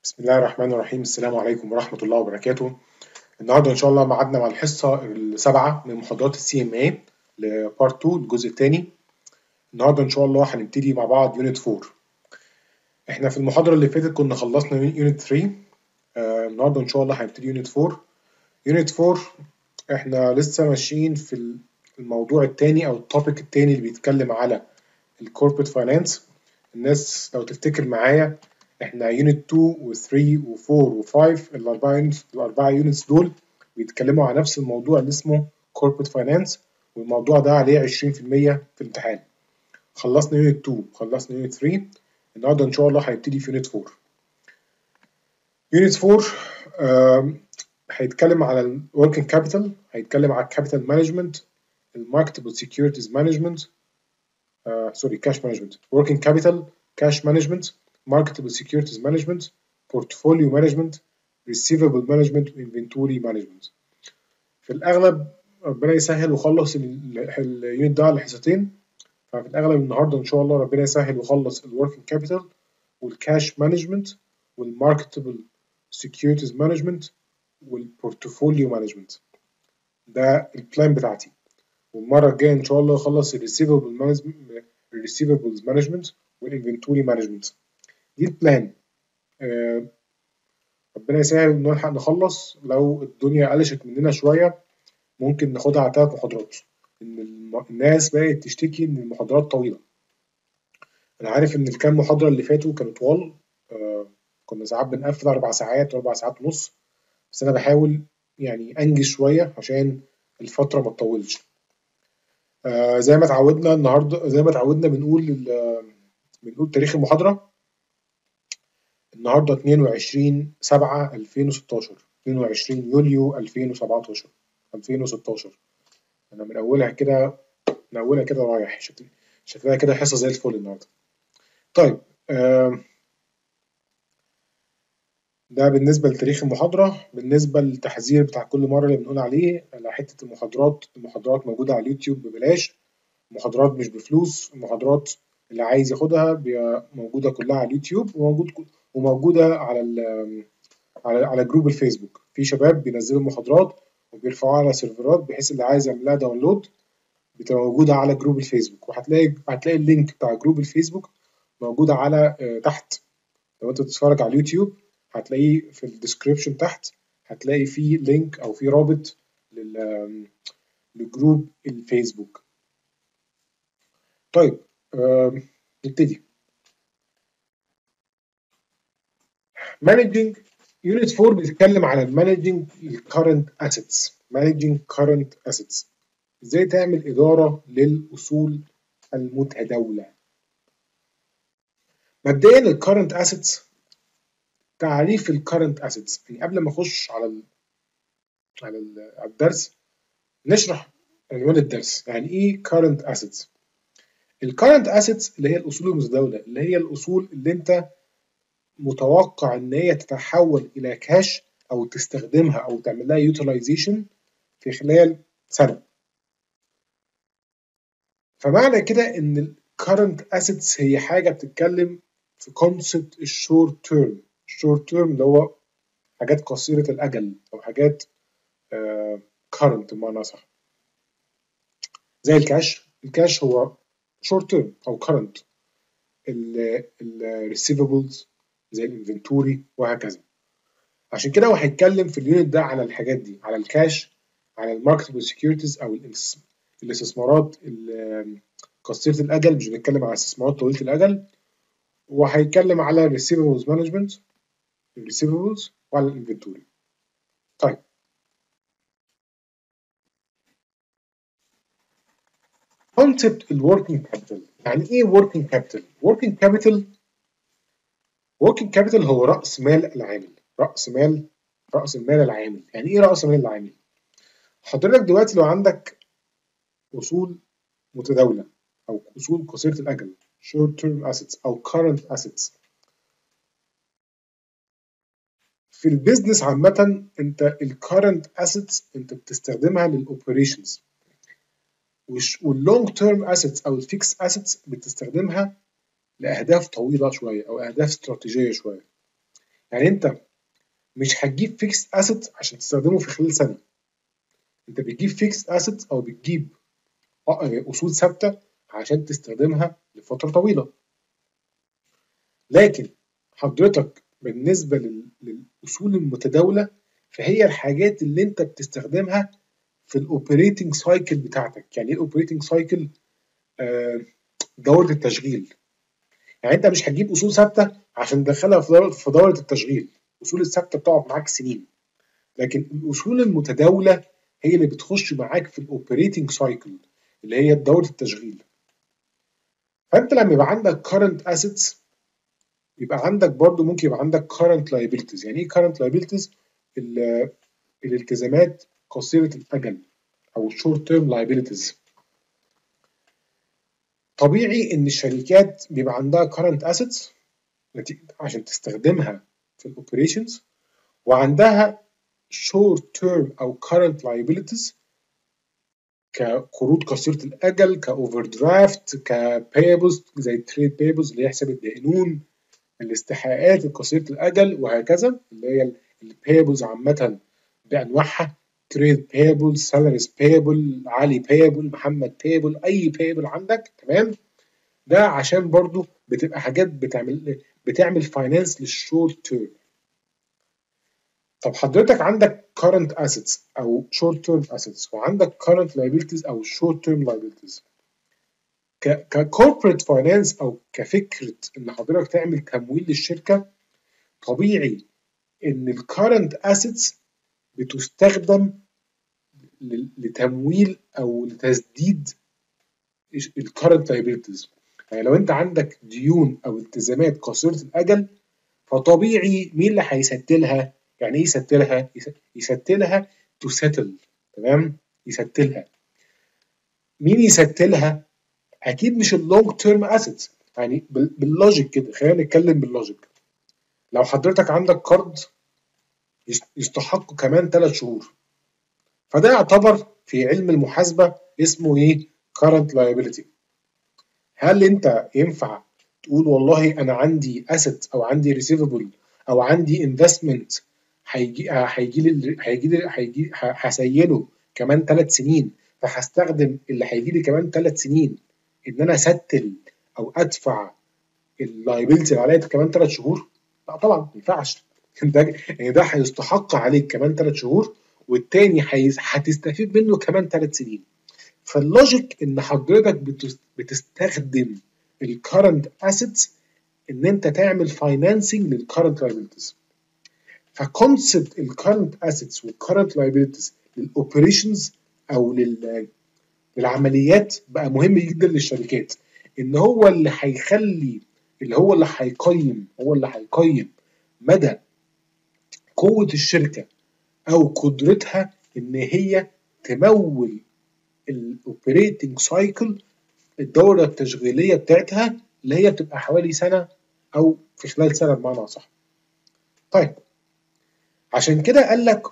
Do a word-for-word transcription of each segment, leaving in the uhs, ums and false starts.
بسم الله الرحمن الرحيم. السلام عليكم ورحمة الله وبركاته. النهارده إن شاء الله ميعادنا مع الحصة السابعة من محاضرات السي ام اي لبارت اتنين الجزء الثاني. النهارده إن شاء الله هنبتدي مع بعض يونت اربعة. إحنا في المحاضرة اللي فاتت كنا خلصنا يونت تلاتة. آه النهارده إن شاء الله هنبتدي يونت اربعة. يونت اربعة إحنا لسه ماشيين في الموضوع الثاني أو التوبيك الثاني اللي بيتكلم على الكوربريت فاينانس. الناس لو تفتكر معايا احنا يونت اتنين و تلاتة و اربعة و خمسة الاربعه يونتس الاربعه يونتس دول بيتكلموا عن نفس الموضوع اللي اسمه كوربريت فاينانس، والموضوع ده عليه عشرين في المية في الامتحان. خلصنا يونت اتنين، خلصنا يونت تلاتة، النهارده ان شاء الله هيبتدي في يونت اربعة. يونت اربعة آه هيتكلم على الوركينج كابيتال، هيتكلم على الكابيتال مانجمنت، الماركتبل سيكيورتيز مانجمنت، سوري كاش مانجمنت، وركينج كابيتال، كاش مانجمنت، marketable securities management, portfolio management, receivable management وinventory management. في الأغلب ربنا يسهل وخلص اليونت ده على حصتين، ففي الأغلب النهارده إن شاء الله ربنا يسهل وخلص الوركينج كابيتال والكاش مانجمنت والماركتبل securities management والبورتفوليو مانجمنت. ده البلان بتاعتي. والمرة الجاية إن شاء الله أخلص الريسيفبل الريسيفبلز مانجمنت والانفنتوري مانجمنت. دي البلان. آه ربنا يسهل نلحق نخلص. لو الدنيا قلشت مننا شويه ممكن ناخدها على ثلاث محاضرات، ان الناس بقت تشتكي ان المحاضرات طويله. انا عارف ان الكام محاضره اللي فاتوا كانوا طوال، آه كنا ساعات بنقفل اربع ساعات واربع ساعات ونص، بس انا بحاول يعني انجز شويه عشان الفتره ما تطولش. آه زي ما اتعودنا النهارده، زي ما اتعودنا بنقول بنقول تاريخ المحاضره. النهارده اتنين وعشرين سبعة ألفين وستاشر، اتنين وعشرين يوليو ألفين وسبعتاشر ألفين وستاشر. انا من اولها كده من اولها كده رايح، شكلها كده حصه زي الفل النهارده. طيب، آه ده بالنسبه لتاريخ المحاضره. بالنسبه للتحذير بتاع كل مره اللي بنقول عليه على حته المحاضرات، المحاضرات موجوده على اليوتيوب ببلاش، المحاضرات مش بفلوس. المحاضرات اللي عايز ياخدها موجوده كلها على اليوتيوب، وموجود وموجوده على على على جروب الفيسبوك. في شباب بينزلوا المحاضرات وبيرفعوها على سيرفرات، بحيث اللي عايز يعمل لها داونلود بتبقى موجوده على جروب الفيسبوك. وهتلاقي هتلاقي اللينك بتاع جروب الفيسبوك موجود على آه تحت. لو انت بتتفرج على اليوتيوب هتلاقيه في الديسكريبشن تحت، هتلاقي فيه لينك او فيه رابط لل لجروب الفيسبوك. طيب، آه نبتدي. مانجنج يونت اربعة بيتكلم على المانجنج الكرنت اسيتس. مانجنج كرنت اسيتس، ازاي تعمل اداره للاصول المتداوله. مبدئيا الكرنت اسيتس، تعريف الكرنت اسيتس، يعني قبل ما اخش على ال على, ال على الدرس نشرح عنوان الدرس. يعني ايه كرنت اسيتس؟ الكرنت اسيتس اللي هي الاصول المتداوله، اللي هي الاصول اللي انت متوقع ان هي تتحول الى كاش او تستخدمها او تعمل لها يوتيلايزيشن في خلال سنه. فمعنى كده ان الكرنت اسيتس هي حاجه بتتكلم في كونسبت الشورت تيرم. الشورت تيرم اللي هو حاجات قصيره الاجل او حاجات كرنت بمعنى اصح، زي الكاش. الكاش هو شورت تيرم او كرنت. الريسيفبلز زي الانفنتوري وهكذا. عشان كده هو هيتكلم في اليونت ده على الحاجات دي، على الكاش، على الماركتبل سكيورتيز او الاستثمارات قصيره الاجل، مش بنتكلم على استثمارات طويله الاجل. وهيتكلم على الريسيفبلز مانجمنت، الريسيفبلز، وعلى الانفنتوري. طيب، كونسبت الوركينج كابيتال. يعني ايه وركينج كابيتال؟ وركينج كابيتال وركينج كابيتال هو راس مال العامل. راس مال راس المال العامل. يعني ايه راس مال العامل؟ حضرتك دلوقتي لو عندك اصول متداوله او اصول قصيره الاجل short term assets او current assets في البيزنس عامه، انت الكرنت assets انت بتستخدمها للاوبريشنز، واللونج تيرم اسيتس او الفيكس اسيتس بتستخدمها لاهداف طويله شويه او اهداف استراتيجيه شويه. يعني انت مش هتجيب فيكس اسيت عشان تستخدمه في خلال سنه، انت بتجيب فيكس اسيت او بتجيب اصول ثابته عشان تستخدمها لفتره طويله. لكن حضرتك بالنسبه للاصول المتداوله فهي الحاجات اللي انت بتستخدمها في الاوبريتنج سايكل بتاعتك. يعني ايه الاوبريتنج سايكل؟ آه دوره التشغيل. يعني انت مش هتجيب اصول ثابته عشان تدخلها في دوره في دوره التشغيل، الاصول الثابته بتقعد معاك سنين، لكن الاصول المتداوله هي اللي بتخش معاك في الاوبريتنج سايكل اللي هي دوره التشغيل. فانت لما يبقى عندك current assets يبقى عندك برضو ممكن يبقى عندك current liabilities. يعني ايه current liabilities؟ الالتزامات قصيره الاجل او short term liabilities. طبيعي ان الشركات بيبقى عندها current assets عشان تستخدمها في الاوبريشنز، وعندها short term او current liabilities كقروض قصيره الاجل، كاوفر درافت، كبايبلز زي التريد بايبلز اللي هي حساب الدائنون، الاستحقاقات القصيره الاجل، وهكذا اللي هي البايبلز عامه بانواعها، تريد بايبل، سالاريز بايبل، علي بايبل، محمد بايبل، اي بايبل عندك، تمام؟ ده عشان برضو بتبقى حاجات بتعمل بتعمل فاينانس للشورت تيرم. طب حضرتك عندك current assets او short term assets وعندك current liabilities او short term liabilities. ك corporate finance او كفكره ان حضرتك تعمل تمويل للشركه، طبيعي ان ال current assets بتستخدم لتمويل او لتسديد ال current liabilities. يعني لو انت عندك ديون او التزامات قصيره الاجل فطبيعي مين اللي هيستلها؟ يعني ايه يستلها؟ يستلها تو سيتل، تمام؟ يستلها. مين يستلها؟ اكيد مش اللونج تيرم اسيتس. يعني باللوجيك كده، خلينا نتكلم باللوجيك. لو حضرتك عندك قرض يستحق كمان ثلاث شهور، فده يعتبر في علم المحاسبه اسمه ايه؟ current liability. هل انت ينفع تقول والله انا عندي اسيت او عندي ريسيفبل او عندي انفستمنت هيجي هيجي لي هيجي لي هيجي هسيله كمان ثلاث سنين، فهستخدم اللي هيجي لي كمان ثلاث سنين ان انا اسدل او ادفع اللايبيلتي اللي عليا كمان ثلاث شهور؟ لا طبعا ما ينفعش. ده يعني ده هيستحق عليك كمان ثلاث شهور، والتاني هتستفيد منه كمان ثلاث سنين. فاللوجيك ان حضرتك بتستخدم الكرنت اسيتس ان انت تعمل فاينانسنج للكرنت لايبيلتيز. فكونسبت الكرنت اسيتس والكرنت لايبيلتيز للاوبريشنز او للعمليات بقى مهم جدا للشركات، ان هو اللي هيخلي اللي هو اللي هيقيم هو اللي هيقيم مدى قوة الشركة او قدرتها ان هي تمول الاوبريتنج سايكل، الدورة التشغيلية بتاعتها اللي هي بتبقى حوالي سنة أو في خلال سنة بمعنى أصح. طيب عشان كده قال لك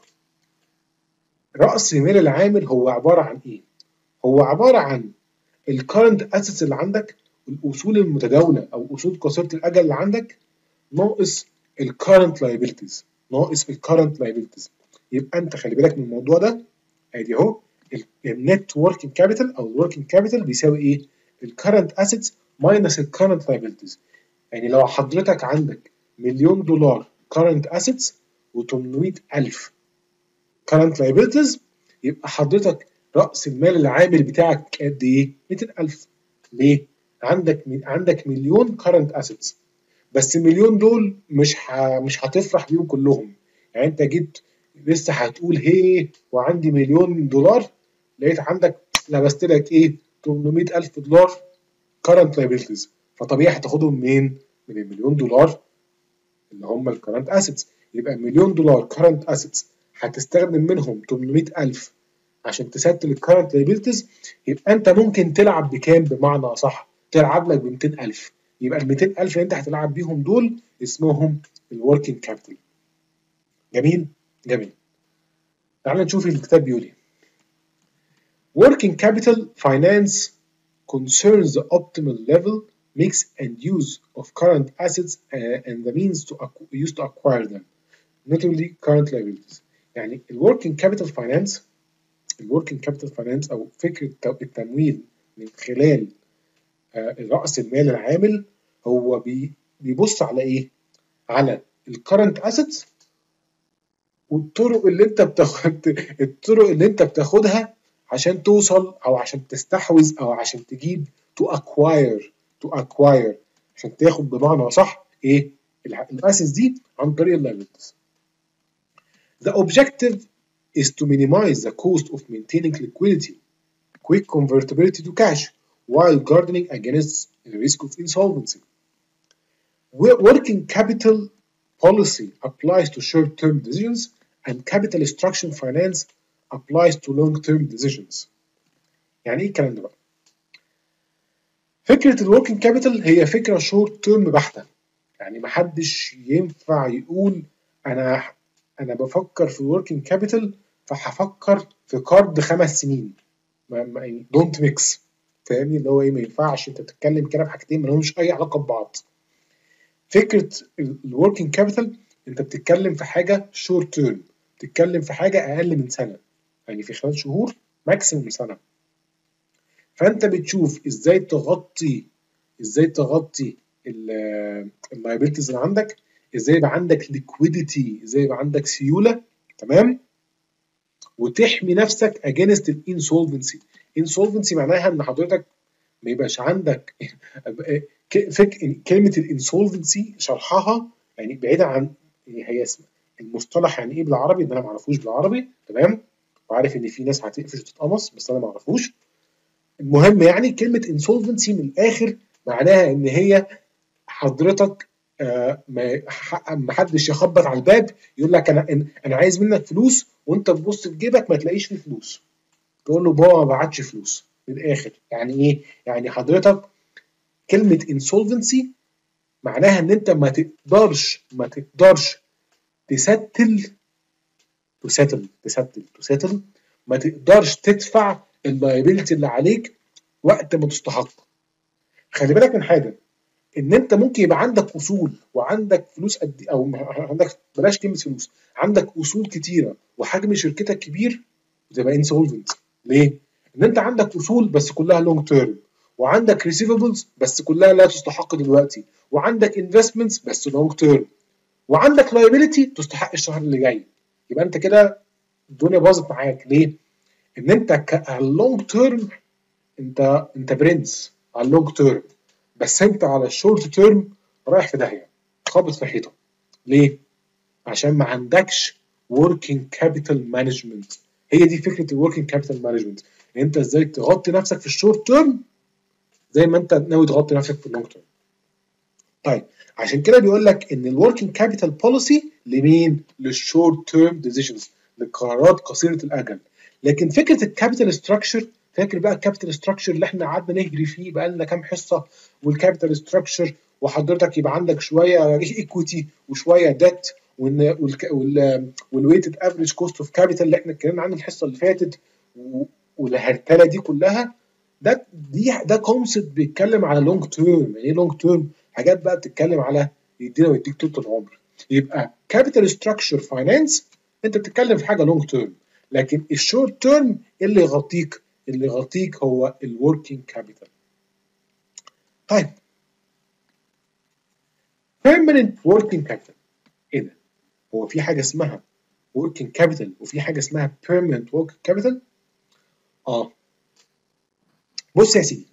رأس مال العامل هو عبارة عن إيه؟ هو عبارة عن الكرنت اسيتس اللي عندك، الأصول المتداولة أو أصول قصيرة الأجل اللي عندك، ناقص الكرنت لايبيلتيز، ناقص الكرنت لايبيلتيز. يبقى أنت خلي بالك من الموضوع ده. أدي أهو النت وركينج كابيتال أو الوركينج كابيتال بيساوي إيه؟ الكرنت اسيتس ماينس الكرنت لايبيلتيز. يعني لو حضرتك عندك مليون دولار current assets و800 ألف current liabilities، يبقى حضرتك رأس المال العامل بتاعك قد إيه؟ مئتين ألف. ليه؟ عندك عندك مليون current assets، بس المليون دول مش ه... مش هتفرح بيهم كلهم. يعني أنت جيت لسه هتقول هي وعندي مليون دولار، لقيت عندك لبست لك إيه؟ ثمانمئة ألف دولار current liabilities، فطبيعي هتاخدهم منين؟ من المليون دولار اللي هم الكرنت اسيتس. يبقى مليون دولار كرنت اسيتس هتستخدم منهم ثمانمئة ألف عشان تسدد الكرنت لايبيلتيز، يبقى انت ممكن تلعب بكام؟ بمعنى اصح تلعب لك ب مئتين ألف. يبقى ال مئتين ألف اللي انت هتلعب بيهم دول اسمهم الوركينج كابيتال. جميل جميل. تعال نشوف الكتاب بيقول ايه. Working capital finance concerns the optimal level makes and use of current assets uh, and the means to use to acquire them, notably current liabilities. يعني ال working capital finance ال working capital finance أو فكرة التمويل من خلال آه رأس المال العامل هو بي بيبص على إيه؟ على ال current assets والطرق اللي أنت بتاخد الطرق اللي أنت بتاخدها عشان توصل أو عشان تستحوذ أو عشان تجيب to acquire to acquire عشان تاخد بمعنى صح إيه؟ الأسس دي عن طريق اللايبيلتيز. The objective is to minimize the cost of maintaining liquidity, quick convertibility to cash, while guarding against the risk of insolvency. Working capital policy applies to short-term decisions, and capital structure finance applies to long-term decisions. يعني ايه الكلام ده بقى؟ فكرة الوركينج كابيتال هي فكرة شورت تيرم بحتة، يعني محدش ينفع يقول أنا أنا بفكر في الوركينج كابيتال فهفكر في قرض خمس سنين، يعني دونت ميكس، فاهمني؟ اللي هو إيه، ما ينفعش أنت بتتكلم كده في حاجتين ما لهمش أي علاقة ببعض. فكرة الوركينج كابيتال أنت بتتكلم في حاجة شورت تيرم، بتتكلم في حاجة أقل من سنة، يعني في خلال شهور ماكسيموم سنة. فانت بتشوف ازاي تغطي ازاي تغطي اللايبيلتيز اللي عندك، ازاي يبقى عندك ليكويديتي، ازاي يبقى عندك سيوله، تمام، وتحمي نفسك اجينست الانسولفنسي. انسولفنسي معناها ان حضرتك ما يبقاش عندك فك كلمه الانسولفنسي شرحها يعني بعيدا عن هي اسمها المصطلح يعني ايه بالعربي، ان انا ما اعرفوش بالعربي، تمام، وعارف ان في ناس هتقفش وتتقمص بس انا ما اعرفوش. المهم يعني كلمة insolvency من الآخر معناها إن هي حضرتك آه ما حدش يخبط على الباب يقول لك أنا أنا عايز منك فلوس وأنت تبص في جيبك ما تلاقيش فيه فلوس، تقول له بابا ما بعتش فلوس. من الآخر يعني إيه؟ يعني حضرتك كلمة insolvency معناها إن أنت ما تقدرش ما تقدرش تستل تستل تستل تستل ما تقدرش تدفع اللايبيلتي اللي عليك وقت ما تستحق. خلي بالك من حاجه، ان انت ممكن يبقى عندك اصول وعندك فلوس قد او عندك بلاش كلمه فلوس، عندك اصول كتيره وحجم شركتك كبير وتبقى انسولفنت. ليه؟ ان انت عندك اصول بس كلها لونج تيرم، وعندك ريسيفبلز بس كلها لا تستحق دلوقتي، وعندك انفستمنتس بس لونج تيرم، وعندك لايبيلتي تستحق الشهر اللي جاي. يبقى انت كده الدنيا باظت معاك. ليه؟ ان انت على اللونج تيرم انت انت برنس على اللونج تيرم، بس انت على الشورت تيرم رايح في داهيه خابط في حيطه. ليه؟ عشان ما عندكش working capital management. هي دي فكره الوركينج كابيتال مانجمنت، انت ازاي تغطي نفسك في الشورت تيرم زي ما انت ناوي تغطي نفسك في اللونج تيرم. طيب عشان كده بيقول لك ان الوركينج كابيتال بوليسي لمين؟ للشورت تيرم ديسيجنز، للقرارات قصيره الاجل. لكن فكره الكابيتال ستراكشر، فاكر بقى الكابيتال ستراكشر اللي احنا قعدنا نهري فيه بقى لنا كام حصه، والكابيتال ستراكشر وحضرتك يبقى عندك شويه ايكويتي وشويه ديت والويتد افريج كوست اوف كابيتال اللي احنا اتكلمنا عنه الحصه اللي فاتت والهرتله دي كلها. ده دي ده كونسبت بيتكلم على لونج تيرم. يعني ايه لونج تيرم؟ حاجات بقى بتتكلم على يدينا ويديك طول العمر. يبقى كابيتال ستراكشر فاينانس انت بتتكلم في حاجه لونج تيرم، لكن الشورت تيرم اللي يغطيك اللي يغطيك هو الوركينج كابيتال. طيب permanent working capital ايه ده؟ هو في حاجه اسمها working capital وفي حاجه اسمها permanent working capital؟ اه بص يا سيدي،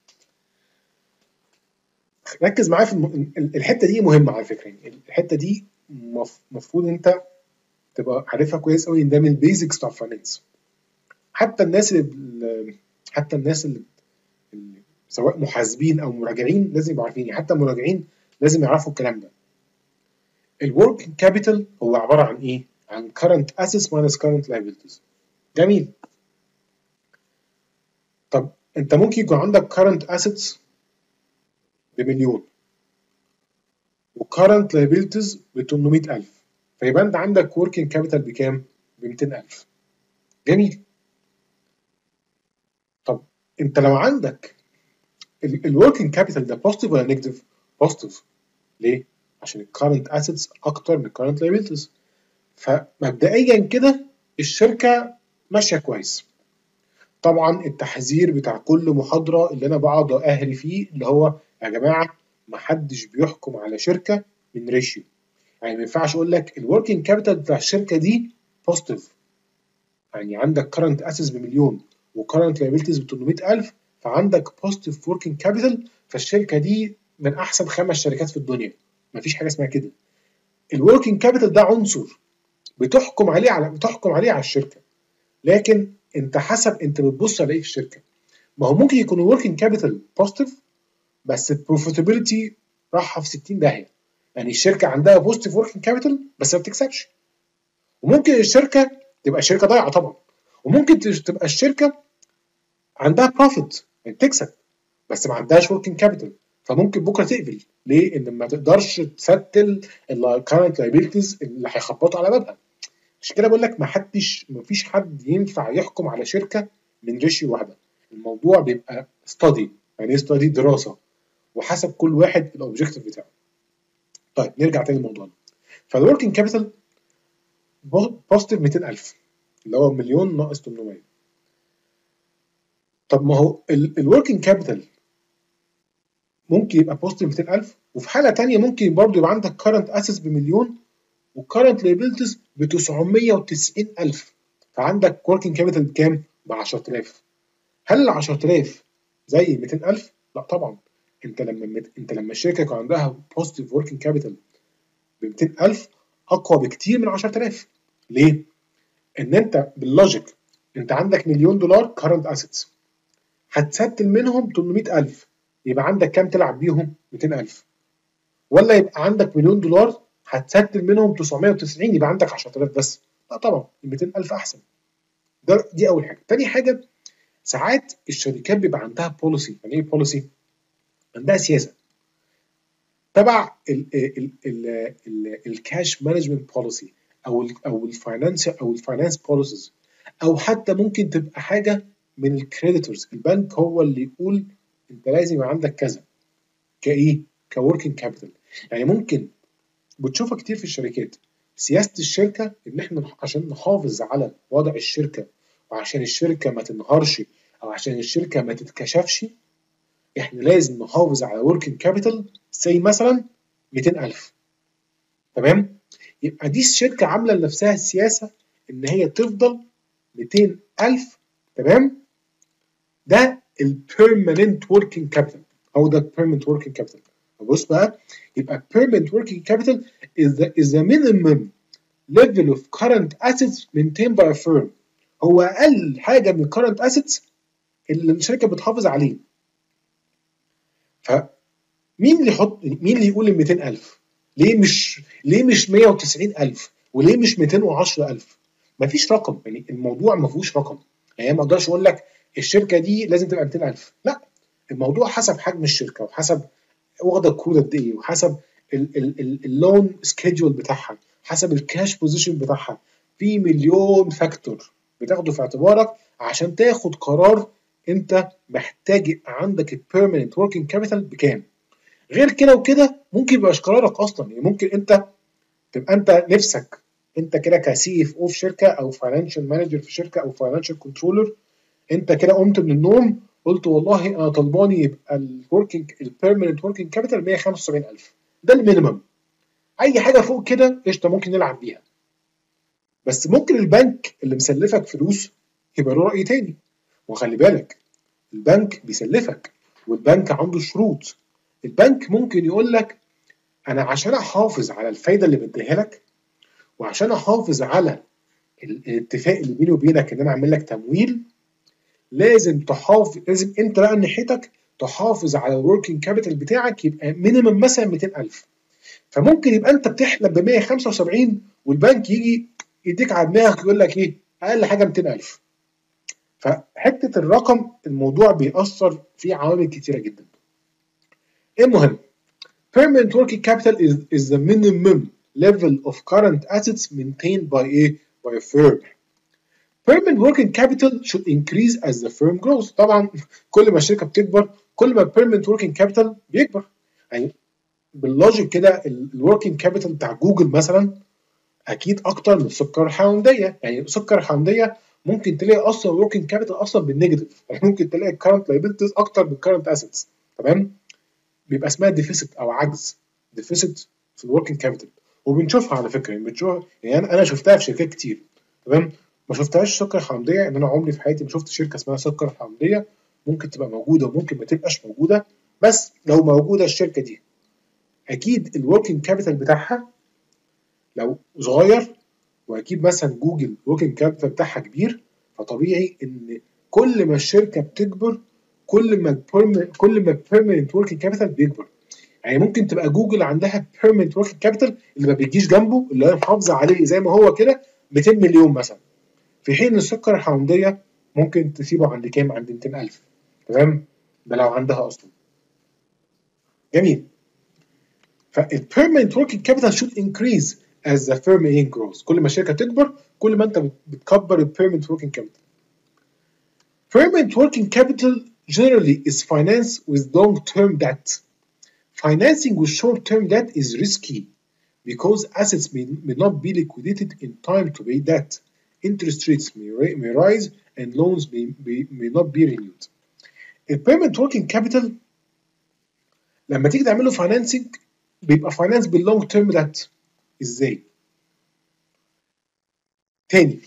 ركز معايا في الم... الحته دي مهمه على فكره. الحته دي المفروض انت تبقى عارفها كويس قوي، ان ده من البيزكس بتاع الفاينانس. حتى الناس اللي حتى الناس اللي, اللي سواء محاسبين او مراجعين لازم يبقوا عارفين، حتى المراجعين لازم يعرفوا الكلام ده. الوركينج كابيتال هو عباره عن ايه؟ عن current assets minus current liabilities. جميل. طب انت ممكن يكون عندك current assets بمليون وcurrent liabilities ب ثمانمائة ألف، فيبقى انت عندك working capital بكام؟ ب مئتين ألف. جميل. طب انت لو عندك الوركينج كابيتال ده بوزيتيف ولا نيجاتيف؟ بوزيتيف. ليه؟ عشان الكارنت اسيتس اكتر من الكارنت لايبيلتيز. فمبدئيا كده الشركه ماشيه كويس. طبعا التحذير بتاع كل محاضره اللي انا بقعد اهري فيه اللي هو يا جماعه ما حدش بيحكم على شركه من ريشيو. يعني ما ينفعش اقول لك الوركينج كابيتال بتاع الشركه دي بوزيتيف، يعني عندك كارنت اسيتس بمليون وكارنت لايبيلتيز ب ثمانمائة ألف، فعندك بوزيتيف وركينج كابيتال، فالشركه دي من احسن خمس شركات في الدنيا. مفيش حاجه اسمها كده. الوركينج كابيتال ده عنصر بتحكم عليه على بتحكم عليه على الشركه، لكن انت حسب انت بتبص على ايه في الشركه. ما هو ممكن يكون الوركينج كابيتال بوزيتيف بس البروفيتابيلتي رايحه في ستين داهيه، يعني الشركه عندها بوزيتيف وركينج كابيتال بس ما بتكسبش. وممكن الشركه تبقى الشركه ضايعه طبعا، وممكن تبقى الشركه عندها بروفيت يعني تكسب بس ما عندهاش وركينج كابيتال، فممكن بكره تقفل. ليه؟ ان ما تقدرش تستل الكارنت لايبيلتيز اللي هيخبطوا على بابها. عشان كده بقول لك ما حدش ما فيش حد ينفع يحكم على شركه من ريشيو واحده. الموضوع بيبقى ستادي، يعني ايه ستادي؟ دراسه، وحسب كل واحد الاوبجيكتيف بتاعه. طيب نرجع تاني لموضوعنا. فالوركينج كابيتال بوزيتيف مئتين ألف اللي هو مليون ناقص ثمانمائة. طب ما هو الوركينج كابيتال ممكن يبقى بوزيتيف مئتين ألف، وفي حاله ثانيه ممكن برضه يبقى عندك كارنت اسيتس بمليون وكارنت لايبيلتيز ب تسعمائة وتسعين ألف، فعندك وركينج كابيتال بكام؟ ب عشرة آلاف. هل ال عشرة آلاف زي مئتين ألف؟ لا طبعا. انت لما مت... انت لما الشركه يكون عندها بوزيتيف وركينج كابيتال ب مئتين ألف اقوى بكتير من عشرة آلاف. ليه؟ ان انت باللوجيك انت عندك مليون دولار كارنت اسيتس، هتستل منهم ثمانمائة ألف، يبقى عندك كام تلعب بيهم؟ مئتين ألف. ولا يبقى عندك مليون دولار هتستل منهم تسعمائة وتسعين يبقى عندك عشرة آلاف بس؟ لا طبعا ال مئتين ألف احسن. ده دي اول حاجه. تاني حاجه، ساعات الشركات بيبقى عندها بوليسي. يعني ايه بوليسي؟ عندها سياسه تبع الكاش مانجمنت بوليسي او ال او الفاينانس او الفاينانس بوليسيز، او حتى ممكن تبقى حاجه من الكريديتورز. البنك هو اللي يقول انت لازم يبقى عندك كذا كايه؟ كوركينج كابيتال. يعني ممكن بتشوفها كتير في الشركات، سياسه الشركه ان احنا عشان نحافظ على وضع الشركه وعشان الشركه ما تنهارش او عشان الشركه ما تتكشفش، احنا لازم نحافظ على وركينج كابيتال زي مثلا مئتين ألف. تمام؟ يبقى دي الشركه عامله لنفسها السياسه ان هي تفضل مئتين ألف. تمام؟ ده البيرمننت وركينج كابيتال او ده البيرمننت وركينج كابيتال. بص بقى، يبقى permanent working capital is the, is the minimum level of current assets maintained by a firm. هو اقل حاجه من current assets اللي الشركه بتحافظ عليه. فمين اللي يحط مين اللي يقول ال مئتين ألف؟ ليه مش ليه مش مئة وتسعين ألف؟ وليه مش مئتين وعشرة ألف؟ مفيش رقم، يعني الموضوع ما فيهوش رقم. يعني ما اقدرش اقول لك الشركه دي لازم تبقى مئتين ألف، لا. الموضوع حسب حجم الشركه وحسب واخده الكود قد ايه وحسب اللون سكيدجول بتاعها، حسب الكاش بوزيشن بتاعها. في مليون فاكتور بتاخده في اعتبارك عشان تاخد قرار انت محتاج يبقى عندك البيرمننت وركينج كابيتال بكام. غير كده وكده ممكن يبقاش قرارك اصلا، يعني ممكن انت تبقى انت نفسك انت كده كسي اف او في شركه او فاينانشال مانجر في شركه او فاينانشال كنترولر، انت كده قمت من النوم قلت والله انا طلباني يبقى الوركينج البيرمننت وركينج كابيتال مئة وخمسة وسبعين ألف، ده المينيمم. اي حاجه فوق كده قشطه ممكن نلعب بيها. بس ممكن البنك اللي مسلفك فلوس يبقى له راي تاني. وخلي بالك البنك بيسلفك والبنك عنده شروط. البنك ممكن يقول لك انا عشان احافظ على الفايده اللي بديها لك وعشان احافظ على الاتفاق اللي بيني وبينك ان انا اعمل لك تمويل، لازم تحافظ لازم انت بقى من ناحيتك تحافظ على الوركينج كابيتال بتاعك يبقى مينيمم مثلا مئتين ألف. فممكن يبقى انت بتحلم ب مئة وخمسة وسبعين والبنك يجي يديك على دماغك يقول لك ايه؟ اقل حاجه مئتين ألف. فحته الرقم الموضوع بيأثر فيه عوامل كتيره جدا. المهم permanent working capital is, is the minimum level of current assets maintained by a by a firm. Permanent working capital should increase as the firm grows. طبعا كل ما الشركه بتكبر كل ما البيرمننت وركينج كابيتال بيكبر. يعني باللوجيك كده الوركينج كابيتال بتاع جوجل مثلا اكيد اكتر من السكر الحامضيه. يعني السكر الحامضيه ممكن تلاقي اصلا وركينج كابيتال اصلا بالنيجاتيف، يعني ممكن تلاقي الكرنت لايبيلتيز اكتر من الكرنت اسيتس. تمام؟ بيبقى اسمها ديفيسيت او عجز، ديفيسيت في الوركينج كابيتال. وبنشوفها على فكره، يعني بنشوفها، يعني انا انا شفتها في شركات كتير. تمام؟ ما شفتهاش سكر حامضيه، ان انا عمري في حياتي ما شفت شركه اسمها سكر حامضيه. ممكن تبقى موجوده وممكن ما تبقاش موجوده، بس لو موجوده الشركه دي اكيد الوركينج كابيتال بتاعها لو صغير، واكيد مثلا جوجل الوركينج كابيتال بتاعها كبير، فطبيعي ان كل ما الشركه بتكبر كل ما البيرم كل ما البيرمننت وركينج كابيتال بيكبر. يعني ممكن تبقى جوجل عندها بيرمننت وركينج كابيتال اللي ما بيجيش جنبه، اللي هي محافظه عليه زي ما هو كده مئتين مليون مثلا، في حين السكر الحامضيه ممكن تسيبه عند كام؟ عند مئتين ألف. تمام؟ ده لو عندها اصلا. جميل. فالبيرمننت وركينج كابيتال should increase as the firm grows. كل ما الشركه تكبر كل ما انت بتكبر البيرمننت وركينج كابيتال. Permanent working capital generally is financed with long-term debt. Financing with short-term debt is risky because assets may, may not be liquidated in time to pay debt. Interest rates may, may rise and loans may, may, may not be renewed. البيرمنت working capital لما تيجي تعمل له financing بيبقى finance باللونج تيرم debt. ازاي؟ تاني،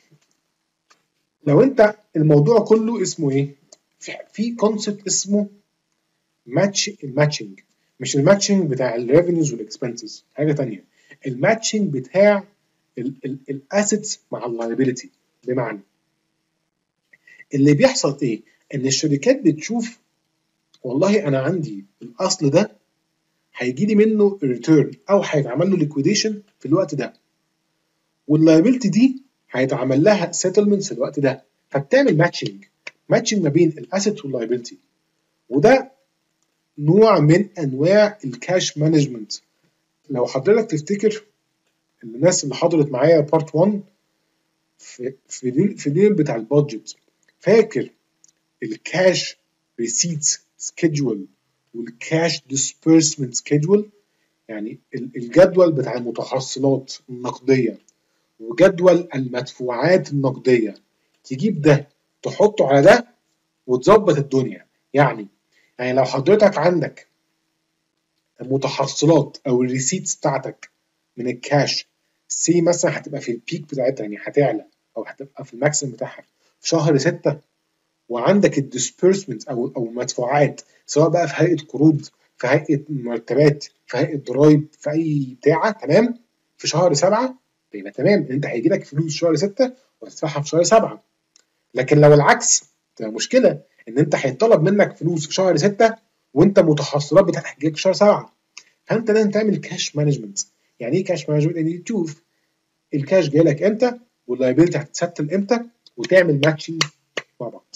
لو انت الموضوع كله اسمه ايه؟ في كونسبت اسمه ماتش الماتشنج، مش الماتشنج بتاع الريفينيوز والاكسبنسز، حاجه ثانيه. الماتشنج بتاع الاسيتس مع اللايبيلتي. بمعنى اللي بيحصل ايه؟ ان الشركات بتشوف والله انا عندي الاصل ده هيجي لي منه ريتيرن او هيتعمل له ليكويديشن في الوقت ده، واللايبيلتي دي هيتعمل لها سيتلمنت في الوقت ده، فبتعمل ماتشنج ماتشنج ما بين الاسيت واللايبيلتي. وده نوع من انواع الكاش مانجمنت. لو حضرتك تفتكر الناس اللي حضرت معايا بارت واحد في في في اليوم بتاع البادجت، فاكر الكاش ريسيتس سكيدجول والكاش ديسبيرسمنت سكيدجول؟ يعني الجدول بتاع المتحصلات النقديه وجدول المدفوعات النقديه، تجيب ده تحطه على ده وتظبط الدنيا. يعني يعني لو حضرتك عندك المتحصلات او الريسيتس بتاعتك من الكاش سي مثلا هتبقى في البيك بتاعتها، يعني هتعلى او هتبقى في الماكسيم بتاعها في شهر ستة، وعندك الديسبيرسمنت او او مدفوعات سواء بقى في هيئه قروض، في هيئه مرتبات، في هيئه ضرايب، في اي بتاعه، تمام، في شهر سبعة، يبقى تمام انت هيجي لك فلوس شهر ستة وهتدفعها في شهر سبعة. لكن لو العكس تبقى مشكله، ان انت هيطلب منك فلوس في شهر ستة وانت متحصلات بتاعتك هتجيلك في شهر سبعة. فانت لازم تعمل كاش مانجمنت. يعني ايه كاش مانجمنت؟ يعني تشوف الكاش جاي لك امتى واللايبيلتي هتتستل امتى وتعمل ماتشنج مع بعض.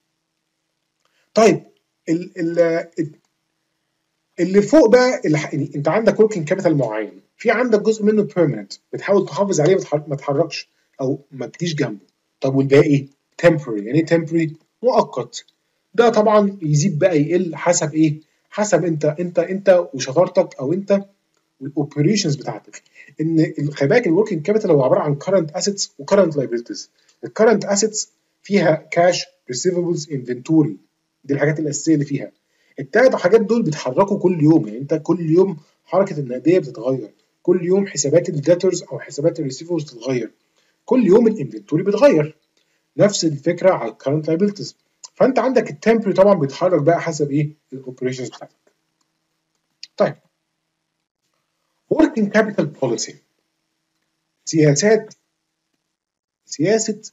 طيب ال ال اللي فوق بقى اللي يعني انت عندك وركينج كابيتال معين، في عندك جزء منه بيرمننت بتحاول تحافظ عليه ما تتحركش او ما تجيش جنبه. طب والباقي تمبوري. يعني ايه تمبوري؟ مؤقت. ده طبعا يزيد بقى يقل حسب ايه؟ حسب انت انت انت وشطارتك او انت والاوبريشنز بتاعتك. ان خلي بالك الوركينج كابيتال هو عباره عن كرنت اسيتس وكرنت لايبيلتيز. الكرنت اسيتس فيها كاش، ريسيفبلز، انفنتوري، دي الحاجات الاساسيه اللي فيها. التلات حاجات دول بيتحركوا كل يوم، يعني انت كل يوم حركه النقديه بتتغير، كل يوم حسابات الديتورز او حسابات الريسيفبلز بتتغير، كل يوم الانفنتوري بيتغير. نفس الفكره على الكرنت لايبيلتيز. فانت عندك التمبري طبعا بيتحرك بقى حسب ايه؟ الاوبريشنز بتاعتك. طيب working capital policy، سياسات سياسه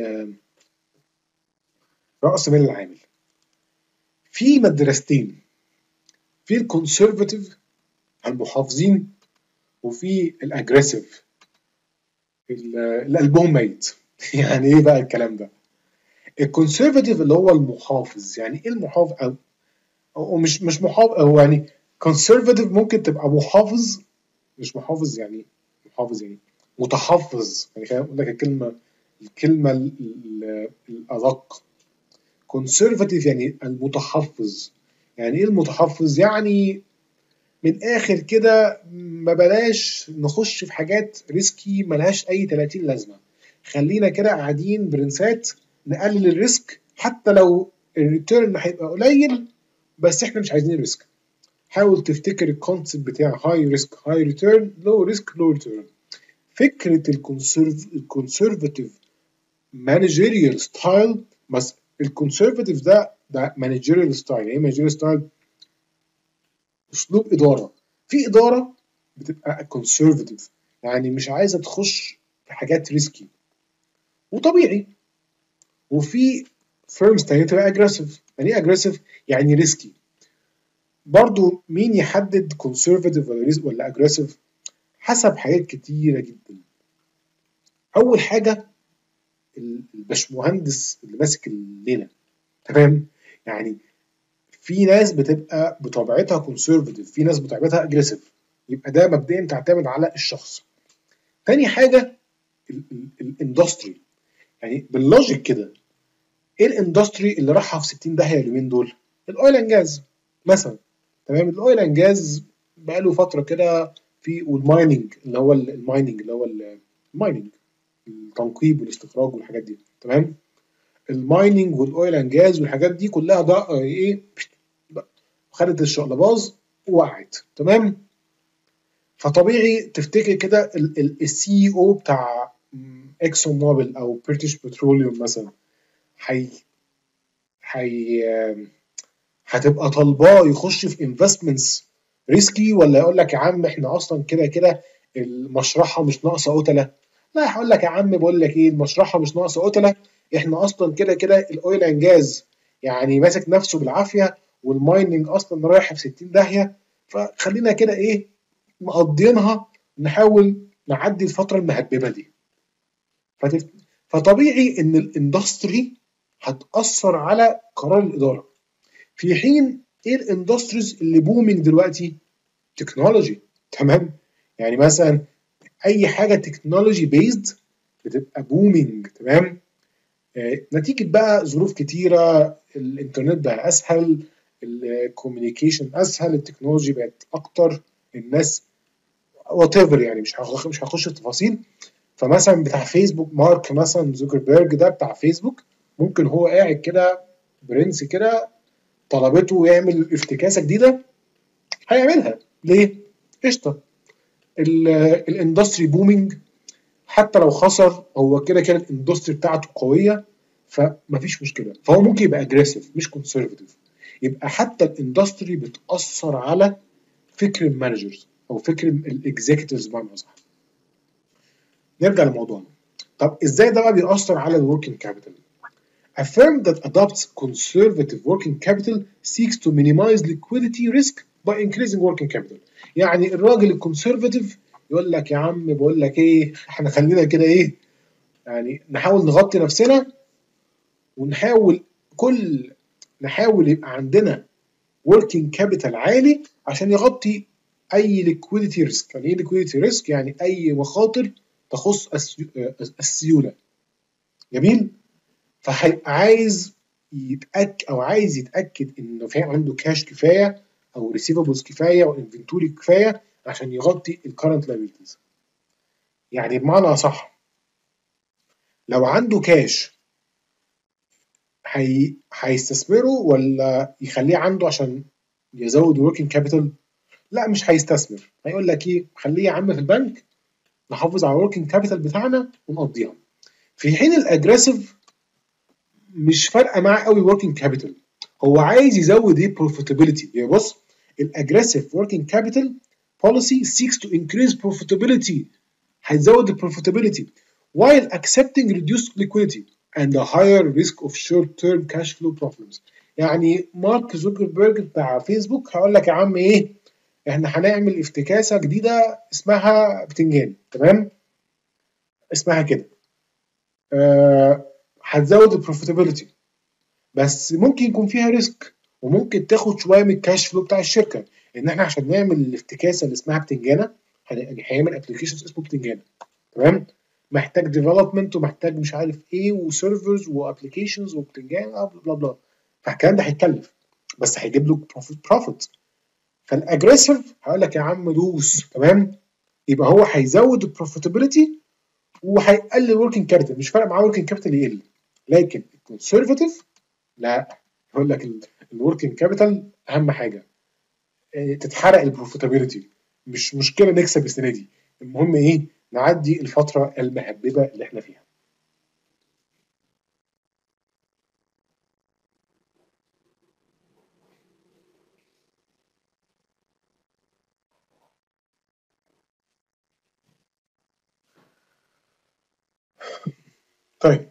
راس مال العامل. في مدرستين، في الكونسرفاتيف المحافظين وفي الاجريسيف اللي قلبهم ميت. يعني ايه بقى الكلام ده؟ الكونسرفاتيف اللي هو المحافظ. يعني ايه المحافظ؟ او, أو مش مش محافظ، هو يعني كونسرفاتيف ممكن تبقى محافظ، مش محافظ يعني محافظ يعني متحفظ. يعني خليني اقول لك الكلمه الكلمه الادق. كونسرفاتيف يعني المتحفظ، يعني ايه المتحفظ؟ يعني من الاخر كده ما بلاش نخش في حاجات ريسكي ملهاش اي تلاتين لازمه، خلينا كده قاعدين برنسات نقلل الريسك حتى لو الريتيرن هيبقى قليل، بس احنا مش عايزين الريسك. حاول تفتكر الكونسيبت بتاع هاي ريسك هاي ريتيرن، لو ريسك لو ريتيرن. فكره الكونسيرف الكونسرفاتيف مانجيريال ستايل، بس الكونسرفاتيف ده ده مانجيريال ستايل. ايه مانجيريال ستايل؟ اسلوب اداره. في اداره بتبقى كونسرفاتيف، يعني مش عايزه تخش في حاجات ريسكي وطبيعي، وفي فيرمز تانية تبقى اجريسيف. يعني ايه اجريسيف؟ يعني ريسكي. برضو مين يحدد كونسرفاتيف ولا ريسك ولا اجريسيف؟ حسب حاجات كتيره جدا. اول حاجه الباشمهندس اللي ماسك الليله، تمام؟ يعني في ناس بتبقى بطبيعتها كونسرفاتيف، في ناس بطبيعتها اجريسيف، يبقى ده مبدئيا تعتمد على الشخص. تاني حاجه الاندستري، يعني باللوجيك كده ايه الاندستري اللي راحها في ستين داهيه اليومين دول؟ الاويل اند جاز مثلا، تمام؟ الاويل اند جاز بقاله فتره كده، في والمايننج اللي هو المايننج اللي هو المايننج التنقيب والاستخراج والحاجات دي، تمام؟ المايننج والاويل اند جاز والحاجات دي كلها ده ايه، خدت الشقلباز ووقعت، تمام؟ فطبيعي تفتكر كده السي او بتاع اكسون موبيل او بريتش بتروليوم مثلا، حي حي هتبقى طالباه يخش في انفستمنتس ريسكي، ولا يقول لك يا عم احنا اصلا كده كده المشرحه مش ناقصه قتله؟ لا، هقول لك يا عم بقول لك ايه، المشرحه مش ناقصه قتله، احنا اصلا كده كده الاويل اند جاز يعني ماسك نفسه بالعافيه، والمايننج اصلا رايح في ستين داهيه، فخلينا كده ايه مقضينها، نحاول نعدي الفتره المهببه دي. فتف... فطبيعي ان الاندستري هتاثر على قرار الاداره، في حين ايه الاندستريز اللي بومينج دلوقتي؟ تكنولوجي، تمام؟ يعني مثلا اي حاجه تكنولوجي بيزد بتبقى بومينج، تمام؟ آه نتيجه بقى ظروف كتيره، الانترنت بقى اسهل، الكوميونيكيشن اسهل، التكنولوجي بقت اكتر، الناس وات ايفر، يعني مش هخش مش هخش في تفاصيل. فمثلا بتاع فيسبوك، مارك مثلا زوكربيرج ده بتاع فيسبوك، ممكن هو قاعد كده برنس كده طلبته يعمل افتكاسه جديده هيعملها. ليه؟ قشطه، الاندستري بومينج، حتى لو خسر هو كده كده الاندستري بتاعته قويه، فمفيش مشكله، فهو ممكن يبقى اجريسيف مش كونسرفتيف. يبقى حتى الاندستري بتاثر على فكر المانجرز او فكر الاكزيكتيفز بمعنى اصح. نرجع لموضوعنا. طب ازاي ده بقى بيأثر على الوركينج كابيتال؟ A firm that adopts conservative working capital seeks to minimize liquidity risk by increasing working capital. يعني الراجل الكونسرفاتيف يقول لك يا عم بقول لك ايه، احنا خلينا كده ايه، يعني نحاول نغطي نفسنا، ونحاول كل نحاول يبقى عندنا working capital عالي عشان يغطي اي liquidity risk. يعني ايه liquidity risk؟ يعني اي مخاطر تخص السيوله. جميل؟ فهيبقى عايز يتاكد او عايز يتاكد انه في عنده كاش كفايه او ريسيفبلز كفايه او انفنتوري كفايه عشان يغطي الكرنت لايبيلتيز. يعني بمعنى اصح لو عنده كاش هي هيستثمره ولا يخليه عنده عشان يزود وركينج كابيتال؟ لا، مش هيستثمر، هيقول لك ايه، خليه يا عم في البنك نحافظ على الوركينج كابيتال بتاعنا ونقضيها. في حين الاجريسيف مش فارقه معاه قوي وركينج كابيتال، هو عايز يزود ايه؟ بروفيتابيلتي. يعني بص، الاجريسيف وركينج كابيتال policy seeks to increase profitability، هيزود البروفيتابيلتي while accepting reduced liquidity and a higher risk of short-term cash flow problems. يعني مارك زوكربيرج بتاع فيسبوك هيقول لك يا عم ايه، احنا هنعمل افتكاسه جديده اسمها بتنجان، تمام؟ اسمها كده، آه هتزود البروفيتابيلتي، بس ممكن يكون فيها ريسك، وممكن تاخد شويه من الكاش فلو بتاع الشركه، ان احنا عشان نعمل الافتكاسه اللي اسمها بتنجانه يعني هيعمل ابلكيشنز اسمه بتنجانه، تمام؟ محتاج ديفلوبمنت ومحتاج مش عارف ايه وسيرفرز وابلكيشنز وبتنجانه بلا بلا، فالكلام ده هيتكلف. بس هيجيب له بروفيت. فالاجريسيف هقول لك يا عم دوس، تمام، يبقى هو هيزود البروفيتابيلتي وهيقلل الوركينج كابيتال، مش فارق معاه وركينج كابيتال يقل. لكن الكونسرفاتيف لا، يقول لك الوركينج كابيتال اهم حاجه، تتحرق البروفيتابيلتي، مش مشكله نكسب السنه دي، المهم ايه، نعدي الفتره المهببه اللي احنا فيها. طيب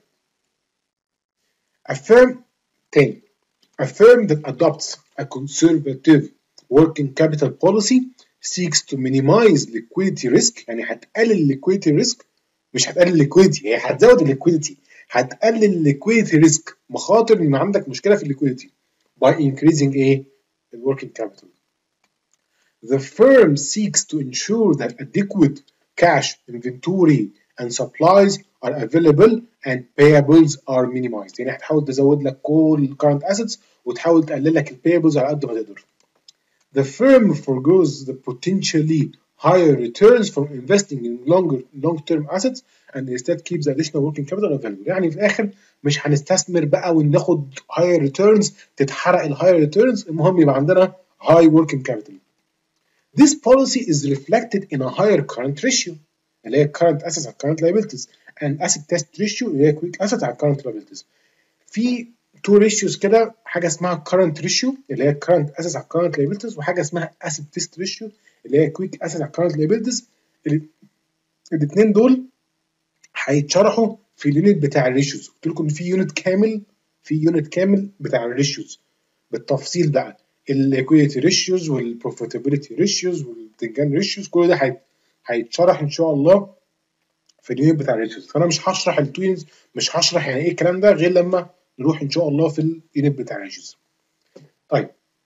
a firm تاني a firm that adopts a conservative working capital policy seeks to minimize liquidity risk، يعني هتقلل liquidity risk، مش هتقلل liquidity، هي هتزود liquidity، هتقلل liquidity risk، مخاطر ان عندك مشكله في liquidity by increasing ايه working capital. The firm seeks to ensure that adequate cash, inventory and supplies are available and payables are minimized. يعني هتحاول تزود لك كل current assets وتحاول تقلل لك payables على قد ما تقدر. The firm forgoes the potentially higher returns from investing in longer long-term assets and instead keeps the additional working capital available. يعني في الآخر مش هنستثمر بقى وناخد higher returns، تتحرق ال higher returns، المهم يبقى عندنا high working capital. This policy is reflected in a higher current ratio اللي هي current assets and current liabilities and asset test ratio اللي هي quick assets and current liabilities. في two ratios كده، حاجه اسمها current ratio اللي هي current assets and current liabilities، وحاجه اسمها asset test ratio اللي هي quick assets and current liabilities. الاثنين دول هيتشرحوا في اليونت بتاع الريشيوز، قلت لكم في يونت كامل، في يونت كامل بتاع الريشيوز بالتفصيل بقى، الايكويتي ريشيوز والبروفيتابيلتي ريشيوز والبتنجان ريشيوز، كل ده هيتشرح ان شاء الله في اليونت بتاع الريشيوز. فانا مش هشرح التوينز، مش هشرح يعني ايه الكلام ده غير لما نروح ان شاء الله في اليونت بتاع الريشيوز. طيب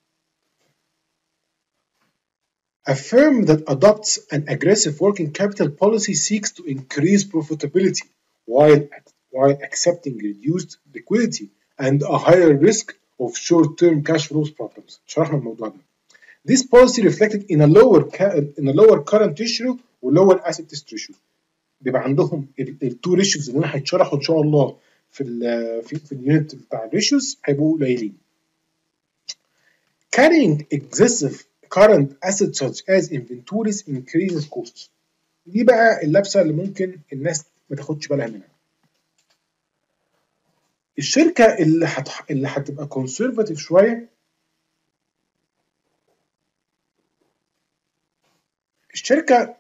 A firm that adopts an aggressive working capital policy seeks to increase profitability while while accepting reduced liquidity and a higher risk of short-term cash flows problems. شرحنا الموضوع ده. This policy reflected in a lower in a lower current ratio و lower asset test ratio. بيبقى عندهم التو ريشيوز اللي انا هيتشرحوا ان شاء الله في ال في, في اليونت بتاع الريشيوز هيبقوا قليلين. Carrying excessive current assets such as inventories increases costs. دي بقى اللبسه اللي ممكن الناس ما تاخدش بالها منها. الشركه اللي هت... اللي هتبقى كونسرفاتيف شويه، الشركه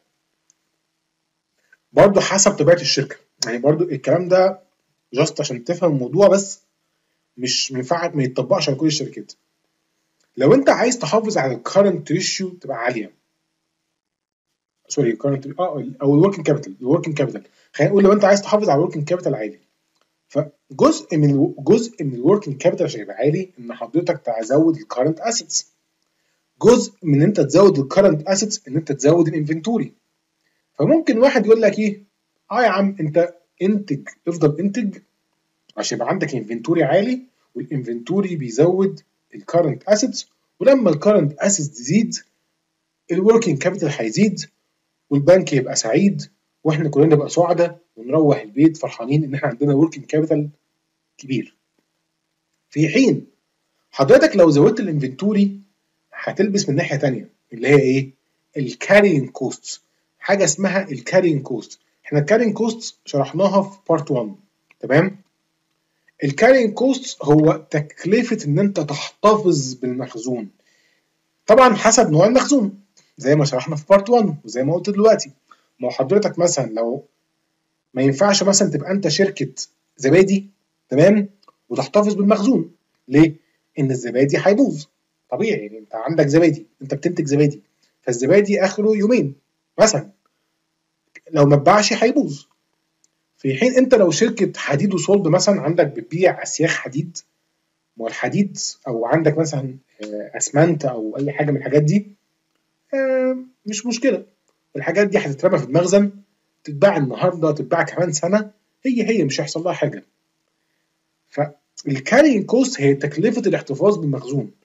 برضه حسب طبيعه الشركه، يعني برضه الكلام ده جاست عشان تفهم الموضوع، بس مش ينفع ما يتطبقش على كل الشركات. لو انت عايز تحافظ على الكارنت ريشيو تبقى عاليه، سوري الكارنت اه او الوركينج كابيتال، الوركينج كابيتال خلينا نقول لو انت عايز تحافظ على الوركينج كابيتال عالي، فجزء من جزء من الوركينج كابيتال عشان يبقى عالي ان حضرتك تزود الكارنت اسيتس، جزء من ان انت تزود الكارنت اسيتس ان انت تزود الانفنتوري. فممكن واحد يقول لك ايه، اه يا عم انت انتج، افضل انتج عشان يبقى عندك انفنتوري عالي، والانفنتوري بيزود الكارنت اسيتس، ولما الكارنت اسيتس تزيد الوركينج كابيتال هيزيد والبنك يبقى سعيد واحنا كلنا نبقى سعداء ونروح البيت فرحانين ان احنا عندنا وركينج كابيتال كبير. في حين حضرتك لو زودت الانفنتوري هتلبس من ناحيه ثانيه اللي هي ايه؟ الكارينج كوست. حاجه اسمها الكارينج كوست، احنا الكارينج كوست شرحناها في بارت واحد، تمام؟ الكارينج كوست هو تكلفه ان انت تحتفظ بالمخزون، طبعا حسب نوع المخزون زي ما شرحنا في بارت واحد وزي ما قلت دلوقتي. ما هو حضرتك مثلا لو ما ينفعش مثلا تبقى انت شركه زبادي، تمام، وتحتفظ بالمخزون، ليه؟ ان الزبادي هيبوظ طبيعي، يعني انت عندك زبادي، انت بتنتج زبادي، فالزبادي اخره يومين مثلا، لو ما اتباعش هيبوظ. في حين انت لو شركه حديد وصلب مثلا، عندك بتبيع اسياخ حديد، ما الحديد او عندك مثلا اسمنت او اي حاجه من الحاجات دي، مش مشكله، الحاجات دي هتترمى في المخزن، تتباع النهارده تتباع كمان سنه، هي هي مش هيحصل لها حاجه. فالكارينج كوست هي تكلفه الاحتفاظ بالمخزون،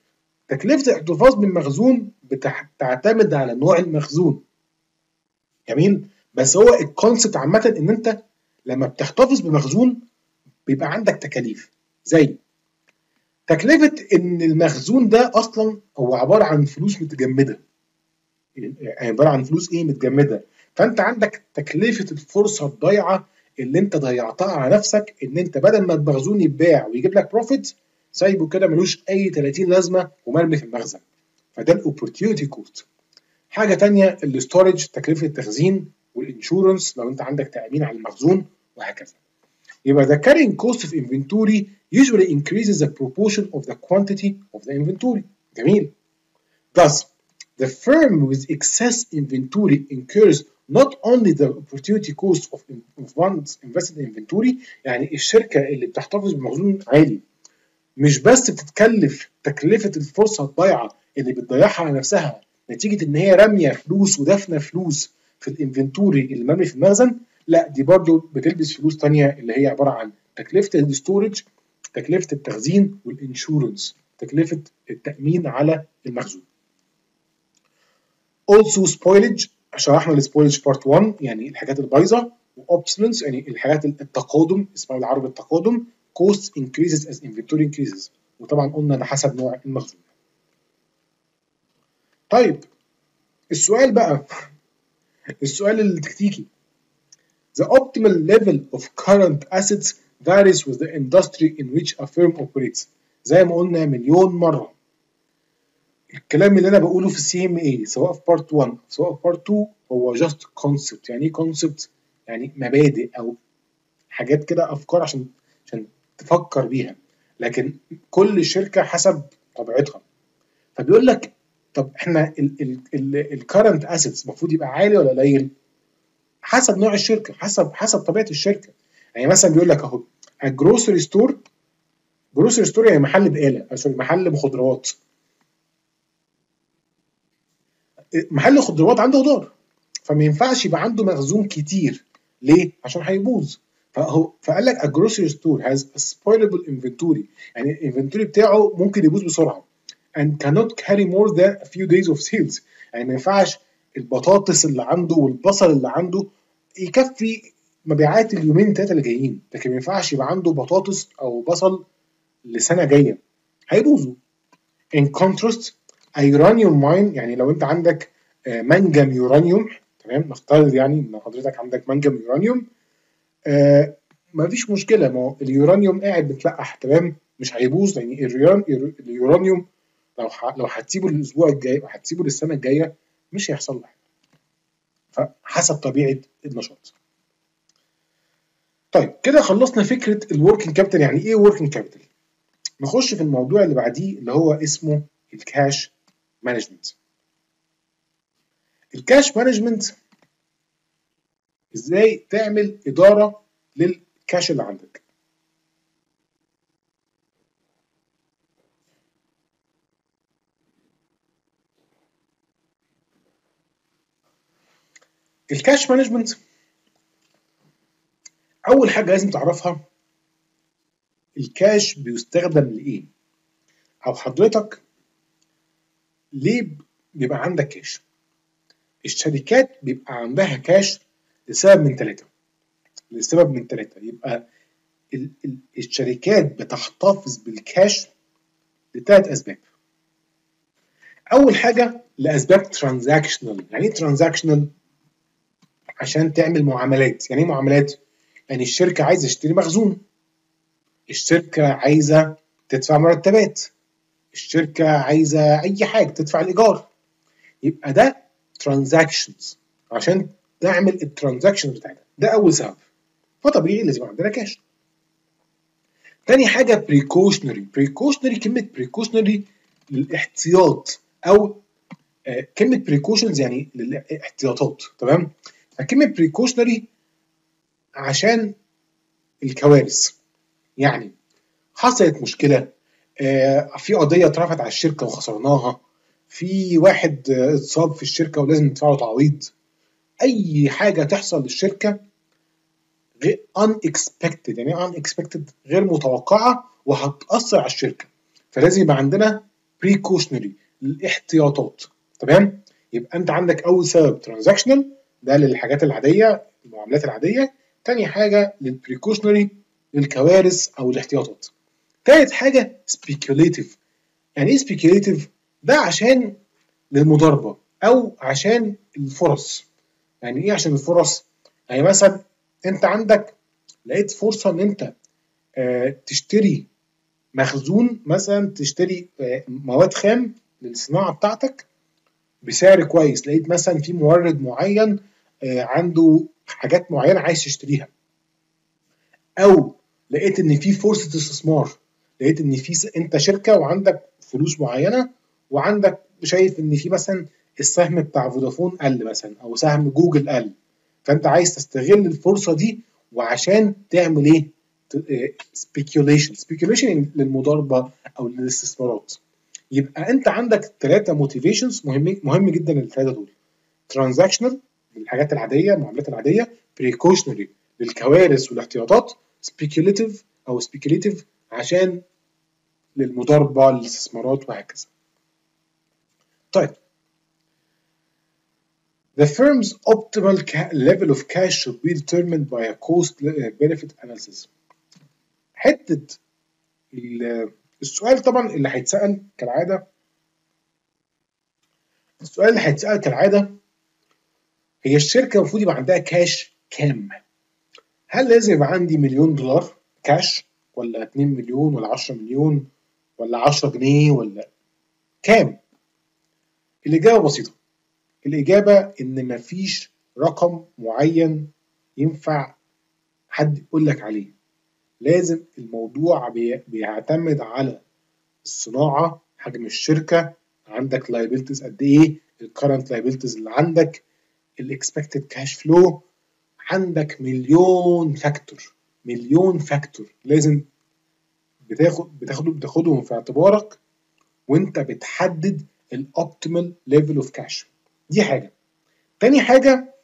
تكلفة الاحتفاظ بالمخزون بتعتمد على نوع المخزون. جميل؟ بس هو الكونسبت عامة ان انت لما بتحتفظ بمخزون بيبقى عندك تكاليف، زي تكلفة ان المخزون ده اصلا هو عبارة عن فلوس متجمدة. يعني عبارة عن فلوس ايه؟ متجمدة. فانت عندك تكلفة الفرصة الضايعة اللي انت ضيعتها على نفسك، ان انت بدل ما المخزون يتباع ويجيب لك بروفيت سايبه كده ملوش اي تلاتين لازمة ومرمي في المخزن. فده الاوبورتيونيتي كوست. حاجة تانية الاستورج، تكلفة التخزين، والانشورنس لو انت عندك تأمين على المخزون، وهكذا. يبقى the carrying cost of inventory usually increases the proportion of the quantity of the inventory. جميل. Thus, the firm with excess inventory incurs not only the opportunity cost of, of one's invested inventory، يعني الشركة اللي بتحتفظ بمخزون عالي مش بس بتتكلف تكلفة الفرصة الضايعة اللي بتضيعها على نفسها نتيجة إن هي رامية فلوس ودافنة فلوس في الانفنتوري اللي مرمي في المخزن، لا دي برضو بتلبس فلوس تانية اللي هي عبارة عن تكلفة الستورج، تكلفة التخزين، والانشورنس، تكلفة التأمين على المخزون. also spoilage، شرحنا السبويلج بارت واحد يعني الحاجات البايظة، وobsolescence يعني الحاجات التقادم، اسمها بالعربي التقادم. cost increases as inventory increases، وطبعا قلنا ده حسب نوع المخزون. طيب السؤال بقى، السؤال التكتيكي، the optimal level of current assets varies with the industry in which a firm operates. زي ما قلنا مليون مرة، الكلام اللي انا بقوله في السي ام اي سواء في بارت واحد سواء في بارت اتنين هو جاست كونسبت. يعني ايه كونسبت؟ يعني مبادئ او حاجات كده، افكار عشان عشان تفكر بيها، لكن كل شركه حسب طبيعتها. فبيقول لك طب احنا الكرنت اسيتس المفروض يبقى عالي ولا قليل؟ حسب نوع الشركه، حسب حسب طبيعه الشركه. يعني مثلا بيقول لك اهو الجروسري ستور، جروسري ستور يعني محل بقاله، سوري محل خضروات. محل خضروات عنده خضار، فما ينفعش يبقى عنده مخزون كتير. ليه؟ عشان هيبوظ. فهو فقال لك a grocery store has a spoilable inventory، يعني الانفنتوري بتاعه ممكن يبوظ بسرعه. and cannot carry more than a few days of sales، يعني ما ينفعش البطاطس اللي عنده والبصل اللي عنده يكفي مبيعات اليومين ثلاثه اللي جايين، لكن ما ينفعش يبقى عنده بطاطس او بصل لسنه جايه، هيبوظوا. in contrast uranium mine، يعني لو انت عندك منجم يورانيوم، تمام، نفترض يعني ان حضرتك عندك منجم يورانيوم، آه مفيش مشكله، ما هو اليورانيوم قاعد بتلقح، تمام، مش هيبوظ. يعني اليورانيوم لو ح... لو هتسيبه الاسبوع الجاي وهتسيبه للسنه الجايه مش هيحصل له حاجه، فحسب طبيعه النشاط. طيب كده خلصنا فكره الوركينج كابيتال. يعني ايه وركينج كابيتال؟ نخش في الموضوع اللي بعديه اللي هو اسمه الكاش مانجمنت. الكاش مانجمنت ازاي تعمل اداره للكاش اللي عندك. الكاش مانجمنت اول حاجه لازم تعرفها الكاش بيستخدم لايه، او حضرتك ليه بيبقى عندك كاش. الشركات بيبقى عندها كاش لسبب من ثلاثه، لسبب من ثلاثه يبقى ال ال الشركات بتحتفظ بالكاش لثلاث اسباب. اول حاجه لاسباب ترانزاكشنال. يعني ايه ترانزاكشنال؟ عشان تعمل معاملات. يعني ايه معاملات؟ يعني الشركه عايزه تشتري مخزون، الشركه عايزه تدفع مرتبات، الشركه عايزه اي حاجه تدفع الايجار، يبقى ده ترانزاكشنز عشان تعمل الترانزاكشن بتاعتها. ده اول سبب، فطبيعي لازم عندنا كاش. تاني حاجه بريكوشنري. بريكوشنري كلمه بريكوشنري للاحتياط، او آه كلمه بريكوشنز يعني للاحتياطات، تمام. فكلمه بريكوشنري عشان الكوارث. يعني حصلت مشكله، آه في قضيه اترفعت على الشركه وخسرناها، في واحد آه اتصاب في الشركه ولازم ندفع له تعويض، اي حاجه تحصل للشركه غير unexpected. يعني unexpected غير متوقعه وهتاثر على الشركه، فلازم يبقى عندنا precautionary للاحتياطات. تمام؟ يبقى انت عندك اول سبب transactional ده للحاجات العاديه المعاملات العاديه، تاني حاجه للبريكوشنري للكوارث او الاحتياطات. تالت حاجه speculative. يعني ايه speculative؟ ده عشان للمضاربه او عشان الفرص. يعني ايه عشان الفرص؟ يعني مثلا انت عندك لقيت فرصه ان انت آه تشتري مخزون، مثلا تشتري آه مواد خام للصناعه بتاعتك بسعر كويس، لقيت مثلا في مورد معين آه عنده حاجات معينه عايز تشتريها، او لقيت ان في فرصه استثمار، لقيت ان في انت شركه وعندك فلوس معينه وعندك شايف ان في مثلا السهم بتاع فودافون قل مثلا او سهم جوجل قل، فانت عايز تستغل الفرصه دي وعشان تعمل ايه؟ سبيكيوليشن. سبيكيوليشن للمضاربه او للاستثمارات. يبقى انت عندك ثلاثه موتيفيشنز مهم مهم جدا الثلاثه دول: ترانزاكشنال للحاجات العاديه المعاملات العاديه، بريكوشنري للكوارث والاحتياطات، سبيكيوليتيف او سبيكيوليتيف عشان للمضاربه للاستثمارات وهكذا. طيب The firm's optimal level of cash should be determined by a cost benefit analysis. حته السؤال طبعا اللي هيتسال كالعاده، السؤال اللي هيتسال كالعاده هي الشركه المفروض يبقى عندها كاش كام؟ هل لازم يبقى عندي مليون دولار كاش ولا اتنين مليون ولا عشرة مليون ولا عشرة جنيه ولا كام؟ الإجابة بسيطة. الإجابة إن مفيش رقم معين ينفع حد يقول لك عليه. لازم الموضوع بيعتمد على الصناعة، حجم الشركة، عندك liabilities قد إيه، الكرنت liabilities اللي عندك، الاكسبكتد كاش فلو، عندك مليون فاكتور مليون فاكتور لازم بتاخد بتاخده بتاخدهم في اعتبارك وانت بتحدد الاوبتيمال ليفل اوف كاش. دي حاجه. تاني حاجه،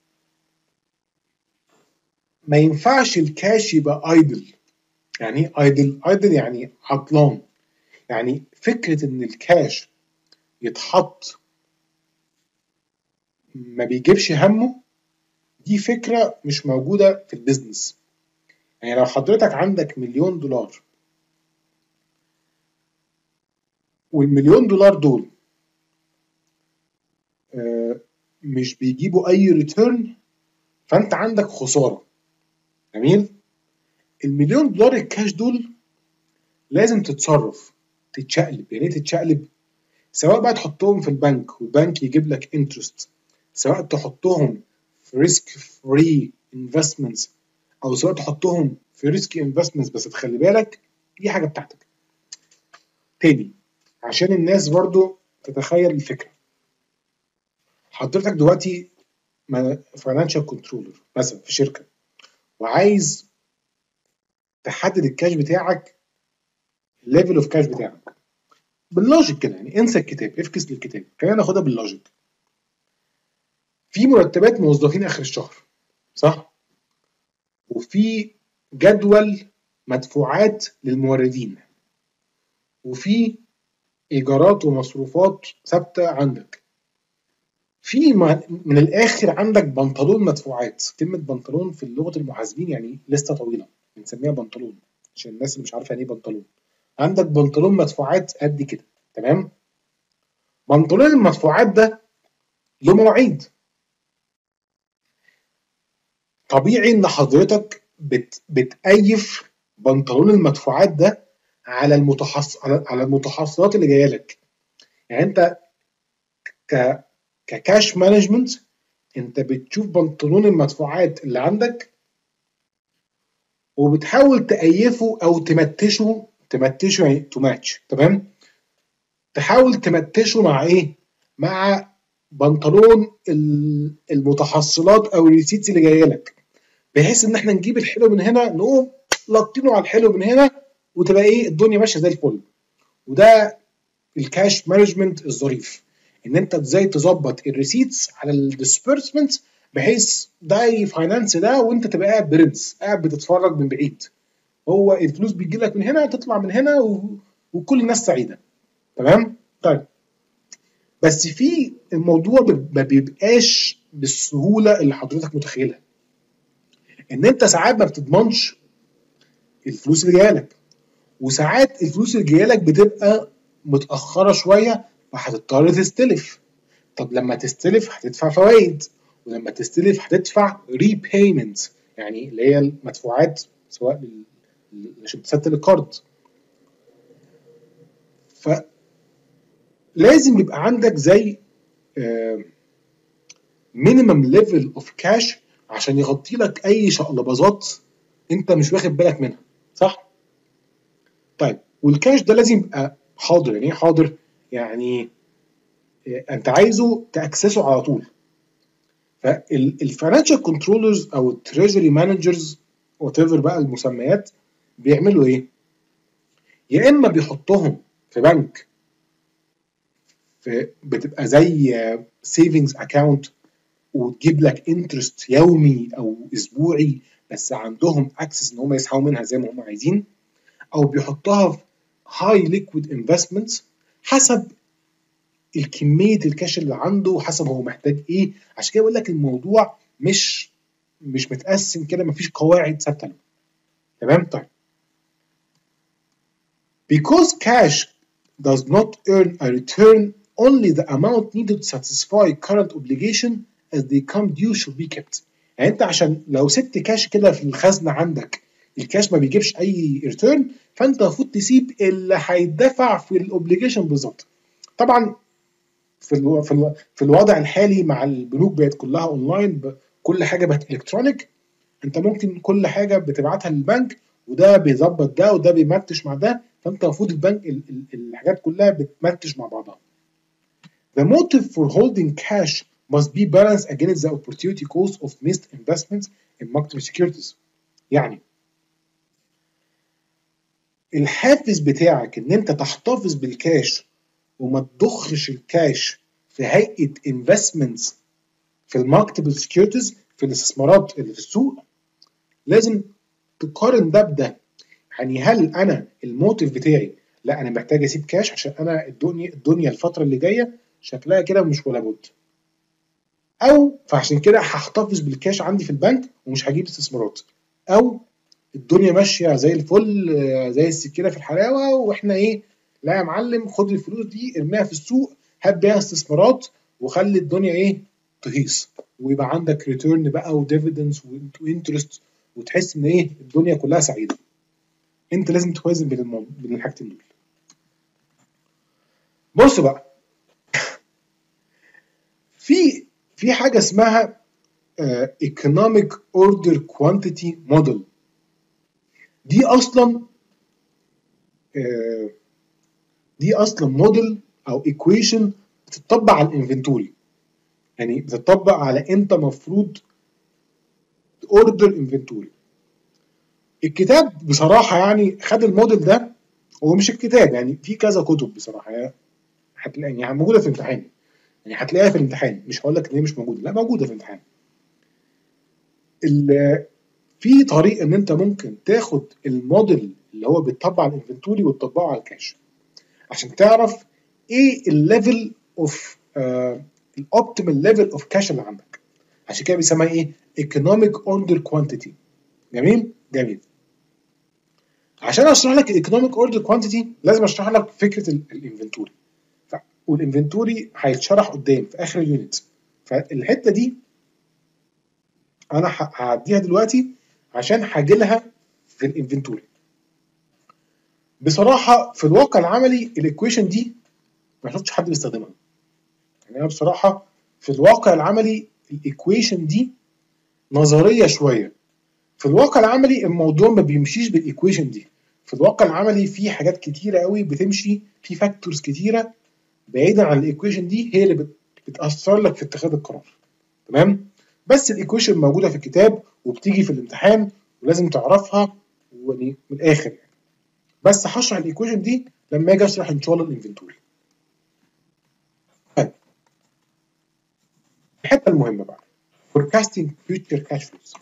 ما ينفعش الكاش يبقى ايدل. يعني ايه ايدل؟ ايدل يعني عطلان. يعني فكره ان الكاش يتحط ما بيجيبش همه، دي فكره مش موجوده في البيزنس. يعني لو حضرتك عندك مليون دولار والمليون دولار دول آه مش بيجيبوا اي ريتيرن، فانت عندك خساره. جميل. المليون دولار الكاش دول لازم تتصرف، تتشقلب. يعني ايه تتشقلب؟ سواء بقى تحطهم في البنك والبنك يجيب لك انترست، سواء تحطهم في ريسك فري انفستمنتس، او سواء تحطهم في ريسك انفستمنتس بس تخلي بالك دي حاجه بتاعتك. تاني عشان الناس برضو تتخيل الفكره، حضرتك دلوقتي فاينانشال كنترولر مثلا في شركه وعايز تحدد الكاش بتاعك، الليفل اوف كاش بتاعك باللوجيك كده. يعني انسى الكتاب، افكس للكتاب، خلينا ناخدها باللوجيك. في مرتبات موظفين اخر الشهر، صح؟ وفي جدول مدفوعات للموردين، وفي ايجارات ومصروفات ثابته عندك. في من الاخر عندك بنطلون مدفوعات. كلمه بنطلون في لغه المحاسبين يعني لسته طويله، بنسميها بنطلون عشان الناس اللي مش عارفه يعني ايه بنطلون. عندك بنطلون مدفوعات قد كده، تمام؟ بنطلون المدفوعات ده له مواعيد. طبيعي ان حضرتك بت بتأيف بنطلون المدفوعات ده على المتحص على المتحصلات اللي جايه لك. يعني انت ك ككاش مانجمنت انت بتشوف بنطلون المدفوعات اللي عندك وبتحاول تأيفه او تمتشه. تمتشه يعني تو ماتش، تمام؟ تحاول تمتشه مع ايه؟ مع بنطلون المتحصلات او الريسيتس اللي جايه لك، بحيث ان احنا نجيب الحلو من هنا نقوم لطينه على الحلو من هنا وتبقى ايه الدنيا ماشيه زي الفل. وده الكاش مانجمنت الظريف، ان انت ازاي تظبط الريسيتس على الديسبيرسمنت بحيث ده يفاينانس ده وانت تبقى قاعد برنس قاعد بتتفرج من بعيد. هو الفلوس بتجي لك من هنا تطلع من هنا و... وكل الناس سعيده. تمام؟ طيب بس في الموضوع ما بيبقاش بالسهوله اللي حضرتك متخيلها، ان انت ساعات ما بتضمنش الفلوس اللي جايه لك، وساعات الفلوس اللي جايه لك بتبقى متاخره شويه فهتضطر تستلف. طب لما تستلف هتدفع فوائد، ولما تستلف هتدفع ريبيمنت يعني اللي هي المدفوعات سواء عشان تسدد القرض. فلازم يبقى عندك زي مينيمم ليفل اوف كاش عشان يغطي لك اي شقلباظات انت مش واخد بالك منها، صح؟ طيب والكاش ده لازم يبقى حاضر. يعني ايه حاضر؟ يعني انت عايزه تاكسسه على طول. فالفاينانشال كنترولرز او التريجري مانجرز وات ايفر بقى المسميات بيعملوا ايه؟ يا اما بيحطهم في بنك في بتبقى زي سيفنجز اكاونت وتجيب لك انترست يومي او اسبوعي، بس عندهم اكسس ان هم يسحبوا منها زي ما هم عايزين، او بيحطها في هاي ليكويد انفستمنتس حسب الكميه الكاش اللي عنده وحسب هو محتاج ايه. عشان كده بقول لك الموضوع مش مش متقسم كده، مفيش قواعد ثابته له. تمام؟ طيب because cash does not earn a return, only the amount needed to satisfy current obligation as they come due should be kept. يعني انت عشان لو سبت كاش كده في الخزنه عندك الكاش ما بيجيبش اي ريتيرن، فانت المفروض تسيب اللي هيدفع في الاوبليجيشن بالظبط. طبعا في الو... في, الو... في الوضع الحالي مع البنوك بقت كلها اونلاين، ب... كل حاجه بقت الكترونيك، انت ممكن كل حاجه بتبعتها للبنك وده بيظبط ده وده بيمتش مع ده، فانت المفروض البنك ال... ال... الحاجات كلها بتمتش مع بعضها. The motive for holding cash must be balanced against the opportunity cost of missed investments in marketable securities. يعني الحافز بتاعك ان انت تحتفظ بالكاش وما تضخش الكاش في هيئه انفستمنتس في الماركتبل سكيورتيز في الاستثمارات اللي في السوق، لازم تقارن ده بده. يعني هل انا الموتيف بتاعي لا انا محتاج اسيب كاش عشان انا الدنيا الدنيا الفتره اللي جايه شكلها كده مش ولا بد، او فعشان كده هحتفظ بالكاش عندي في البنك ومش هجيب استثمارات، او الدنيا ماشيه زي الفل زي السكينه في الحلاوه واحنا ايه لا يا معلم خد الفلوس دي ارميها في السوق هات بيها استثمارات وخلي الدنيا ايه تهيص ويبقى عندك ريتيرن بقى وديفيدنس وانترست وتحس ان ايه الدنيا كلها سعيده. انت لازم توازن بين الموضوع بين الحاجتين دول. بص بقى في في حاجه اسمها ايكونوميك اوردر كوانتيتي موديل. دي اصلا uh, دي اصلا موديل او ايكويشن بتطبق على الانفنتوري، يعني بتطبق على انت مفروض اوردر انفنتوري. الكتاب بصراحه يعني خد الموديل ده، هو مش الكتاب يعني في كذا كتب بصراحه يعني هتلاقي يعني موجوده في الامتحان، يعني هتلاقيها في الامتحان، مش هقول لك ان هي مش موجوده، لا موجوده في الامتحان. في طريقه ان انت ممكن تاخد الموديل اللي هو بيتطبق على الانفنتوري وتطبقه على الكاش عشان تعرف ايه الليفل اوف الاوبتيمال ليفل اوف كاش اللي عندك. عشان كده بيسموها ايه ايكونوميك اوردر كوانتيتي. جميل جميل. عشان اشرح لك الايكونوميك اوردر كوانتيتي لازم اشرح لك فكره الانفنتوري، والانفنتوري هيتشرح قدام في اخر اليونت. فالحته دي انا هعديها دلوقتي عشان هاجي لها في الانفنتوري. بصراحه في الواقع العملي الايكويشن دي ما شفتش حد بيستخدمها. يعني انا بصراحه في الواقع العملي الايكويشن دي نظريه شويه، في الواقع العملي الموضوع ما بيمشيش بالايكويشن دي. في الواقع العملي في حاجات كتيره قوي بتمشي، في فاكتورز كتيره بعيدا عن الايكويشن دي هي اللي بتاثر لك في اتخاذ القرار. تمام؟ بس الايكويشن موجوده في الكتاب وبتيجي في الامتحان ولازم تعرفها من الاخر يعني. بس هشرح الايكويشن دي لما اجي اشرح ان شاء الله الانفنتوري. طيب الحته المهمه بقى forecasting future cash flows.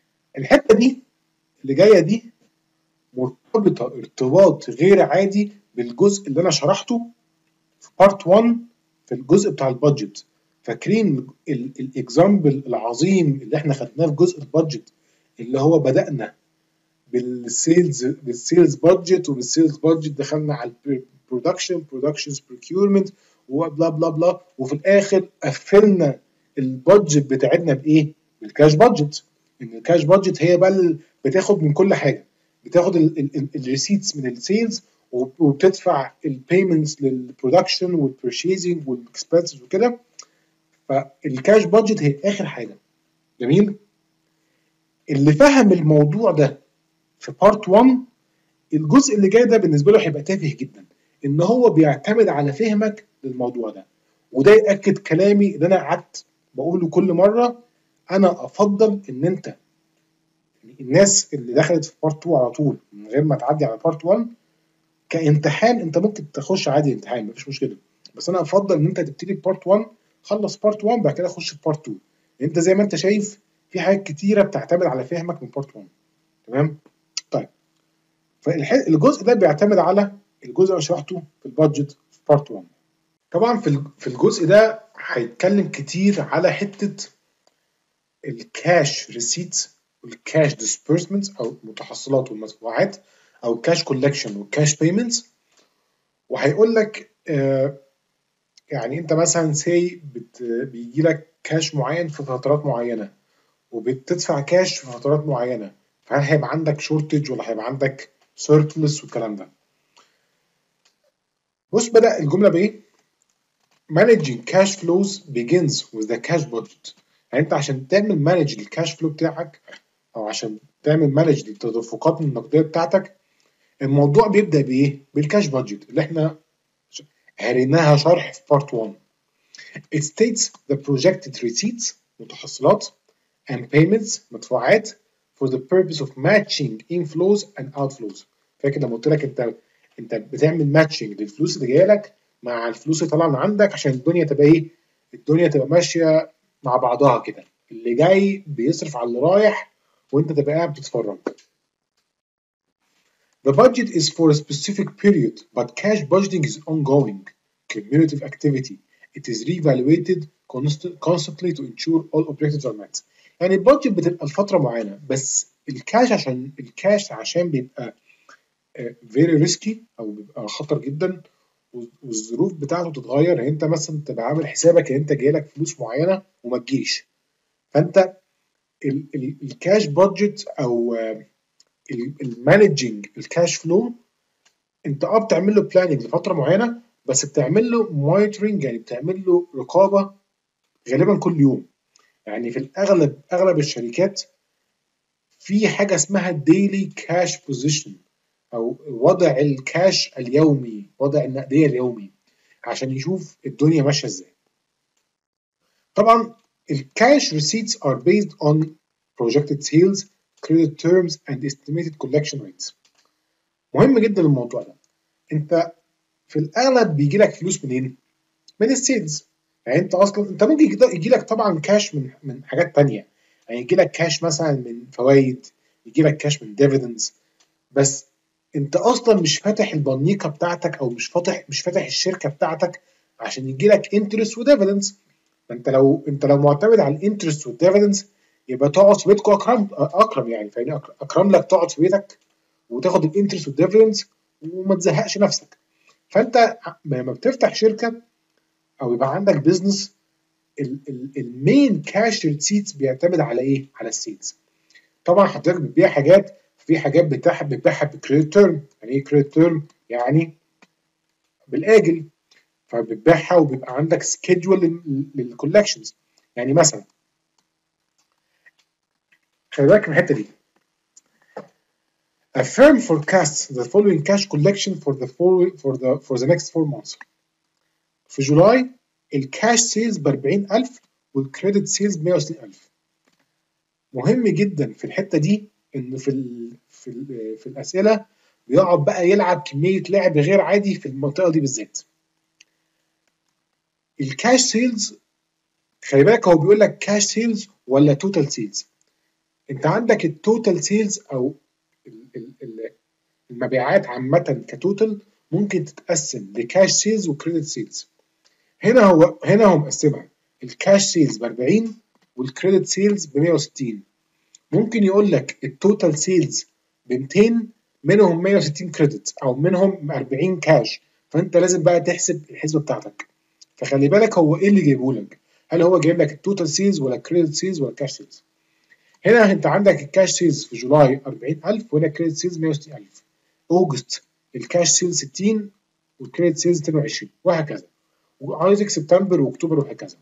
الحته دي اللي جايه دي مرتبطه ارتباط غير عادي بالجزء اللي انا شرحته في بارت واحد في الجزء بتاع البادجت. فاكرين الاكزامبل العظيم اللي احنا خدناه في جزء البادجت، اللي هو بدأنا بالسيلز بالسيلز بادجت، وبالسيلز بادجت دخلنا على البرودكشن برودكشنز بروكيورمنت وبلا بلا بلا، وفي الاخر قفلنا البادجت بتاعتنا بايه؟ بالكاش بادجت. ان الكاش بادجت هي بقى بتاخد من كل حاجه، بتاخد الريسيتس من السيلز، وبتدفع البيمنتس للبرودكشن والبرشيزنج والاكسبنسز وكده. فالكاش بادجت هي اخر حاجه. جميل. اللي فهم الموضوع ده في بارت واحد، الجزء اللي جاي ده بالنسبه له هيبقى تافه جدا، ان هو بيعتمد على فهمك للموضوع ده. وده ياكد كلامي اللي انا قعدت بقوله كل مره. انا افضل ان انت الناس اللي دخلت في بارت اتنين على طول من غير ما تعدي على بارت واحد كامتحان، انت ممكن تخش عادي امتحان مفيش مشكله، بس انا افضل ان انت تبتدي بارت واحد، خلص بارت واحد بعد كده خش في بارت اتنين. انت زي ما انت شايف في حاجات كتيره بتعتمد على فهمك من بارت واحد. تمام. طيب، فالجزء ده بيعتمد على الجزء اللي شرحته في البادجت في بارت واحد. طبعا في في الجزء ده هيتكلم كتير على حته الكاش ريسيتس والكاش ديسبيرسمنتس او المتحصلات والمدفوعات، او الكاش كولكشن والكاش بيمنتس. وهيقول لك آه يعني انت مثلا سي بيجي لك كاش معين في فترات معينه، وبتدفع كاش في فترات معينه، فهل هيبقى عندك شورتج ولا هيبقى عندك سيربلس والكلام ده. بص بدأ الجمله بايه؟ managing cash flows begins with the cash budget. يعني انت عشان تعمل مانج للكاش فلو بتاعك، او عشان تعمل مانج للتدفقات النقديه بتاعتك، الموضوع بيبدا بايه؟ بالكاش بادجت اللي احنا قريناها شرح في بارت واحد. It states the projected receipts متحصلات and payments مدفوعات for the purpose of matching inflows and outflows. فاكر لما قلت لك انت انت بتعمل ماتشنج للفلوس اللي جايه لك مع الفلوس اللي طالعه من عندك، عشان الدنيا تبقى ايه؟ الدنيا تبقى ماشيه مع بعضها كده، اللي جاي بيصرف على اللي رايح وانت تبقى قاعد بتتفرج. The budget is for a specific period, but cash budgeting is ongoing cumulative activity. It is reevaluated constantly to ensure all objectives are met. يعني البادجت بتبقى لفترة معينة، بس الكاش عشان الكاش عشان بيبقى very risky او بيبقى خطر جدا، والظروف بتاعته بتتغير. يعني انت مثلا تبقى عامل حسابك ان انت جايلك فلوس معينة وما تجيش، فانت الكاش بادجت او المانجنج الكاش فلو انت اه بتعمل له بلاننج لفتره معينه، بس بتعمل له مونيتورنج، يعني بتعمل له رقابه غالبا كل يوم. يعني في الاغلب اغلب الشركات في حاجه اسمها ديلي كاش بوزيشن، او وضع الكاش اليومي، وضع النقديه اليومي، عشان يشوف الدنيا ماشيه ازاي. طبعا الكاش receipts are based on projected sales, credit terms and estimated collection rates. مهم جدا الموضوع ده. انت في الاغلب بيجي لك فلوس منين؟ من السيلز. يعني انت اصلا انت ممكن يجي لك طبعا كاش من من حاجات تانية، يعني يجي لك كاش مثلا من فوائد، يجي لك كاش من ديفيدنز، بس انت اصلا مش فاتح البنيقه بتاعتك، او مش فاتح مش فاتح الشركه بتاعتك عشان يجي لك انترست وديفيدنز. فانت لو انت لو معتمد على الانترست والديفيدنز، يبقى تقعد في بيتكم اكرم اكرم يعني فاهمني، اكرم لك تقعد في بيتك وتاخد الانترست والديفيدنز وما تزهقش نفسك. فانت لما بتفتح شركه او يبقى عندك بزنس، المين كاش ريسيتس بيعتمد على ايه؟ على السيلز. طبعا حضرتك بتبيع حاجات، في حاجات بتاعها بتبيعها بكريدت تيرم. يعني ايه كريدت تيرم؟ يعني بالاجل، فبتبيعها وبيبقى عندك سكيدجول للكولكشنز. يعني مثلا خلي بالك من الحته دي. A firm forecasts the following cash collection for the for for the for the next four months. في جولاي الكاش سيلز ب أربعين ألف والكريدت سيلز ب مية وستين ألف. مهم جدا في الحته دي ان في ال في ال في الاسئله بيقعد بقى يلعب كميه لعب غير عادي في المنطقه دي بالذات. الكاش سيلز خلي بالك هو بيقول لك كاش سيلز ولا توتال سيلز. انت عندك التوتال سيلز او المبيعات عامه كتوتال ممكن تتقسم لكاش سيلز وكريدت سيلز. هنا هو هنا هو مقسمها الكاش سيلز ب أربعين والكريدت سيلز ب مية وستين. ممكن يقول لك التوتال سيلز ب ميتين، منهم مية وستين كريدت او منهم أربعين كاش، فانت لازم بقى تحسب الحسبه بتاعتك. فخلي بالك هو ايه اللي جايبه لك، هل هو جايب لك التوتال سيلز ولا الكريدت سيلز ولا الكاش سيلز. هنا انت عندك الكاش سيلز في جولاي أربعين ألف وهنا الكريدت سيلز مية وستين ألف. اوجست الكاش سيلز ستين والكريدت سيلز ميتين وعشرين وهكذا. وعايزك سبتمبر واكتوبر وهكذا.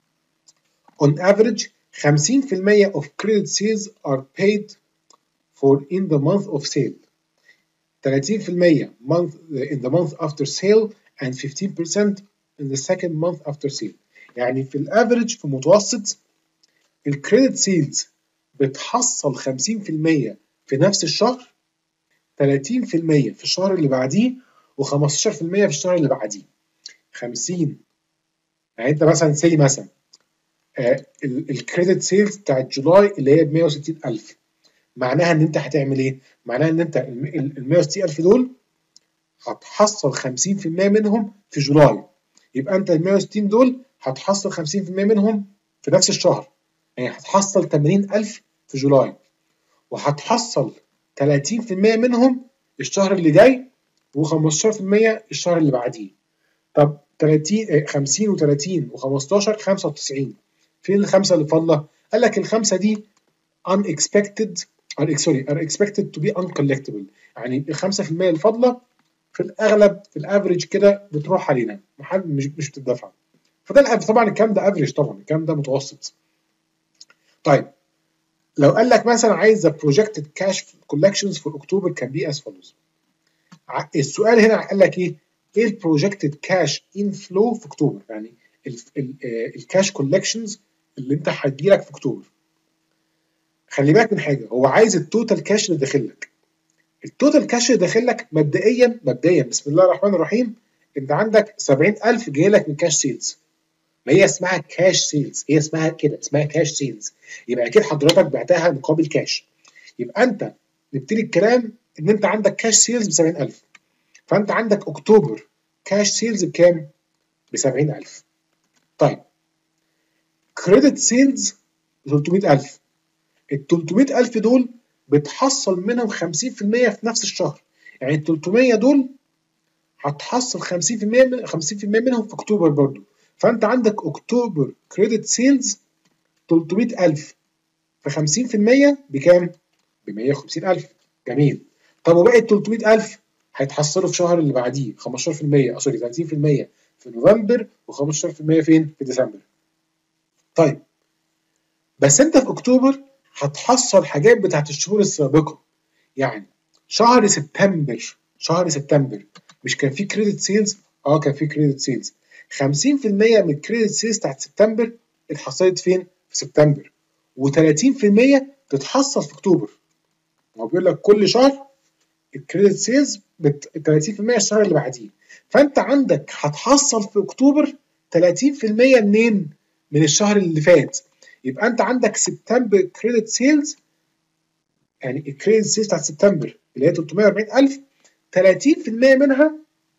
On average خمسين في المية of credit sales are paid for in the month of sale. ثلاثين في المية month in the month after sale and fifteen percent in the second month after sale. يعني في الافريج في المتوسط الكريدت سيلز بتحصل خمسين في المية في نفس الشهر، ثلاثين في المية في الشهر اللي بعديه، وخمستاشر في المية في الشهر اللي بعديه. خمسين يعني انت مثلا سي مثلا آه الكريدت سيلز بتاعت جولاي اللي هي ب مية وستين ألف، معناها ان انت هتعمل ايه؟ معناها ان انت ال مية وستين ألف دول هتحصل خمسين في المية منهم في جولاي، يبقى انت ال مية وستين دول هتحصل خمسين في المية منهم في نفس الشهر، يعني هتحصل ثمانين ألف في جولاي، وهتحصل ثلاثين في المية منهم الشهر اللي جاي، وخمستاشر في المية الشهر اللي بعديه. طب ثلاثين خمسين و30 و15 خمسة وتسعين، فين الخمسه اللي فاضله؟ قال لك الخمسه دي unexpected are sorry are expected to be uncollectible، يعني ال خمسة في المية الفاضله في الاغلب في الافريج كده بتروح علينا، مش مش بتدفع. فده طبعا الكلام ده افريج، طبعا الكلام ده متوسط. طيب لو قال لك مثلا عايز the projected cash collections for October can be as follows. السؤال هنا قال لك ايه؟ ايه البروجكتد كاش انفلو في اكتوبر؟ يعني الكاش كولكشنز اللي انت هتجيلك في اكتوبر. خلي بالك من حاجه، هو عايز التوتال كاش اللي داخل لك. التوتال كاش اللي داخل لك مبدئيا مبدئيا بسم الله الرحمن الرحيم انت عندك سبعين ألف جاي لك من كاش سيلز. ما هي اسمها كاش سيلز، هي اسمها كده، اسمها كاش سيلز، يبقى اكيد حضرتك بعتها مقابل كاش. يبقى انت نبتدي الكلام ان انت عندك كاش سيلز ب سبعين ألف، فانت عندك اكتوبر كاش سيلز بكام؟ ب سبعين ألف. طيب كريدت سيلز ثلاثمية ألف. ال ثلاثمية ألف دول بتحصل منهم خمسين في المية في نفس الشهر، يعني ال ثلاثمية دول هتحصل خمسين في المية من خمسين في المية منهم في اكتوبر برضو. فانت عندك اكتوبر كريدت سيلز ثلاثمية ألف في خمسين في المية بكام؟ ب مية وخمسين ألف. جميل. طب وباقي ال ثلاثمية ألف هيتحصلوا في الشهر اللي بعديه خمستاشر في المية سوري ثلاثين في المية في نوفمبر و15% فين؟ في ديسمبر. طيب بس انت في اكتوبر هتحصل حاجات بتاعت الشهور السابقه، يعني شهر سبتمبر شهر سبتمبر مش كان في كريدت سيلز؟ اه كان في كريدت سيلز. خمسين في المية من الكريدت سيلز بتاعت سبتمبر اتحصلت فين؟ في سبتمبر، و30% تتحصل في اكتوبر. هو بيقول لك كل شهر الكريدت سيلز ثلاثين في المية الشهر اللي بعديه، فانت عندك هتحصل في اكتوبر ثلاثين في المية منين؟ من الشهر اللي فات. يبقى انت عندك سبتمبر كريدت سيلز، يعني الكريدت سيلز بتاعت سبتمبر اللي هي ثلاثمية وأربعين ألف، ثلاثين في المية منها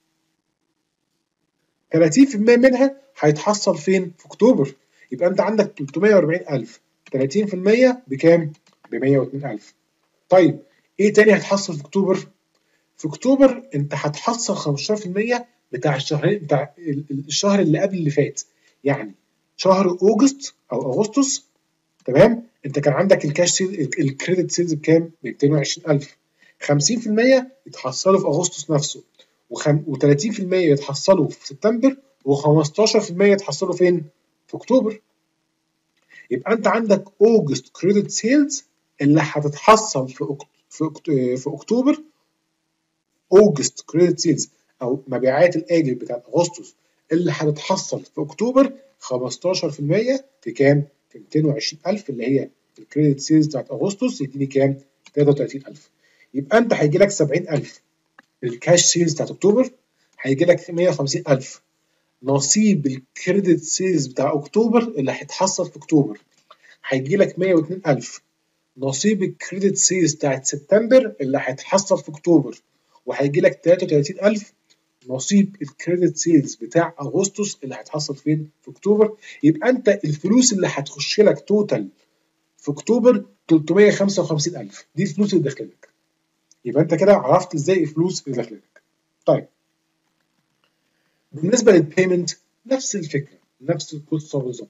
ثلاثين في المية منها هيتحصل فين؟ في اكتوبر. يبقى انت عندك ثلاثمية وأربعين ألف، ثلاثين في المية بكام؟ ب مية واتنين ألف. طيب ايه تاني هيتحصل في اكتوبر؟ في اكتوبر انت هتحصل خمستاشر في المية بتاع الشهرين بتاع الشهر اللي قبل اللي فات، يعني شهر اوجست او اغسطس. تمام؟ انت كان عندك الكاش سيل الكريدت سيلز بكام؟ ب ميتين وعشرين ألف. خمسين في المية يتحصلوا في اغسطس نفسه، و30% يتحصلوا في سبتمبر، و15% يتحصلوا فين؟ في اكتوبر. يبقى انت عندك اوجست كريدت سيلز اللي هتتحصل في أكت... في, أكت... في اكتوبر. اوجست كريدت سيلز او مبيعات الاجل بتاعت اغسطس اللي هتتحصل في اكتوبر خمستاشر في المية في كام؟ في ميتين وعشرين ألف اللي هي الكريدت سيلز بتاعت اغسطس، يديني كام؟ تلاتة وتلاتين ألف. يبقى انت هيجي لك سبعين ألف الكاش سيلز بتاعت اكتوبر، هيجي لك مية وخمسين ألف نصيب الكريدت سيلز بتاع اكتوبر اللي هيتحصل في اكتوبر، هيجي لك مية واتنين ألف نصيب الكريدت سيلز بتاعت سبتمبر اللي هيتحصل في اكتوبر، وهيجي لك تلاتة وتلاتين ألف نصيب الكريدت سيلز بتاع اغسطس اللي هيتحصل فين؟ في اكتوبر. يبقى انت الفلوس اللي هتخش لك توتال في اكتوبر ثلاثمية وخمسة وخمسين ألف، دي الفلوس اللي داخله لك. يبقى انت كده عرفت ازاي الفلوس اللي داخله لك. طيب بالنسبه للبيمنت نفس الفكره، نفس القصه بالظبط.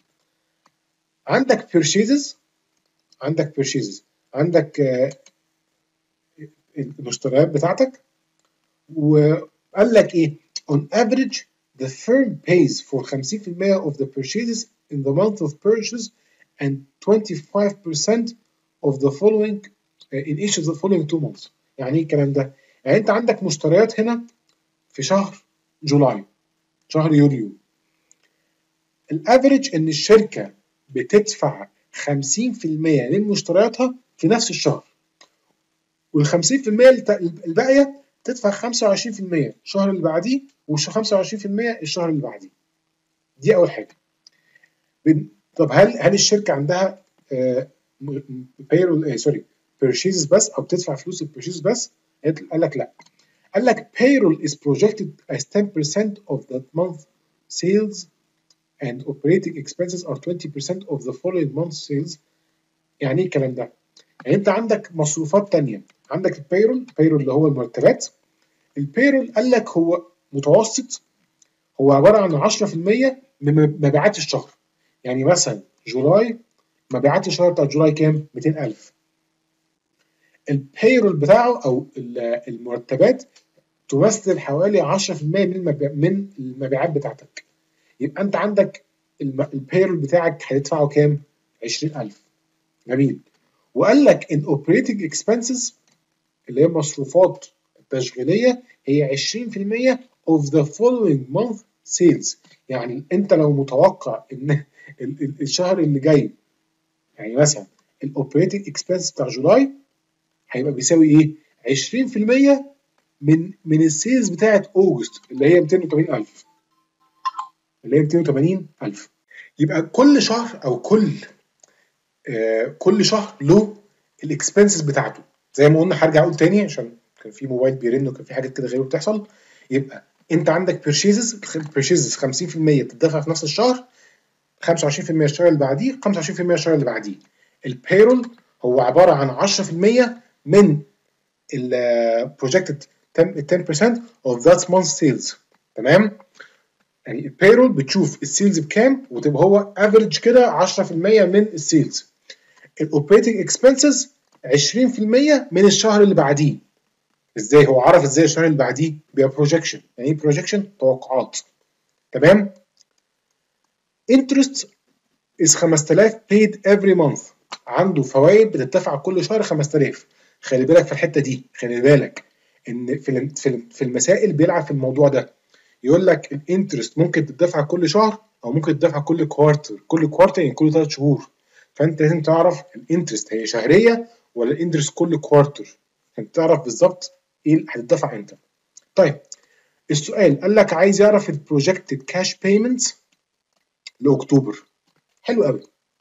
عندك purchases، عندك purchases عندك آه المشتريات بتاعتك، وقال لك ايه؟ on average the firm pays for خمسين في المية of the purchases in the month of purchase and twenty-five percent of the following uh, in each of the following two months. يعني ايه الكلام ده؟ يعني انت عندك مشتريات هنا في شهر جولاي، شهر يوليو. الافريج ان الشركه بتدفع خمسين في المية من مشترياتها في نفس الشهر، وال خمسين في المية الباقيه تدفع خمسة وعشرين في المية الشهر اللي بعديه، وال خمسة وعشرين في المية الشهر اللي بعديه. دي اول حاجه. طب هل هل الشركه عندها بايرول سوري بيرشيز بس، او بتدفع فلوس البيرشيز بس؟ قال لك لا. قال لك payroll is projected as ten percent of that month sales and operating expenses are twenty percent of the following month's sales. يعني ايه الكلام ده؟ يعني انت عندك مصروفات تانية، عندك البيرول، البيرول اللي هو المرتبات. البيرول قال لك هو متوسط، هو عباره عن عشرة في المية من مبيعات الشهر. يعني مثلا جولاي، مبيعات الشهر بتاع جولاي كام؟ مئتين ألف. البيرول بتاعه او المرتبات تمثل حوالي عشرة في المية من من المبيعات بتاعتك. يبقى انت عندك البيرول بتاعك هتدفعه كام؟ عشرين ألف. جميل. وقال لك ان اوبريتنج اكسبنسز اللي هي المصروفات التشغيليه هي عشرين في المية of the following month sales. يعني انت لو متوقع ان الشهر اللي جاي، يعني مثلا الاوبريتنج اكسبنس بتاع جولاي هيبقى بيساوي ايه؟ عشرين في المية من من السيلز بتاعت اوجست اللي هي مئتين وثمانين ألف، اللي هي مئتين وثمانين ألف. يبقى كل شهر او كل آه كل شهر له الاكسبنسز بتاعته. زي ما قلنا، هرجع اقول تاني عشان كان في موبايل بيرن وكان في حاجات كده غيره بتحصل. يبقى انت عندك بيرشيزز، بيرشيزز خمسين في المية بتدفع في نفس الشهر، خمسة وعشرين في المية الشهر اللي بعديه، خمسة وعشرين في المية الشهر اللي بعديه. البيرول هو عباره عن عشرة في المية من البروجكتد ten percent of that month sales. تمام؟ يعني البيرول بتشوف السيلز بكام وتبقى هو افريج كده عشرة في المية من السيلز. الاوبريتنج اكسبنسز عشرين في المية من الشهر اللي بعديه. ازاي هو عرف ازاي الشهر اللي بعديه؟ بيبقى بروجكشن. يعني ايه بروجكشن؟ توقعات. تمام؟ انترست is خمسة آلاف paid every month. عنده فوائد بتدفع كل شهر خمسة آلاف. خلي بالك في الحته دي، خلي بالك ان في في المسائل بيلعب في الموضوع ده. يقول لك الانترست ممكن تدفع كل شهر او ممكن تدفع كل كوارتر. كل كوارتر يعني كل ثلاث شهور. فانت لازم تعرف الانترست هي شهريه ولا الانترست كل كوارتر، عشان تعرف بالظبط ايه اللي هتدفع امتى. طيب السؤال قال لك عايز يعرف البروجكتد كاش بيمنتس لاكتوبر. حلو قوي.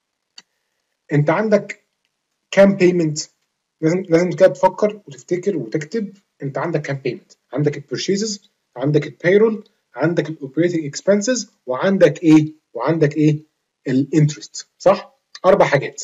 انت عندك كام بيمنت؟ لازم لازم كده تفكر وتفتكر وتكتب. انت عندك كام بيمنت؟ عندك البيرشيزز، عندك البيرول، عندك الاوبريتنج اكسبنسز، وعندك ايه؟ وعندك ايه؟ الانترست. صح؟ اربع حاجات.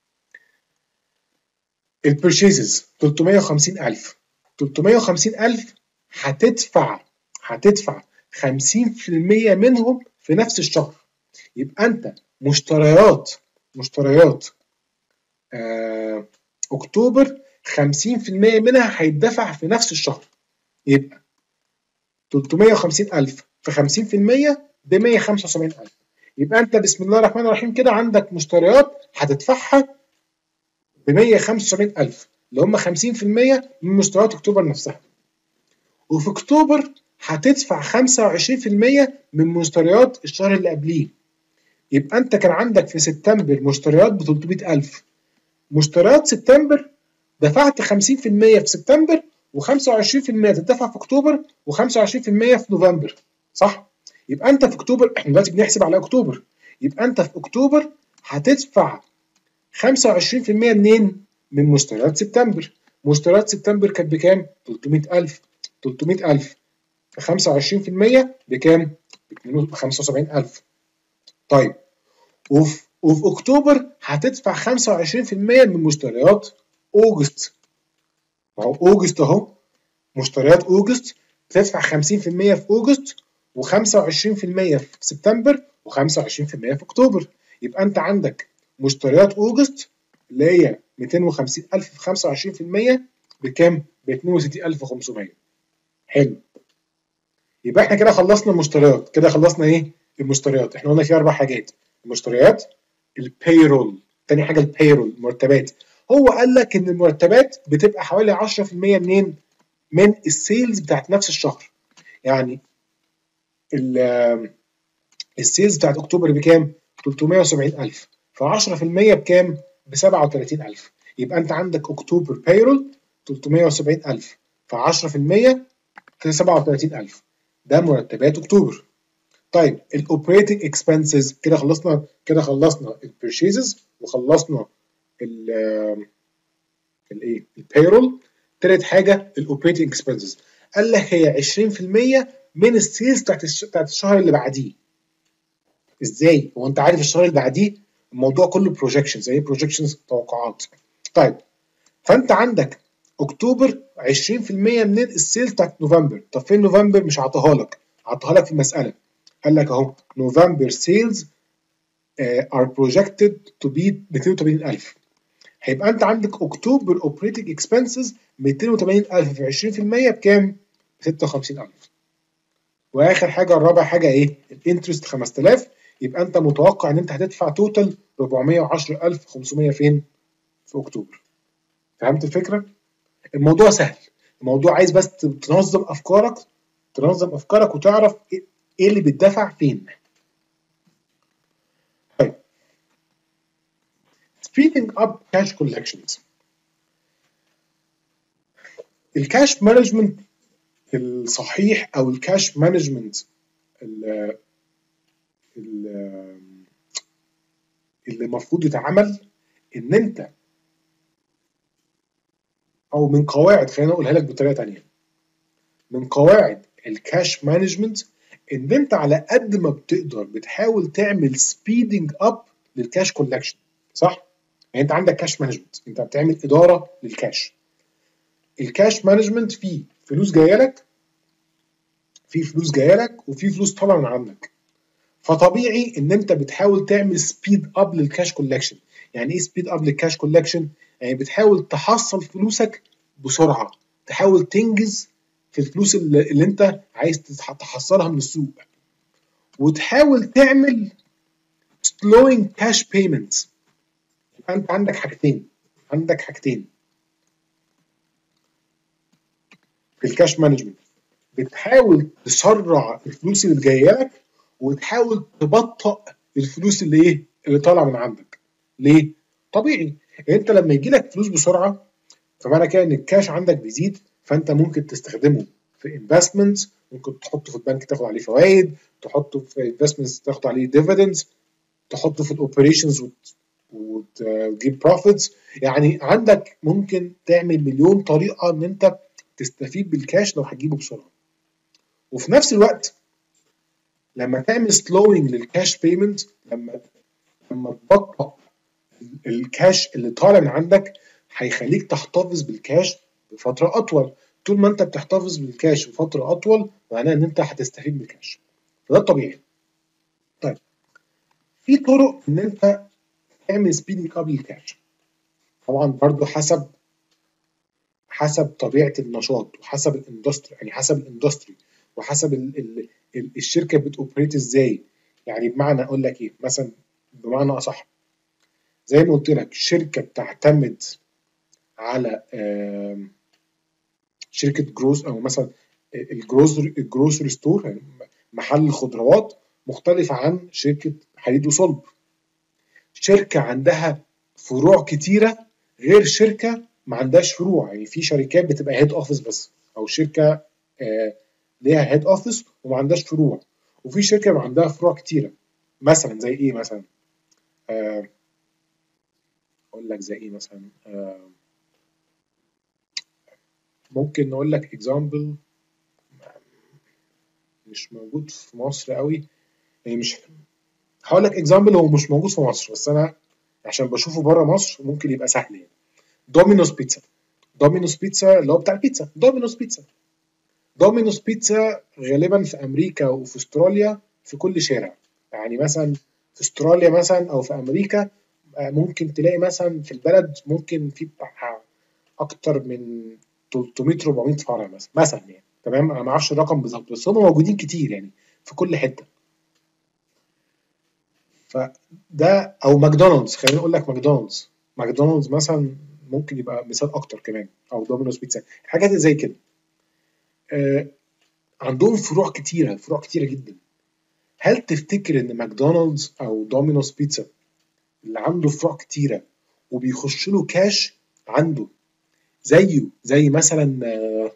البيرشيزز ثلاثمية وخمسين ألف. ثلاثمية وخمسين ألف هتدفع هتدفع خمسين في المية منهم في نفس الشهر. يبقى انت مشتريات مشتريات آه اكتوبر خمسين في المية منها هيدفع في نفس الشهر. يبقى ثلاثمية وخمسين ألف في خمسين في المية ب مية وخمسة وسبعين ألف. يبقى انت بسم الله الرحمن الرحيم كده عندك مشتريات هتدفعها ب مية وخمسة وسبعين ألف، اللي هم خمسين في المية من مشتريات اكتوبر نفسها. وفي اكتوبر هتدفع خمسة وعشرين في المية من مشتريات الشهر اللي قبليه. يبقى انت كان عندك في سبتمبر مشتريات ب ثلاثمية ألف. مشتريات سبتمبر دفعت خمسين في المية في سبتمبر، وخمسة وعشرين في المية تدفع في اكتوبر، وخمسة وعشرين في المية في نوفمبر. صح؟ يبقى انت في اكتوبر، احنا دلوقتي بنحسب على اكتوبر، يبقى انت في اكتوبر هتدفع خمسة وعشرين في المية منين؟ من مشتريات سبتمبر. مشتريات سبتمبر كانت بكام؟ ثلاثمية ألف. ثلاثمية ألف في خمسة وعشرين في المية بكام؟ ب خمسة وسبعين ألف. طيب وفي وفي اكتوبر هتدفع خمسة وعشرين في المية من مشتريات اوجست. ما هو اوجست اهو، مشتريات اوجست بتدفع خمسين في المية في اوجست و25% في سبتمبر و25% في اكتوبر. يبقى انت عندك مشتريات اوجست اللي هي مئتين وخمسين ألف في خمسة وعشرين في المية بكام؟ ب اثنين وستين ألف وخمسمية. حلو. يبقى احنا كده خلصنا المشتريات. كده خلصنا ايه؟ المشتريات. احنا قلنا في اربع حاجات: المشتريات، البيرول، تاني حاجه البيرول المرتبات. هو قال لك ان المرتبات بتبقى حوالي عشرة في المية منين؟ من السيلز بتاعت نفس الشهر. يعني السيلز بتاعت اكتوبر بكام؟ ثلاثمية وسبعين ألف، ف عشرة في المية بكام؟ ب سبعة وثلاثين ألف. يبقى انت عندك اكتوبر بيرول ثلاثمية وسبعين ألف، ف عشرة في المية كده سبعة وثلاثين ألف. ده مرتبات اكتوبر. طيب الاوبريتنج اكسبنسز كده خلصنا. كده خلصنا البيرشيزز وخلصنا الايه؟ البيرول. تالت حاجه الاوبريتنج اكسبنسز، قال لك هي عشرين في المية من السيلز بتاعت الش... بتاعت الشهر اللي بعديه. ازاي؟ هو انت عارف الشهر اللي بعديه الموضوع كله بروجكشنز. ايه بروجكشنز؟ توقعات. طيب فانت عندك اكتوبر عشرين في المية من السيلز بتاعت نوفمبر. طب فين نوفمبر؟ مش عطاها لك، عطاها لك في المساله. قال لك اهو نوفمبر سيلز ار بروجكتد تو بي مئتين وثمانين ألف. هيبقى انت عندك اكتوبر اوبريتنج اكسبنسز مئتين وثمانين ألف في عشرين في المية بكام؟ ب ستة وخمسين ألف. واخر حاجه الرابع حاجه ايه؟ الانترست خمسة آلاف. يبقى انت متوقع ان انت هتدفع توتال أربعمية وعشرة ألف وخمسمية فين؟ في اكتوبر. فهمت الفكره؟ الموضوع سهل. الموضوع عايز بس تنظم افكارك، تنظم افكارك وتعرف ايه اللي بيدفع فين. طيب speeding up cash collections. الكاش مانجمنت الصحيح او الكاش مانجمنت اللي المفروض يتعمل ان انت، او من قواعد، خلينا اقولها لك بطريقه ثانيه، من قواعد الكاش مانجمنت ان انت على قد ما بتقدر بتحاول تعمل سبيدنج اب للكاش كولكشن. صح؟ يعني انت عندك كاش مانجمنت، انت بتعمل اداره للكاش. الكاش مانجمنت فيه فلوس جايه لك، في فلوس جايه لك وفي فلوس طالعه من عندك. فطبيعي ان انت بتحاول تعمل سبيد اب للكاش كولكشن. يعني ايه سبيد اب للكاش كولكشن؟ يعني بتحاول تحصل فلوسك بسرعه، تحاول تنجز في الفلوس اللي, اللي انت عايز تحصلها من السوق، وتحاول تعمل slowing cash payments. انت عندك حاجتين، عندك حاجتين في الكاش مانجمنت: بتحاول تسرع الفلوس اللي جايه لك، وتحاول تبطئ الفلوس اللي ايه؟ اللي طالعه من عندك. ليه؟ طبيعي انت لما يجي لك فلوس بسرعه فمعنى كده ان الكاش عندك بيزيد، فانت ممكن تستخدمه في انفستمنت، ممكن تحطه في البنك تاخد عليه فوائد، تحطه في انفستمنتس تاخد عليه ديفيدنز، تحطه في الاوبريشنز وتجيب بروفيتس. يعني عندك ممكن تعمل مليون طريقه ان انت تستفيد بالكاش لو هتجيبه بسرعه. وفي نفس الوقت لما تعمل سلوينج للكاش بيمنت، لما لما تبطئ الكاش اللي طالع من عندك، هيخليك تحتفظ بالكاش بفتره اطول. طول ما انت بتحتفظ بالكاش بفتره اطول معناه ان انت هتستفيد بالكاش، فده الطبيعي. طيب في طرق ان انت تعمل سبيدنج اب للكاش، طبعا برضو حسب حسب طبيعه النشاط وحسب الاندستري، يعني حسب الاندستري وحسب ال ال ال الشركه بتوبريت ازاي. يعني بمعنى اقول لك ايه مثلا، بمعنى اصح، زي ما قلت لك شركه بتعتمد على شركه جروس، او مثلا الجروسري الجروسري ستور، يعني محل خضروات، مختلفه عن شركه حديد وصلب. شركه عندها فروع كتيره غير شركه ما عندهاش فروع. يعني في شركات بتبقى هيد اوفيس بس، او شركه آه ليها هيد اوفيس وما عندهاش فروع، وفي شركه ما عندها فروع كتيره. مثلا زي ايه مثلا؟ آه اقول لك زي ايه مثلا، آه ممكن نقول لك اكزامبل. مش موجود في مصر قوي، يعني مش هقول لك اكزامبل هو مش موجود في مصر، بس انا عشان بشوفه بره مصر ممكن يبقى سهل يعني. دومينوز بيتزا. دومينوز بيتزا اللي هو بتاع البيتزا، دومينوز بيتزا. دومينوز بيتزا غالبا في امريكا وفي استراليا في كل شارع. يعني مثلا في استراليا مثلا او في امريكا ممكن تلاقي مثلا في البلد ممكن في بتاع اكتر من تلتمية اربعمية فرع مثلا مثلا يعني. تمام، انا ما اعرفش الرقم بالظبط بس هم موجودين كتير يعني في كل حته. فده او ماكدونالدز، خلينا نقول لك ماكدونالدز. ماكدونالدز مثلا ممكن يبقى مثال اكتر كمان، او دومينوز بيتزا، حاجات زي كده. آه عندهم فروع كتيره، فروع كتيره جدا. هل تفتكر ان ماكدونالدز او دومينوز بيتزا اللي عنده فروع كتيره وبيخش له كاش عنده زيه زي مثلا آه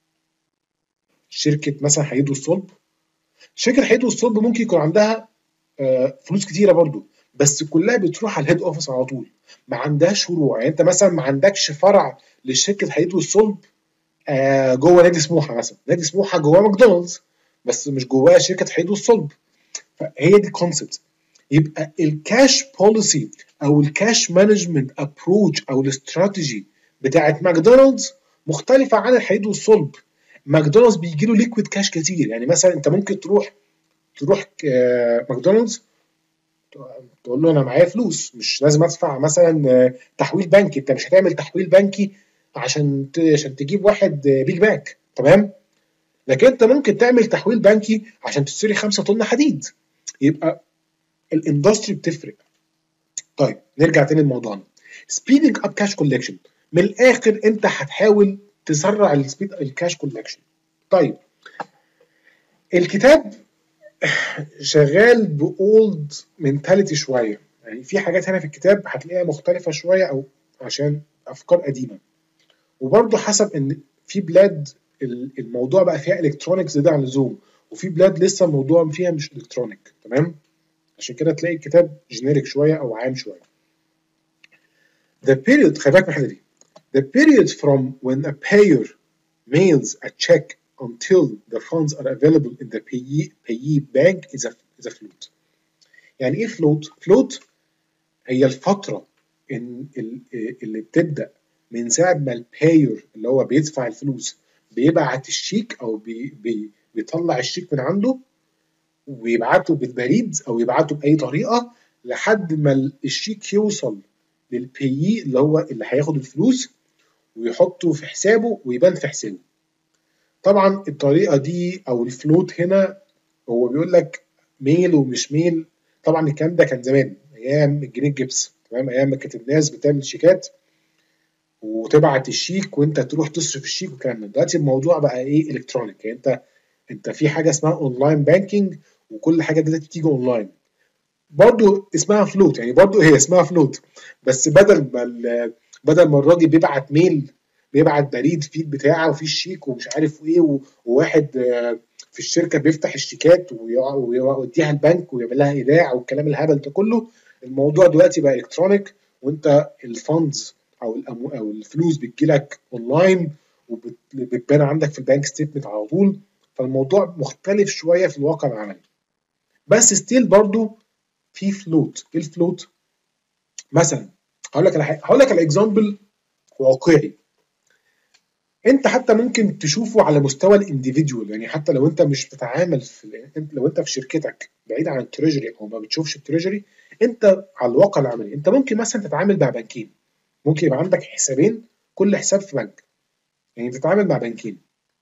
شركه مثلا حديد والصلب؟ شركه حديد والصلب ممكن يكون عندها آه فلوس كتيره برضو، بس كلها بتروح على الهيد اوفيس على طول، ما عندهاش فروع. يعني انت مثلا ما عندكش فرع لشركه حديد والصلب آه جوه نادي سموحه مثلا. نادي سموحه جواه ماكدونالدز بس مش جواه شركه حديد والصلب. فهي دي الكونسبت. يبقى الكاش بوليسي او الكاش مانجمنت ابروتش او الاستراتيجي بتاعت ماكدونالدز مختلفه عن الحديد والصلب. ماكدونالدز بيجي له ليكويد كاش كتير، يعني مثلا انت ممكن تروح تروح آه ماكدونالدز تقول له انا معايا فلوس، مش لازم ادفع مثلا تحويل بنكي. انت مش هتعمل تحويل بنكي عشان عشان تجيب واحد بيج باك، تمام؟ لكن انت ممكن تعمل تحويل بنكي عشان تشتري خمسة طن حديد. يبقى الاندستري بتفرق. طيب نرجع تاني لموضوعنا. سبيدنج اب كاش كولكشن، من الاخر انت هتحاول تسرع السبيد الكاش كولكشن. طيب الكتاب شغال باولد منتاليتي شويه، يعني في حاجات هنا في الكتاب هتلاقيها مختلفه شويه او عشان افكار قديمه. وبرضه حسب ان في بلاد الموضوع بقى فيها الكترونيك زياده عن اللزوم، وفي بلاد لسه الموضوع فيها مش الكترونيك، تمام؟ عشان كده تلاقي الكتاب جينيريك شويه او عام شويه. The period، خلي بالك من الحته دي. The period from when a payer mails a check until the funds are available in the payee, payee bank is a, is a float. يعني ايه فلوت؟ فلوت هي الفترة إن اللي بتبدأ من ساعة ما الباير اللي هو بيدفع الفلوس بيبعت الشيك أو بي بي بيطلع الشيك من عنده ويبعته بالبريد أو يبعته بأي طريقة لحد ما الشيك يوصل للبيي اللي هو اللي هياخد الفلوس ويحطه في حسابه ويبان في حسابه. طبعا الطريقة دي أو الفلوت هنا هو بيقول لك ميل ومش ميل. طبعا الكلام ده كان زمان ايام الجنيه الجبس، تمام؟ ايام ما كانت الناس بتعمل شيكات وتبعت الشيك وانت تروح تصرف الشيك والكلام ده. دلوقتي الموضوع بقى ايه؟ الكترونيك. يعني انت انت في حاجه اسمها اونلاين بانكينج وكل حاجه دلوقتي بتيجي اونلاين. برضو اسمها فلوت، يعني برضو هي اسمها فلوت، بس بدل ما بدل ما الراجل بيبعت ميل بيبعت بريد فيه بتاعه وفيه الشيك ومش عارف ايه، وواحد في الشركه بيفتح الشيكات ويوديها البنك ويعمل لها ايداع والكلام الهبل ده كله. الموضوع دلوقتي بقى الكترونيك، وانت الفاندز او الأمو او الفلوس بتجيلك اونلاين وبتبان عندك في البنك ستيتمنت على طول. فالموضوع مختلف شويه في الواقع العملي، بس ستيل برضو في فلوت. ايه الفلوت؟ مثلا هقول لك على حاجه، هقول لك على اكزامبل واقعي انت حتى ممكن تشوفه على مستوى الانديفيديوال. يعني حتى لو انت مش بتتعامل في لو انت في شركتك بعيد عن التريجري او ما بتشوفش التريجري، انت على الواقع العملي انت ممكن مثلا تتعامل مع بنكين. ممكن يبقى عندك حسابين، كل حساب في بنك، يعني بتتعامل مع بنكين.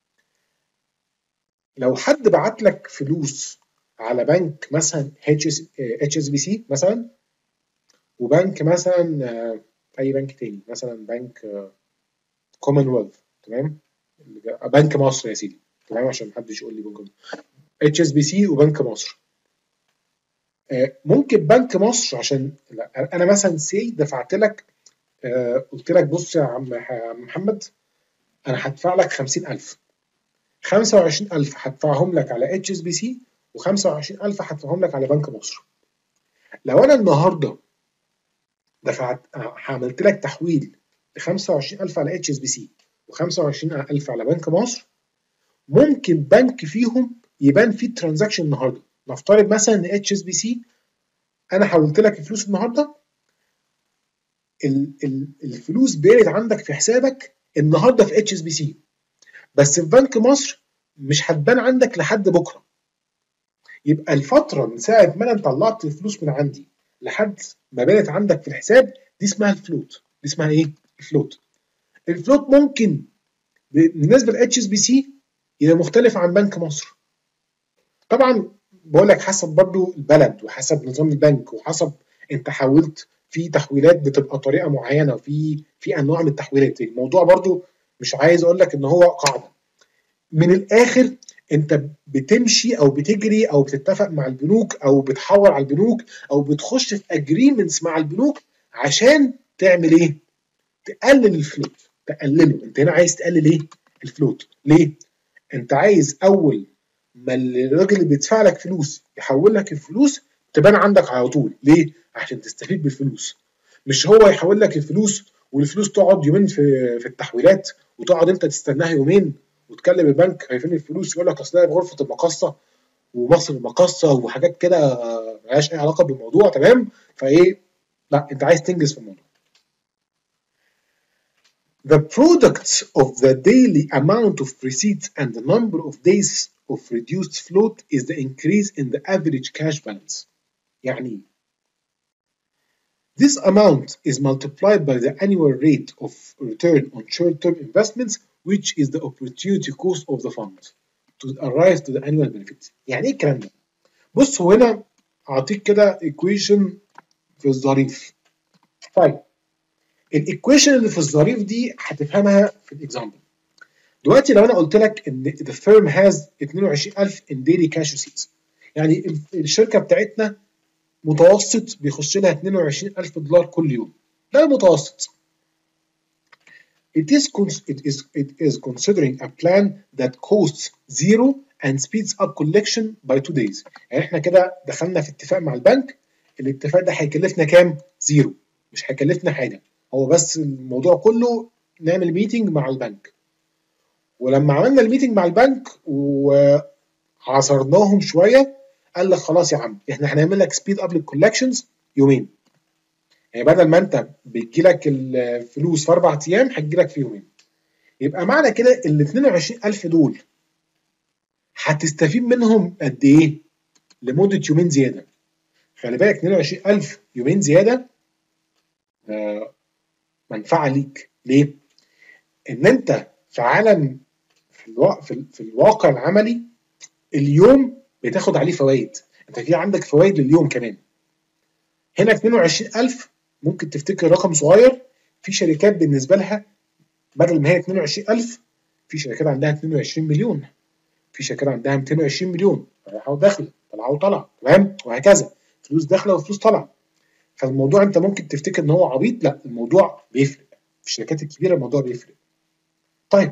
لو حد بعت لك فلوس على بنك مثلا اتش اس بي سي مثلا، وبنك مثلا اي بنك تاني مثلا بنك كومنولث، تمام؟ بنك مصر يا سيدي، تمام؟ عشان محدش يقول لي بنك اتش اس بي سي وبنك مصر. ممكن بنك مصر عشان لا انا مثلا سي دفعت لك، قلت لك بص يا عم محمد انا هدفع لك خمسين ألف، خمسة وعشرين ألف هدفعهم لك على اتش اس بي سي وخمسة وعشرين ألف هدفعهم لك على بنك مصر. لو انا النهارده دفعت عملت لك تحويل ل خمسة وعشرين ألف على اتش اس بي سي و25 ألف على بنك مصر، ممكن بنك فيهم يبان فيه الترانزاكشن النهارده. نفترض مثلا ان اتش اس بي سي انا حولت لك الفلوس النهارده، الفلوس بانت عندك في حسابك النهارده في اتش اس بي سي، بس في بنك مصر مش هتبان عندك لحد بكره. يبقى الفتره من ساعه ما انا طلعت الفلوس من عندي لحد ما بانت عندك في الحساب دي اسمها الفلوت. دي اسمها ايه؟ الفلوت. الفلوت ممكن بالنسبه ل اتش اس بي سي يبقى مختلف عن بنك مصر. طبعا بقول لك حسب برضو البلد وحسب نظام البنك وحسب انت حولت، في تحويلات بتبقى طريقه معينه وفي في انواع من التحويلات. الموضوع برضو مش عايز اقول لك ان هو قاعده. من الاخر انت بتمشي او بتجري او بتتفق مع البنوك او بتحول على البنوك او بتخش في اجريمنتس مع البنوك عشان تعمل ايه؟ تقلل الفلوت. تقلله. انت هنا عايز تقلل ايه؟ الفلوت. ليه؟ انت عايز اول ما الراجل اللي بيدفع لك فلوس يحول لك الفلوس تبان عندك على طول. ليه؟ عشان تستفيد بالفلوس. مش هو يحول لك الفلوس والفلوس تقعد يومين في في التحويلات وتقعد انت تستناها يومين وتكلم البنك هي فين الفلوس، يقول لك اصل هي في غرفه المقاصه ومصر المقاصه وحاجات كده مالهاش اي علاقه بالموضوع. تمام؟ فايه؟ لا انت عايز تنجز في الموضوع. The product of the daily amount of receipts and the number of days of reduced float is the increase in the average cash balance. يعني this amount is multiplied by the annual rate of return on short-term investments, which is the opportunity cost of the fund to arrive to the annual benefit. يعني ايه الكلام ده؟ بص هو هنا اعطيك كده equation في الظريف. طيب الايكويشن اللي في الظريف دي هتفهمها في الاكزامبل. دلوقتي لو انا قلت لك ان the firm has اتنين وعشرين ألف in daily cash receipts، يعني الشركه بتاعتنا متوسط بيخش لها اتنين وعشرين ألف دولار كل يوم. ده المتوسط. It is it is it is considering a plan that costs zero and speeds up collection by two days. يعني احنا كده دخلنا في اتفاق مع البنك، الاتفاق ده هيكلفنا كام؟ زيرو. مش هيكلفنا حاجه، هو بس الموضوع كله نعمل ميتنج مع البنك. ولما عملنا الميتنج مع البنك وعصرناهم شويه قال لك خلاص يا عم احنا هنعمل لك سبيد اب للكولكشنز يومين. يعني بدل ما انت بيجي لك الفلوس في اربع ايام هتجي لك في يومين. يبقى معنى كده ال اتنين وعشرين ألف دول هتستفيد منهم قد ايه؟ لمده يومين زياده. خلي بالك اتنين وعشرين ألف يومين زياده آه منفعه ليك. ليه؟ ان انت في عالم في, الوا... في, في الواقع العملي اليوم بتاخد عليه فوائد. انت في عندك فوائد لليوم كمان. هنا اتنين وعشرين ألف ممكن تفتكر رقم صغير، في شركات بالنسبه لها بدل ما هي اتنين وعشرين ألف في شركات عندها اتنين وعشرين مليون، في شركات عندها ميتين وعشرين مليون رايحه وداخله طالعه وطالعه. تمام؟ وهكذا فلوس داخله وفلوس طالعه. فالموضوع انت ممكن تفتكر ان هو عبيط، لا الموضوع بيفرق. في الشركات الكبيره الموضوع بيفرق. طيب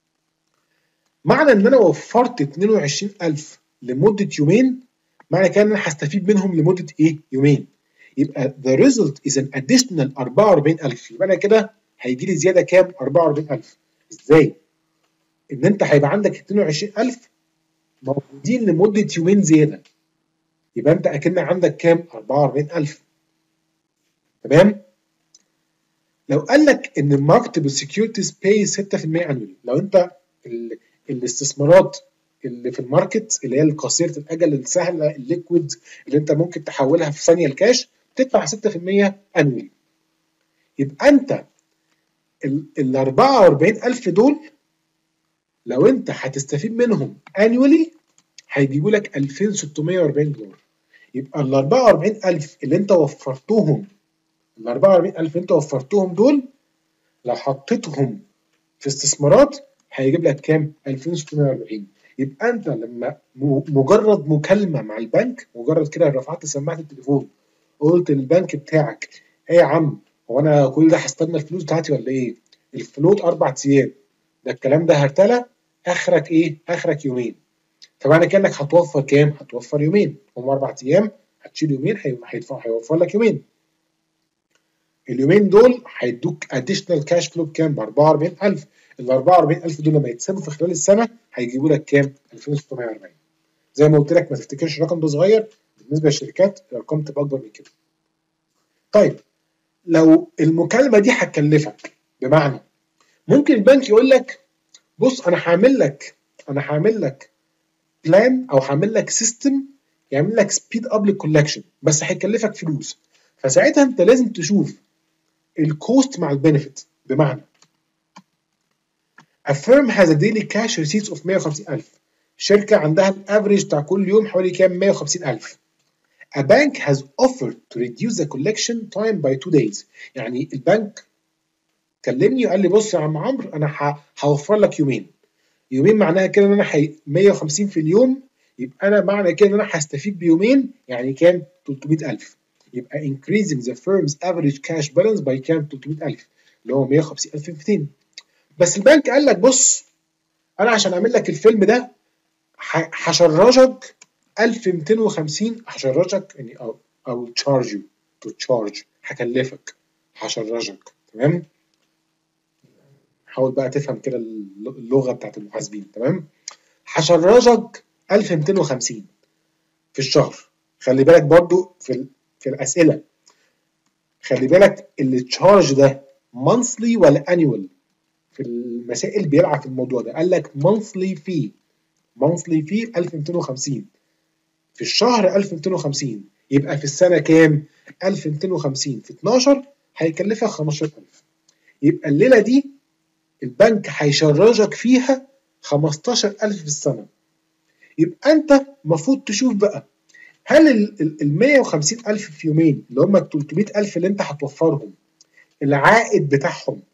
معنى ان انا وفرت اتنين وعشرين ألف لمده يومين معنى كده ان انا هستفيد منهم لمده ايه؟ يومين. يبقى the result is an additional اربعة واربعين ألف. يبقى انا كده هيجي لي زياده كام؟ اربعة واربعين ألف. ازاي؟ ان انت هيبقى عندك اتنين وعشرين ألف موجودين لمده يومين زياده. يبقى انت اكن عندك كام؟ اربعة واربعين ألف. تمام؟ لو قال لك ان الماركتبل سكيورتيز باي ستة في المية انوالي، لو انت ال الاستثمارات اللي في الماركت اللي هي القصيره الاجل السهله الليكويد اللي انت ممكن تحولها في ثانيه لكاش تدفع ستة في المية انوالي. يبقى انت ال اربعة واربعين ألف دول لو انت هتستفيد منهم انوالي هيجيبوا لك ألفين وستمية واربعين دولار. يبقى ال اربعة واربعين ألف اللي انت وفرتهم ال اربعة واربعين ألف اللي انت وفرتهم دول لو حطيتهم في استثمارات هيجيب لك كام؟ ألفين وستمية واربعين. يبقى انت لما مجرد مكالمه مع البنك، مجرد كده رفعت سماعه التليفون قلت للبنك بتاعك ايه يا عم هو انا كل ده هستنى الفلوس بتاعتي ولا ايه؟ الفلوت اربع ايام، ده الكلام ده هرتله، اخرك ايه؟ اخرك يومين. فمعنى كانك هتوفر كام؟ هتوفر يومين. هم اربع ايام هتشيل يومين هيدفع هيوفر لك يومين. اليومين دول هيدوك اديشنال كاش فلو بكام؟ ب اربعة واربعين ألف. ال اربعة واربعين ألف دول لما يتسابوا في خلال السنه هيجيبوا لك كام؟ ألفين وستمية واربعين. زي ما قلت لك ما تفتكرش الرقم ده صغير، بالنسبه للشركات الارقام تبقى اكبر من كده. طيب لو المكالمه دي هتكلفك، بمعنى ممكن البنك يقول لك بص انا هعمل لك انا هعمل لك بلان او هعمل لك سيستم يعمل لك سبيد اب للكولكشن، بس هيكلفك فلوس، فساعتها انت لازم تشوف الكوست مع البنفيت. بمعنى a firm has a daily cash receipts of مية وخمسين ألف، شركه عندها الافريج بتاع كل يوم حوالي كام؟ مية وخمسين ألف. A bank has offered to reduce the collection time by two days. يعني البنك كلمني وقال لي بص يا عم عمرو انا هوفر لك يومين. يومين معناها كده ان انا حي... مية وخمسين في اليوم، يبقى انا معنى كده ان انا هستفيد بيومين، يعني كام؟ تلتمية ألف. يبقى increasing the firm's average cash balance by كام؟ تلتمية ألف، اللي هو مية وخمسين ألف في ميتين. بس البنك قال لك بص انا عشان اعمل لك الفيلم ده هشرجك ألف وميتين وخمسين، هشرجك يعني او او تشارج يو تو تشارج، هكلفك، هشرجك. تمام؟ حاول بقى تفهم كده اللغه بتاعت المحاسبين. تمام؟ هشرجك ألف وميتين وخمسين في الشهر. خلي بالك برضو في في الاسئله، خلي بالك التشارج ده monthly ولا annual. في المسائل بيلعب في الموضوع ده، قال لك monthly fee monthly fee ألف وميتين وخمسين، في الشهر ألف وميتين وخمسين، يبقى في السنه كام؟ ألف وميتين وخمسين في اتناشر هيكلفك خمستاشر ألف. يبقى الليله دي البنك هيشرجك فيها خمستاشر ألف في السنه. يبقى انت المفروض تشوف بقى هل ال مية وخمسين ألف في يومين اللي هم ال تلتمية ألف اللي انت هتوفرهم العائد بتاعهم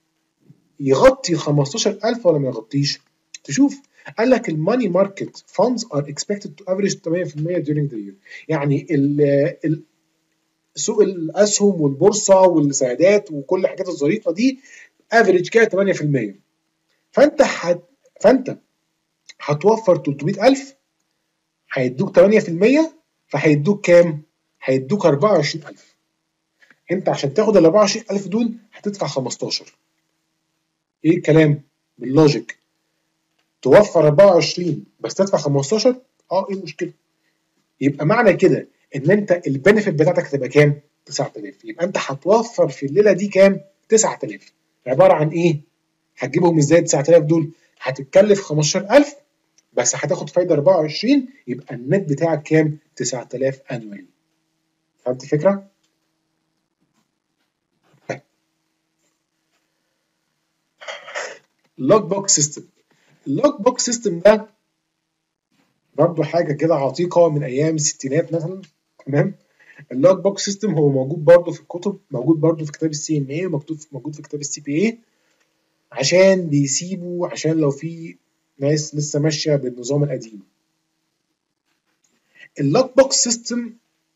يغطي خمستاشر ألف ولا ما يغطيش؟ تشوف. قال لك الماني ماركت funds are expected to average ثمانية في المية during the year. يعني ال ال سوق الاسهم والبورصه والسندات وكل الحاجات الظريفه دي افريج كده ثمانية في المية. فانت حت فانت هتوفر تلتمية ألف، هيدوك ثمانية في المية، فهيدوك كام؟ هيدوك أربعة وعشرين ألف. انت عشان تاخد ال أربعة وعشرين ألف دول هتدفع خمستاشر. ايه الكلام؟ باللوجيك توفر أربعة وعشرين بس تدفع خمستاشر؟ اه ايه المشكله؟ يبقى معنى كده ان انت البنفيت بتاعتك هتبقى كام؟ تسعة آلاف. يبقى انت هتوفر في الليله دي كام؟ تسعة آلاف. عباره عن ايه؟ هتجيبهم ازاي تسعة آلاف دول؟ هتتكلف خمستاشر ألف بس هتاخد فايده أربعة وعشرين، يبقى النت بتاعك كام؟ تسعة آلاف انوالي. فهمت الفكره؟ اللوج بوك سيستم. اللوج بوك سيستم ده برضه حاجه كده عتيقه من ايام الستينات مثلا. تمام؟ اللوج بوك سيستم هو موجود برضه في الكتب، موجود برضه في كتاب السي ام اي، ومكتوب موجود في كتاب السي بي اي، عشان بيسيبوا عشان لو في ناس لسه ماشيه بالنظام القديم. اللوج بوك سيستم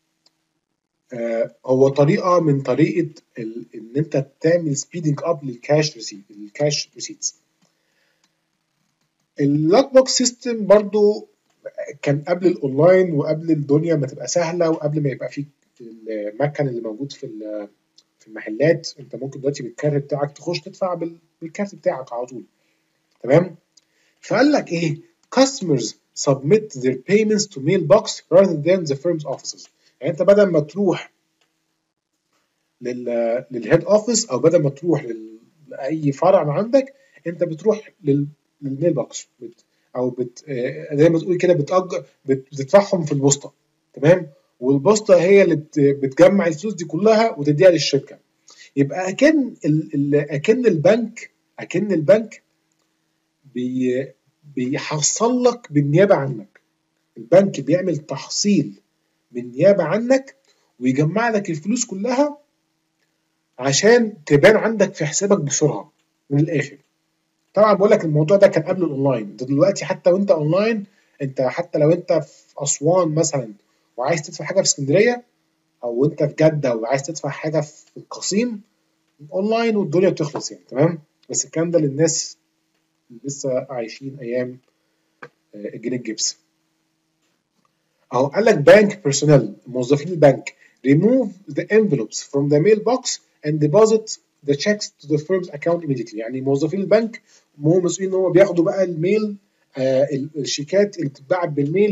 آه هو طريقه من طريقه ال... ان انت تعمل سبيدنج اب للكاش ريسيت الكاش ريسيتس. اللوج بوك سيستم برضه كان قبل الاونلاين وقبل الدنيا ما تبقى سهله وقبل ما يبقى في المكن اللي موجود في في المحلات. انت ممكن دلوقتي بالكارت بتاعك تخش تدفع بالكارت بتاعك على طول. تمام؟ فقال لك ايه؟ customers submit their payments to mailbox rather than the firm's offices. يعني انت بدل ما تروح لل للهيد اوفيس او بدل ما تروح لاي فرع عندك، انت بتروح لل للميل بوكس بت او بت زي ما تقول كده بتأجر بتدفعهم في البوسطه. تمام؟ والبوسطه هي اللي بت بتجمع الفلوس دي كلها وتديها للشركه. يبقى اكن ال اكن البنك اكن البنك بي بيحصل لك بالنيابه عنك. البنك بيعمل تحصيل بالنيابه عنك ويجمع لك الفلوس كلها عشان تبان عندك في حسابك بسرعه. من الاخر طبعا بقول لك الموضوع ده كان قبل الاونلاين. انت دلوقتي حتى وانت اونلاين، انت حتى لو انت في اسوان مثلا وعايز تدفع حاجه في اسكندريه، او انت في جده وعايز تدفع حاجه في القصيم، اونلاين والدنيا بتخلص يعني. تمام؟ بس الكلام ده للناس اللي لسه عايشين ايام الجنيه الجبس. اهو قال لك بانك بيرسونال، موظفين البنك remove the envelopes from the mailbox and deposit the checks to the firm's account immediately. يعني موظفين البنك هم مسؤولين ان هم بياخدوا بقى الميل، آه الشيكات اللي بتتبعت بالميل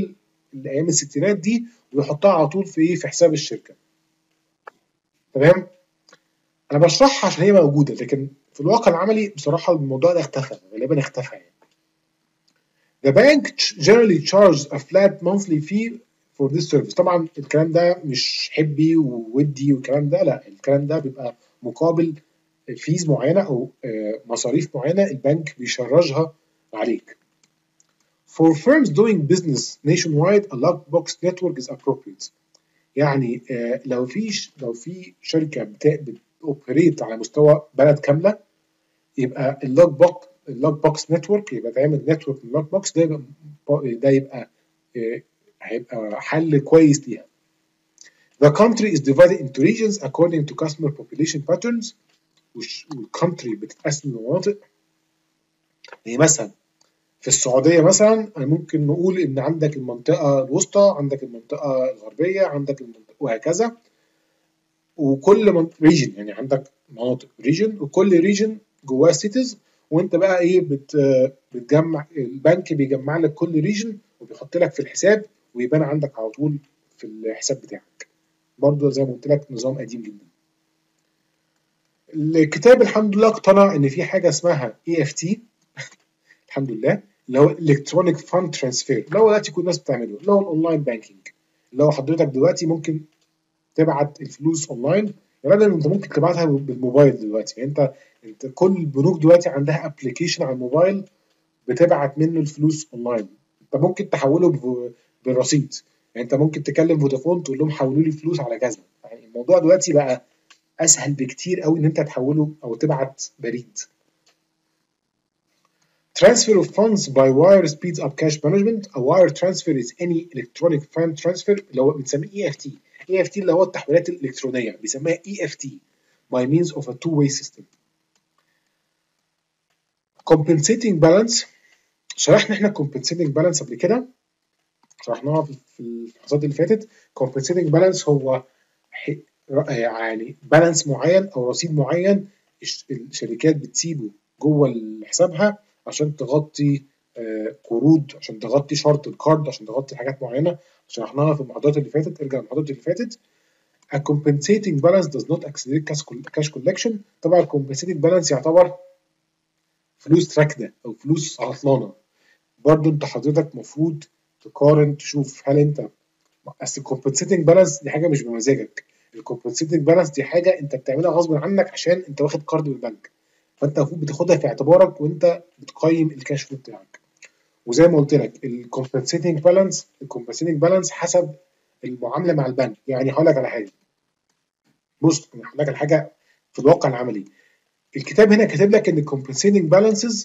الايام الستينات دي ويحطها على طول في ايه في حساب الشركه. تمام؟ انا بشرحها عشان هي موجوده، لكن في الواقع العملي بصراحه الموضوع ده اختفى، غالبا اختفى يعني. The bank generally charges a flat monthly fee for this service. طبعا الكلام ده مش حبي وودي والكلام ده، لا، الكلام ده بيبقى مقابل فيز معينه او مصاريف معينه البنك بيشرجها عليك. For firms doing business nationwide, a lockbox network is appropriate. يعني لو في لو في شركه بتوبريت على مستوى بلد كامله، يبقى اللوك بوكس اللوك بوكس نتورك، يبقى تعمل نتورك من اللوك بوكس ده، يبقى ده يبقى هيبقى حل كويس ليها. The country is divided into regions according to customer population patterns. والكونتري بتتقسم لمناطق. يعني مثلا في السعوديه مثلا ممكن نقول ان عندك المنطقه الوسطى، عندك المنطقه الغربيه، عندك المنطقه وهكذا. وكل ريجن يعني عندك مناطق ريجن، وكل ريجن جواه سيتيز، وانت بقى ايه بت بتجمع، البنك بيجمع لك كل ريجن وبيحط لك في الحساب ويبان عندك على طول في الحساب بتاعك. برضه زي ما قلت لك نظام قديم جدا. الكتاب الحمد لله اقتنع ان في حاجه اسمها اي اف تي الحمد لله، اللي هو الكترونيك فاند ترانسفير، اللي هو دلوقتي كل الناس بتعمله، اللي هو الاونلاين بانكينج، اللي هو حضرتك دلوقتي ممكن تبعت الفلوس اونلاين. يا راجل انت ممكن تبعتها بالموبايل دلوقتي، يعني انت انت كل البنوك دلوقتي عندها ابلكيشن على الموبايل بتبعت منه الفلوس اونلاين. انت ممكن تحوله بالرصيد، يعني انت ممكن تكلم فودافون تقول لهم حولوا لي فلوس على كذا. يعني الموضوع دلوقتي بقى اسهل بكتير قوي ان انت تحوله او تبعت بريد. Transfer of funds by wire speeds up cash management. A wire transfer is any electronic fund transfer اللي هو بنسميه اي اف تي. اي اف تي اللي هو التحويلات الالكترونيه، بيسميها اي اف تي by means of a two way system. compensating balance. شرحنا احنا compensating balance قبل كده، شرحناها في الحصات اللي فاتت. compensating balance هو يعني بالانس معين او رصيد معين الشركات بتسيبه جوه حسابها عشان تغطي قروض، عشان تغطي شرط الكارد، عشان تغطي حاجات معينه شرحناها في المحاضرات اللي فاتت. ارجع المحاضرات اللي فاتت. A compensating balance does not accelerate cash collection. طبعا ال compensating balance يعتبر فلوس راكده او فلوس عطلانه. برضو انت حضرتك المفروض تقارن تشوف هل انت اصل الكومبنسيتنج بالانس دي حاجه مش بمزاجك. الكومبنسيتنج بالانس دي حاجه انت بتعملها غصب عنك عشان انت واخد كارد من البنك، فانت المفروض بتاخدها في اعتبارك وانت بتقيم الكاش فلو بتاعك. وزي ما قلت لك الكومبنسيتنج بالانس الكومبنسيتنج بالانس حسب المعامله مع البنك. يعني هقول لك على حاجه، بص انا هقول لك على حاجه في الواقع العملي. الكتاب هنا كاتب لك ان compensating balances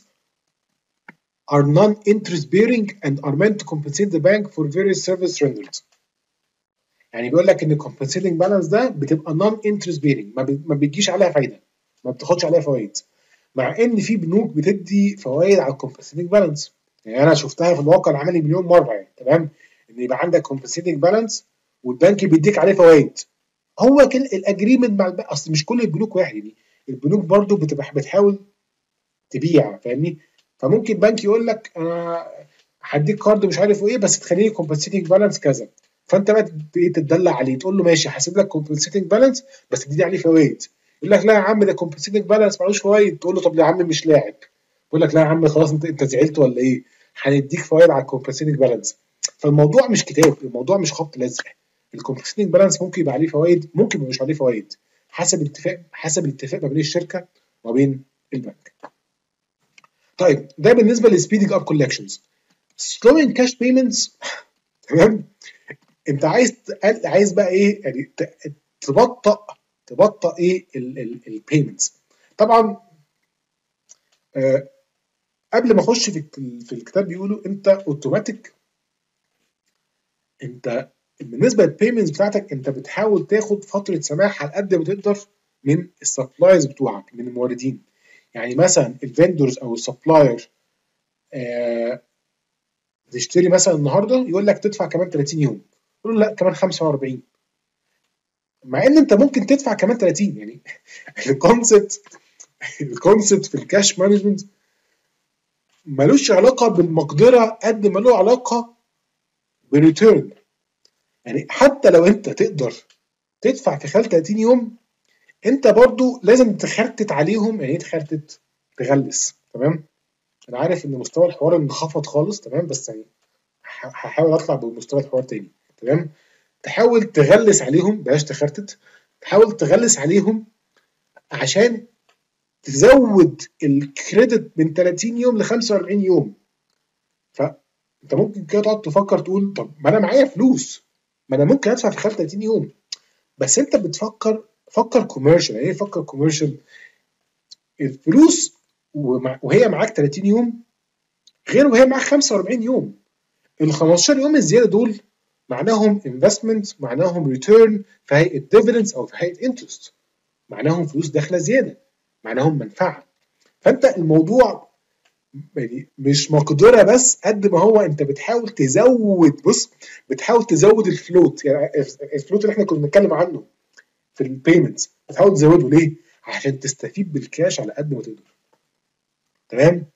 are non-interest bearing and are meant to compensate the bank for various service rendered. يعني بيقول لك ان compensating balance ده بتبقى non-interest bearing، ما بتجيش عليها فايده، ما بتاخدش عليها فوائد، مع ان في بنوك بتدي فوائد على compensating balance. يعني انا شفتها في الواقع العملي مليون مره، يعني تمام، ان يبقى عندك compensating balance والبنك بيديك عليه فوائد. هو كده الاجريمنت مع البنك، اصل مش كل البنوك واحد، يعني البنوك برضو بتبقى بتحاول تبيع، فاهمني؟ فممكن بنك يقول لك انا هديك كارد مش عارف ايه بس تخليني كومبنسيتنج بالانس كذا، فانت بقى تتدلع عليه تقول له ماشي هسيب لك كومبنسيتنج بالانس بس تديني عليه فوائد. يقول لك لا يا عم ده كومبنسيتنج بالانس معلوش فوائد، تقول له طب يا عم مش لاعب، يقول لك لا يا عم خلاص انت انت زعلت ولا ايه؟ هنديك فوائد على الكومبنسيتنج بالانس. فالموضوع مش كتاب، الموضوع مش خط لزق. الكومبنسيتنج بالانس ممكن يبقى عليه فوائد، ممكن مش عليه فوائد، حسب اتفاق حسب الاتفاق ما بين الشركه وما بين البنك. طيب ده بالنسبه للسبيدنج اب كولكشنز. slowing كاش بيمنتس، تمام، انت عايز عايز بقى ايه يعني تبطئ تبطئ ايه البيمنتس. طبعا آه قبل ما اخش في في الكتاب بيقولوا انت اوتوماتيك، انت بالنسبه للبيمنتس بتاعتك انت بتحاول تاخد فتره سماح على قد ما تقدر من السبلايرز بتوعك، من الموردين. يعني مثلا الفندورز او السبلاير آه تشتري مثلا النهارده يقول لك تدفع كمان ثلاثين يوم، تقول له لا كمان خمسة وأربعين، مع ان انت ممكن تدفع كمان ثلاثين. يعني الكونسبت الكونسبت في الكاش مانجمنت ملوش علاقه بالمقدره قد ما له علاقه بريتيرن. يعني حتى لو انت تقدر تدفع في خلال ثلاثين يوم، انت برضو لازم تخرتت عليهم. يعني ايه تخرتت؟ تغلس. تمام. انا عارف ان مستوى الحوار انخفض خالص، تمام، بس يعني هحاول اطلع بمستوى الحوار تاني. تمام. تحاول تغلس عليهم، بلاش تخرتت، تحاول تغلس عليهم عشان تزود الكريدت من ثلاثين يوم ل خمسة وأربعين يوم. فانت ممكن كده تقعد تفكر تقول طب ما انا معايا فلوس، ما انا ممكن ادفع في خلال ثلاثين يوم. بس انت بتفكر فكر كوميرشال. يعني ايه فكر كوميرشال؟ الفلوس وهي معاك ثلاثين يوم غير وهي معاك خمسة وأربعين يوم. ال خمستاشر يوم الزياده دول معناهم انفستمنت، معناهم ريتيرن في هيئه ديفيدنس او في هيئه انترست، معناهم فلوس داخله زياده، معناهم منفعه. فانت الموضوع يعني مش مقدره بس قد ما هو انت بتحاول تزود. بص، بتحاول تزود الفلوت. يعني الفلوت اللي احنا كنا بنتكلم عنه في البيمنتس بتحاول تزوده ليه؟ عشان تستفيد بالكاش على قد ما تقدر. تمام.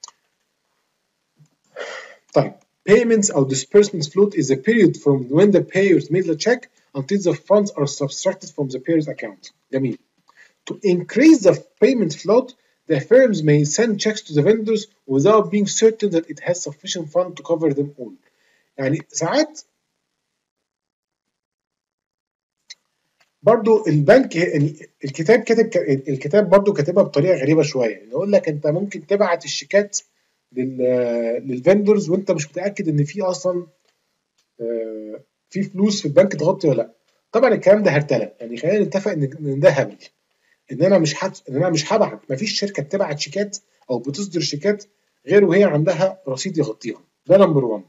طيب payments or disbursements float is a period from when the payers made the check until the funds are subtracted from the payer's account. جميل. To increase the payment float, the firms may send checks to the vendors without being certain that it has sufficient fund to cover them all. يعني ساعات برضو البنك، يعني الكتاب كاتب الكتاب برضو كاتبها بطريقه غريبه شويه. يعني يقول لك انت ممكن تبعت الشيكات للفندرز وانت مش متاكد ان في اصلا في فلوس في البنك تغطي ولا لا. طبعا الكلام ده هرتله. يعني خلينا نتفق ان ده هبل. ان انا مش حت... ان انا مش هبعت. مفيش شركه بتبعت شيكات او بتصدر شيكات غير وهي عندها رصيد يغطيها. ده نمبر واحد.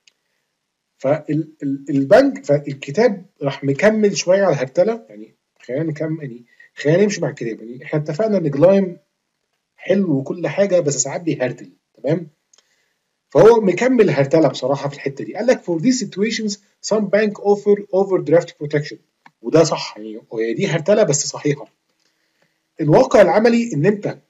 فالبنك فالكتاب راح مكمل شويه على الهرتله. يعني خلينا نكمل، يعني خلينا نمشي مع الكتاب. يعني احنا اتفقنا ان جلايم حلو وكل حاجه بس ساعات بيهرتل. تمام. فهو مكمل هرتله بصراحه في الحته دي. قال لك for these situations some bank offer overdraft protection. وده صح. يعني هي دي هرتله بس صحيحه. الواقع العملي ان انت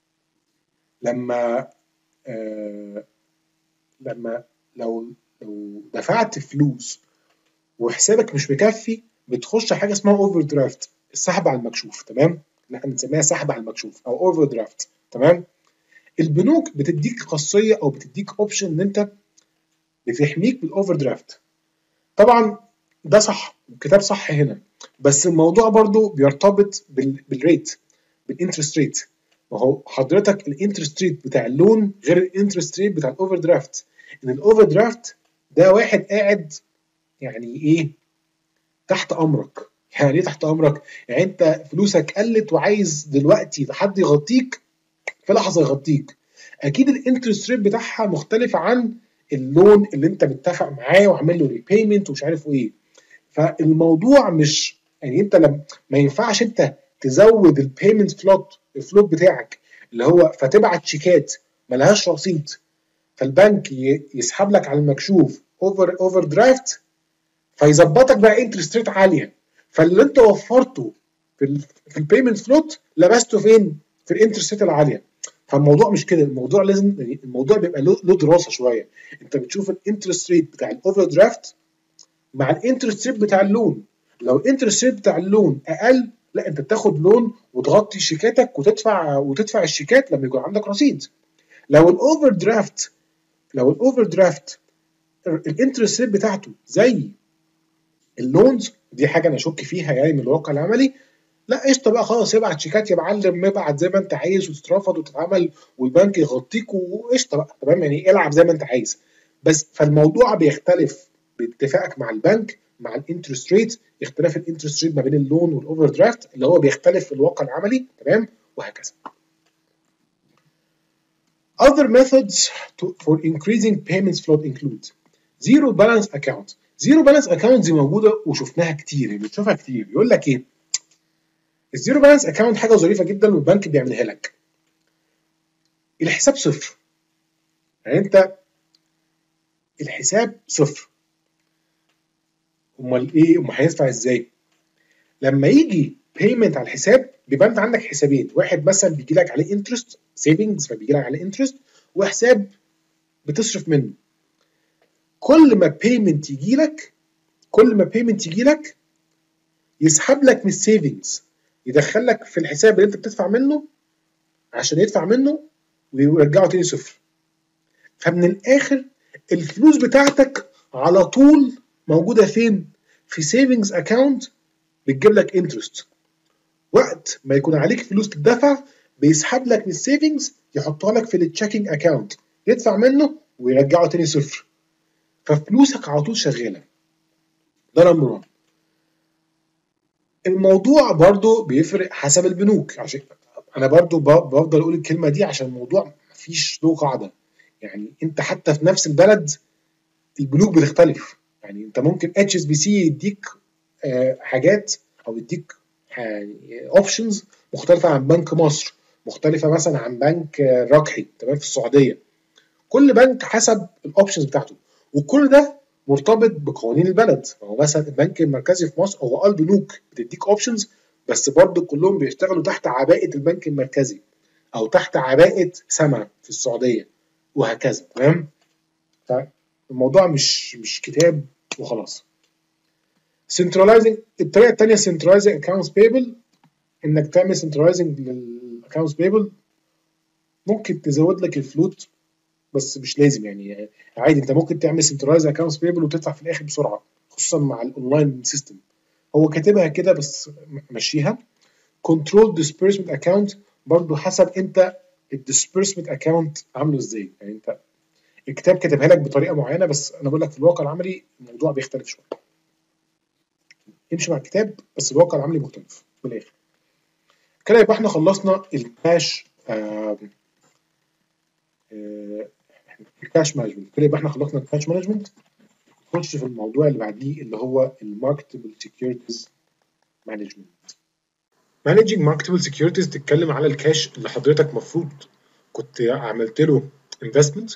لما آه لما لو لو دفعت فلوس وحسابك مش مكفي بتخش حاجه اسمها اوفر درافت، السحب على المكشوف. تمام. اللي احنا بنسميها سحب على المكشوف او اوفر درافت. تمام. البنوك بتديك خاصيه او بتديك اوبشن ان انت بتحميك بالاوفر درافت. طبعا ده صح، الكتاب صح هنا، بس الموضوع برضو بيرتبط بالريت، بالانترست ريت. ما هو حضرتك الانترست ريت بتاع اللون غير الانترست ريت بتاع الاوفر درافت. ان الاوفر درافت ده واحد قاعد يعني ايه تحت امرك. يعني ايه تحت امرك؟ يعني انت فلوسك قلت وعايز دلوقتي حد يغطيك في لحظه يغطيك. اكيد الانترست ريت بتاعها مختلف عن اللون اللي انت متفق معاه وعامل له ريبيمنت ومش عارف ايه. فالموضوع مش يعني انت لما ما ينفعش انت تزود البيمنت فلوت الفلوت بتاعك اللي هو فتبعت شيكات ملهاش رصيد فالبنك يسحب لك على المكشوف اوفر اوفر درافت فيظبطك بقى انترست ريت عاليه. فاللي انت وفرته في ال في البيمنت فلوت لبسته فين؟ في الانترست ريت العاليه. فالموضوع مش كده. الموضوع لازم يعني الموضوع بيبقى له دراسه شويه. انت بتشوف الانترست ريت بتاع الاوفر درافت مع الانترست ريت بتاع اللون. لو الانترست ريت بتاع اللون اقل لا انت بتاخد لون وتغطي شيكاتك وتدفع وتدفع الشيكات لما يكون عندك رصيد. لو الاوفر درافت لو الاوفر درافت الانترست ريت بتاعته زي اللونز، دي حاجه انا اشك فيها يعني من الواقع العملي، لا قشطه بقى خلاص ابعت شيكات يا معلم، ابعت زي ما انت عايز وتترفض وتتعمل والبنك يغطيك وقشطه بقى. تمام. يعني العب زي ما انت عايز. بس فالموضوع بيختلف باتفاقك مع البنك مع الانترست ريت، اختلاف الانترست ريت ما بين اللون والاوفر درافت اللي هو بيختلف في الواقع العملي. تمام. وهكذا. Other methods to, for increasing payments flow include zero balance account. zero balance account دي موجوده وشفناها كتير، بنشوفها كتير. يقول لك ايه؟ الزيرو بالانس اكونت حاجه ظريفه جدا والبنك بيعملها لك. الحساب صفر. يعني انت الحساب صفر. امال ايه؟ امال هيدفع ازاي؟ لما يجي بيمنت على الحساب بيبقى انت عندك حسابين، واحد مثلا بيجي لك عليه انترست سيفنجز فبيجي لك عليه انترست، وحساب بتصرف منه. كل ما بيمنت يجي لك كل ما بيمنت يجي لك يسحب لك من السيفنجز، يدخل لك في الحساب اللي انت بتدفع منه عشان يدفع منه ويرجعه تاني صفر. فمن الاخر الفلوس بتاعتك على طول موجوده فين؟ في سيفنجز اكاونت بتجيب لك انترست. وقت ما يكون عليك فلوس تدفع بيسحب لك من السيفنجز يحطها لك في التشيكنج اكاونت، يدفع منه ويرجعه تاني صفر. ففلوسك على طول شغاله. ده نمبر واحد. الموضوع برضو بيفرق حسب البنوك، عشان انا برضو بفضل اقول الكلمه دي عشان الموضوع مفيش له قاعده. يعني انت حتى في نفس البلد البنوك بتختلف. يعني انت ممكن اتش اس بي سي يديك آه حاجات او يديك اوبشنز مختلفه عن بنك مصر، مختلفه مثلا عن بنك آه رقحي تمام في السعوديه. كل بنك حسب الاوبشنز بتاعته، وكل ده مرتبط بقوانين البلد. هو مثلا البنك المركزي في مصر هو اه البنوك بتديك اوبشنز، بس برضه كلهم بيشتغلوا تحت عباءه البنك المركزي او تحت عباءه سما في السعوديه وهكذا. تمام. فالموضوع مش مش كتاب وخلاص. سنترلايزنج، الطريقه الثانيه سنترلايزنج اكونتس بيبل، انك تعمل سنترلايزنج للاكونتس بيبل ممكن تزود لك الفلوت بس مش لازم. يعني عادي انت ممكن تعمل سنترلايز اكونتس بيبل وتدفع في الاخر بسرعه، خصوصا مع الاونلاين سيستم. هو كاتبها كده بس مشيها. كنترول ديسبيرسمنت اكونت برضه حسب انت الديسبيرسمنت اكونت عامله ازاي. يعني انت الكتاب كاتبها لك بطريقه معينه، بس انا بقول لك في الواقع العملي الموضوع بيختلف شويه. امشي مع الكتاب بس الواقع العملي مختلف من الاخر. كده يبقى احنا خلصنا الكاش آه آه الكاش مانجمنت. كده يبقى احنا خلصنا الكاش مانجمنت. نخش في الموضوع اللي بعديه اللي هو الماركتبل سكيورتيز مانجمنت. مانجنج ماركتبل سكيورتيز تتكلم على الكاش اللي حضرتك مفروض كنت عملت له انفستمنت.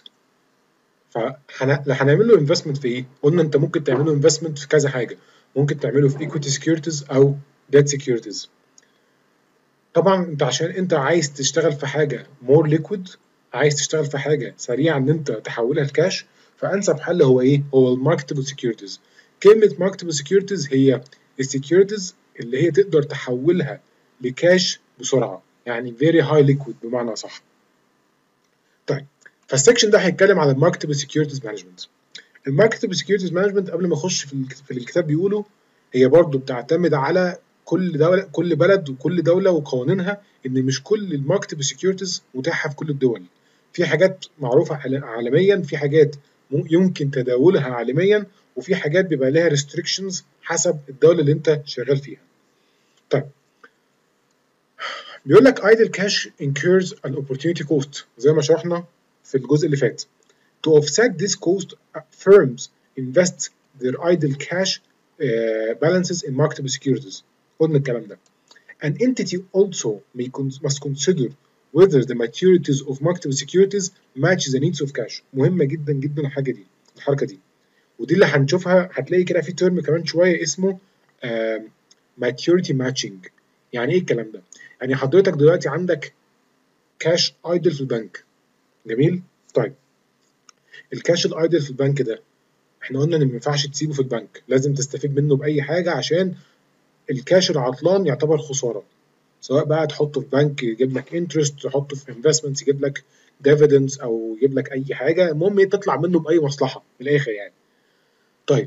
فهنعمل له انفستمنت في ايه؟ قلنا انت ممكن تعمل له انفستمنت في كذا حاجه، ممكن تعمله في ايكويتي سكيورتيز او ديت سكيورتيز. طبعا انت عشان انت عايز تشتغل في حاجه مور ليكويد، عايز تشتغل في حاجه سريعه ان انت تحولها لكاش، فانسب حل هو ايه؟ هو الماركتبل سكيورتيز. كلمه ماركتبل سكيورتيز هي السكيورتيز اللي هي تقدر تحولها لكاش بسرعه، يعني فيري هاي ليكويد بمعنى صح. طيب فالسكشن ده هيتكلم على الماركتبل سكيورتيز مانجمنت. الماركتبل سكيورتيز مانجمنت قبل ما اخش في في الكتاب بيقولوا هي برضو بتعتمد على كل دوله، كل بلد وكل دوله وقوانينها، ان مش كل الماركتبل سكيورتيز متاحه في كل الدول. في حاجات معروفه عالميا، في حاجات يمكن تداولها عالميا، وفي حاجات بيبقى لها ريستريكشنز حسب الدوله اللي انت شغال فيها. طيب بيقول لك idle cash incurs an opportunity cost زي ما شرحنا في الجزء اللي فات. To offset this cost, firms invest their idle cash uh, balances in marketable securities. قلنا الكلام ده. An entity also may con must consider whether the maturities of marketable securities match the needs of cash. مهمة جدا جدا الحاجة دي، الحركة دي. ودي اللي هنشوفها، هتلاقي كده في ترم كمان شوية اسمه uh, maturity matching. يعني ايه الكلام ده؟ يعني حضرتك دلوقتي عندك كاش ايدل في البنك. جميل؟ طيب الكاش الايدل في البنك ده احنا قلنا ان ما ينفعش تسيبه في البنك، لازم تستفيد منه باي حاجه، عشان الكاش العطلان يعتبر خساره. سواء بقى تحطه في بنك يجيب لك انترست، تحطه في انفستمنتس يجيب لك ديفيدنز، او يجيب لك اي حاجه، المهم تطلع منه باي مصلحه من الاخر يعني. طيب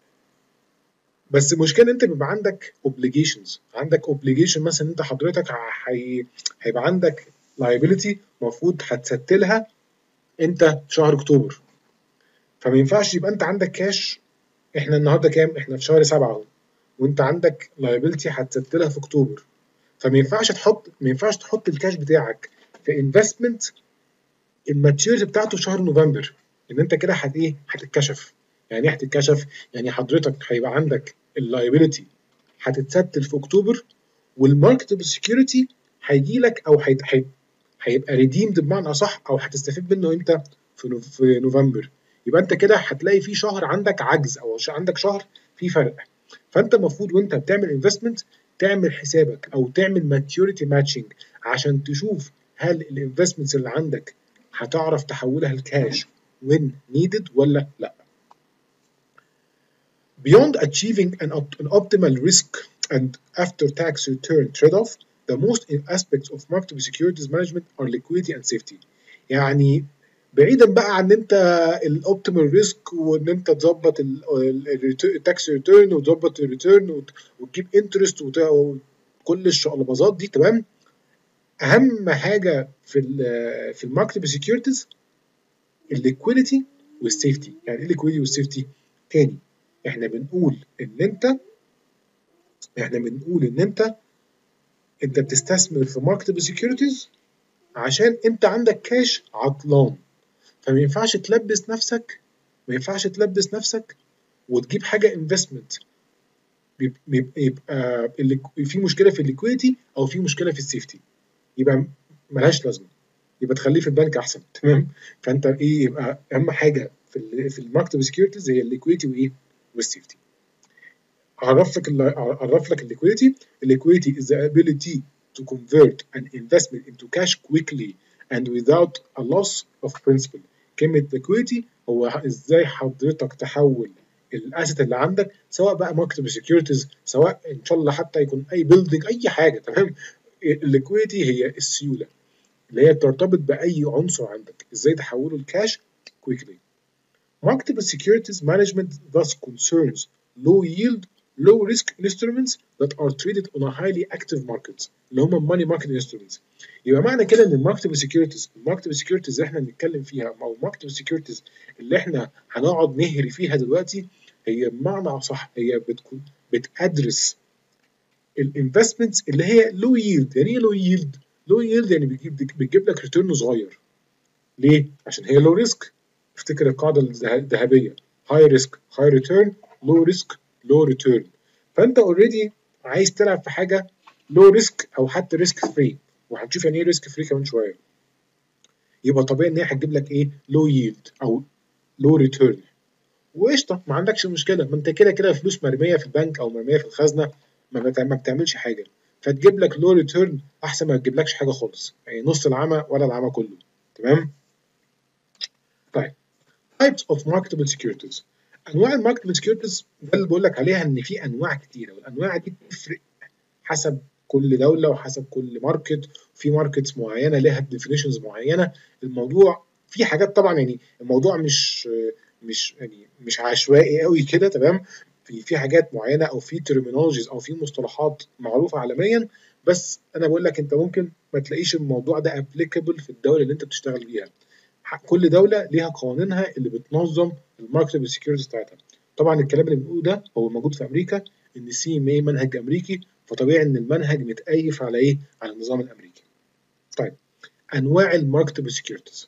بس المشكله انت بيبقى عندك اوبليجيشنز، عندك اوبليجيشن مثلا انت حضرتك هي... هيبقى عندك لايبيليتي المفروض هتستلها انت شهر اكتوبر. فما ينفعش يبقى انت عندك كاش، احنا النهارده كام؟ احنا في شهر سبعة اهو، وانت عندك لايبيلتي هتستلها في اكتوبر. فما ينفعش تحط ما ينفعش تحط الكاش بتاعك في انفستمنت الماتيوريتي بتاعته شهر نوفمبر، ان انت كده هت ايه؟ هتتكشف. يعني ايه هتتكشف؟ يعني حضرتك هيبقى عندك اللايبيلتي هتتستل في اكتوبر، والماركتبل سكيورتي هيجي لك او هيبقى ريديمد بمعنى اصح، او هتستفيد منه امتى؟ في في نوفمبر. يبقى انت كده هتلاقي في شهر عندك عجز، او عندك شهر في فرق. فانت المفروض وانت بتعمل انفستمنت تعمل حسابك او تعمل ماتيوريتي ماتشنج عشان تشوف هل الانفستمنتس اللي عندك هتعرف تحولها لكاش وين نيدد ولا لا. Beyond achieving an, op an optimal risk and after-tax return trade-off, the most aspects of marketable securities management are liquidity and safety. يعني بعيدا بقى عن انت الاوبتيمال ريسك وان انت تظبط التاكس ريتيرن وتظبط الريتيرن وتجيب انترست وكل الشقلباظات دي، تمام. اهم حاجه في ال في الماركتبل سكيورتيز الليكويديتي والسيفتي. يعني ايه الليكويديتي والسيفتي؟ تاني احنا بنقول ان انت احنا بنقول ان انت انت بتستثمر في ماركتبل سكيورتيز عشان انت عندك كاش عطلان، فما ينفعش تلبس نفسك ما ينفعش تلبس نفسك وتجيب حاجه انفستمنت يبقى في مشكله في الليكويديتي او في مشكله في السيفتي، يبقى ملهاش لازمه، يبقى تخليه في البنك احسن، تمام. فانت ايه، يبقى اهم حاجه في ال في الماركتبل سكيورتيز هي الليكويديتي وايه والسيفتي. اعرف لك اعرف لك الليكويديتي. الليكويديتي is the ability to convert an investment into cash quickly and without a loss of principal. كلمه liquidity هو ازاي حضرتك تحول الاسيت اللي عندك، سواء بقى ماركتبل سكيورتيز، سواء ان شاء الله حتى يكون اي بيلدينج، اي حاجه، تمام. الليكويديتي هي السيوله اللي هي بترتبط باي عنصر عندك، ازاي تحوله لكاش quickly. Marketable securities management thus concerns low yield, low risk instruments that are traded on a highly active market اللي هم money market instruments. يبقى معنى كده ان الماركتبل سكيورتيز الماركتبل سكيورتيز اللي احنا بنتكلم فيها او الماركتبل سكيورتيز اللي احنا هنقعد نهري فيها دلوقتي هي بمعنى اصح هي بتكون بتدرس الانفستمنتس اللي هي لو ييلد. يعني ايه لو ييلد؟ لو ييلد يعني بتجيب بتجيب لك ريتيرن صغير. ليه؟ عشان هي لو ريسك. افتكر القاعده الذهبيه هاي ريسك هاي ريتيرن، لو ريسك لو ريتيرن. فانت اوريدي عايز تلعب في حاجه لو ريسك او حتى ريسك فري، وهنشوف يعني ايه ريسك فري كمان شويه. يبقى طبيعي ان هي هتجيب لك ايه؟ لو ييلد او لو ريتيرن، وقشطه، ما عندكش مشكله، ما انت كده كده فلوس مرميه في البنك او مرميه في الخزنه ما, ما بتعملش حاجه، فتجيب لك لو ريتيرن احسن ما تجيبلكش حاجه خالص، يعني نص العمى ولا العمى كله، تمام. طيب types of marketable securities. انواع الماركتبل سكيورتيز ده اللي بقول لك عليها ان في انواع كتيره، والانواع دي بتفرق حسب كل دوله وحسب كل ماركت، في ماركتس معينه لها ديفينيشنز معينه. الموضوع في حاجات طبعا، يعني الموضوع مش مش يعني مش عشوائي قوي كده، تمام. في في حاجات معينه او في ترمينولوجيز او في مصطلحات معروفه عالميا، بس انا بقول لك انت ممكن ما تلاقيش الموضوع ده ابليكابل في الدوله اللي انت بتشتغل فيها. كل دوله ليها قوانينها اللي بتنظم الماركتبل سكيورتيز بتاعتها. طبعا الكلام اللي بنقوله ده هو موجود في امريكا، ان سي ام اي منهج امريكي، فطبيعي ان المنهج متأيف على ايه؟ على النظام الامريكي. طيب انواع الماركتبل سكيورتيز.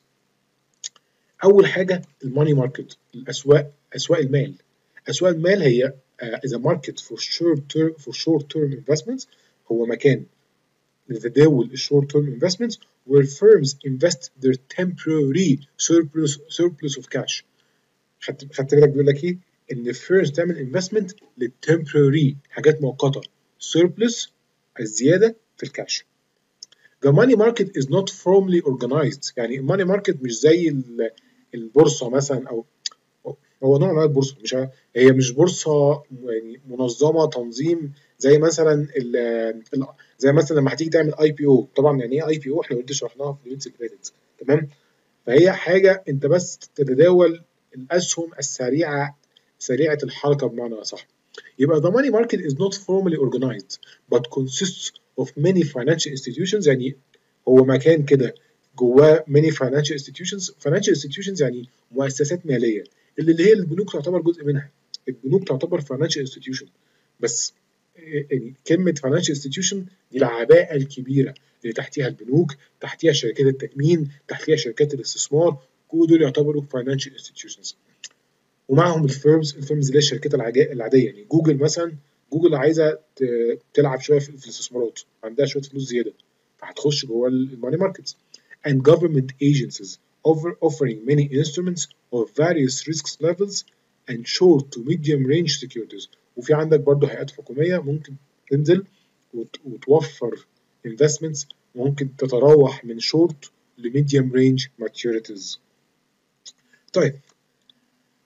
اول حاجه الماني ماركت، الاسواق، اسواق المال. اسواق المال هي از ماركت فور شورت تيرم فور شورت تيرم انفستمنتس، هو مكان لتداول الشورت تيرم انفستمنتس where firms invest their temporary surplus surplus of cash. خدت خدت بالك بيقول لك ايه؟ ان firms تعمل انفستمنت للتمبرري، حاجات مؤقته، surplus الزياده في الكاش. The money market is not formally organized. يعني الماني ماركت مش زي البورصه مثلا، او هو نوع من البورصه، مش هي مش بورصه يعني منظمه تنظيم زي مثلا ال ال زي مثلا لما هتيجي تعمل اي بي او. طبعا يعني ايه اي بي او احنا اوريدي شرحناها في الوينز كريدت، تمام. فهي حاجه انت بس تتداول الاسهم السريعه سريعه الحركه بمعنى اصح. يبقى the money market is not formally organized but consists of many financial institutions. يعني هو مكان كده جواه many financial institutions. financial institutions يعني مؤسسات ماليه، اللي, اللي هي البنوك تعتبر جزء منها. البنوك تعتبر financial institution، بس يعني كلمه financial institution دي العباءه الكبيره اللي تحتيها البنوك، تحتيها شركات التامين، تحتيها شركات الاستثمار، كل دول يعتبروا financial institutions. ومعهم الفيرمز الفيرمز اللي هي الشركات العاديه، يعني جوجل مثلا، جوجل عايزه تلعب شويه في الاستثمارات، عندها شويه فلوس زياده، فهتخش جوه الماني ماركتس. and government agencies offer offering many instruments of various risk levels and short to medium range securities. وفي عندك برضه هيئات حكوميه ممكن تنزل وت وتوفر investments ممكن تتراوح من short ل medium range maturities. طيب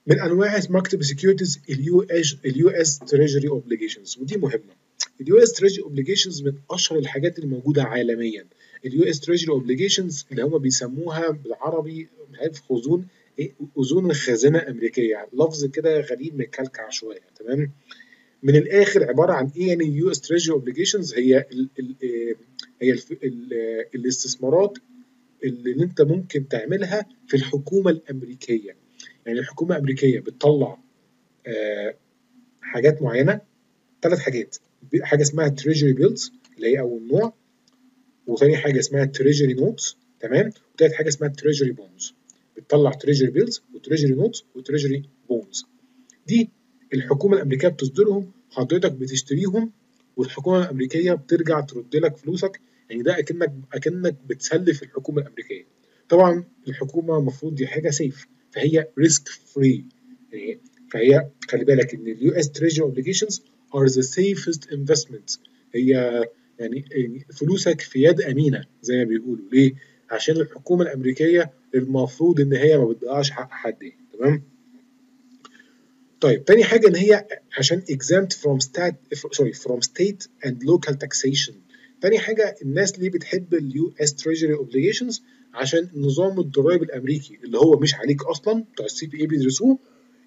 من انواع marketable securities اليو اس اليو اس تريجري اوبليجيشنز، ودي مهمه. اليو اس تريجري اوبليجيشنز من اشهر الحاجات اللي موجوده عالميا. اليو اس تريجري اوبليجيشنز اللي هم بيسموها بالعربي مش عارف خزون ايه، اذون الخزانه الامريكيه، لفظ كده غريب متكلكع شويه. تمام. من الاخر عباره عن ايه يعني اليو اس تريجري اوبليجيشنز؟ هي ال ال هي ال ال الاستثمارات اللي انت ممكن تعملها في الحكومه الامريكيه. يعني الحكومه الامريكيه بتطلع آه حاجات معينه، ثلاث حاجات. حاجه اسمها تريجري بيلز اللي هي اول نوع، وثاني حاجه اسمها تريجري نوتس، تمام، وثالث حاجه اسمها تريجري بونز. بتطلع تريجري بيلز وتريجري نوتس وتريجري بونز. دي الحكومه الامريكيه بتصدرهم، حضرتك بتشتريهم والحكومه الامريكيه بترجع ترد لك فلوسك. يعني ده اكنك اكنك بتسلف الحكومه الامريكيه. طبعا الحكومه المفروض دي حاجه سيف، فهي ريسك فري. يعني فهي خلي بالك ان اليو اس تريجري اوبليجيشنز ار ذا سيفست انفستمنت. هي يعني فلوسك في يد امينه زي ما بيقولوا. ليه؟ عشان الحكومه الامريكيه المفروض ان هي ما بتضيعش حق حد. تمام. طيب تاني حاجه ان هي عشان exempt from state sorry from state and local taxation. تاني حاجه الناس ليه بتحب اليو اس تريجري اوبليجيشنز؟ عشان نظام الضرائب الامريكي اللي هو مش عليك اصلا، بتوع السي بي اي بيدرسوه.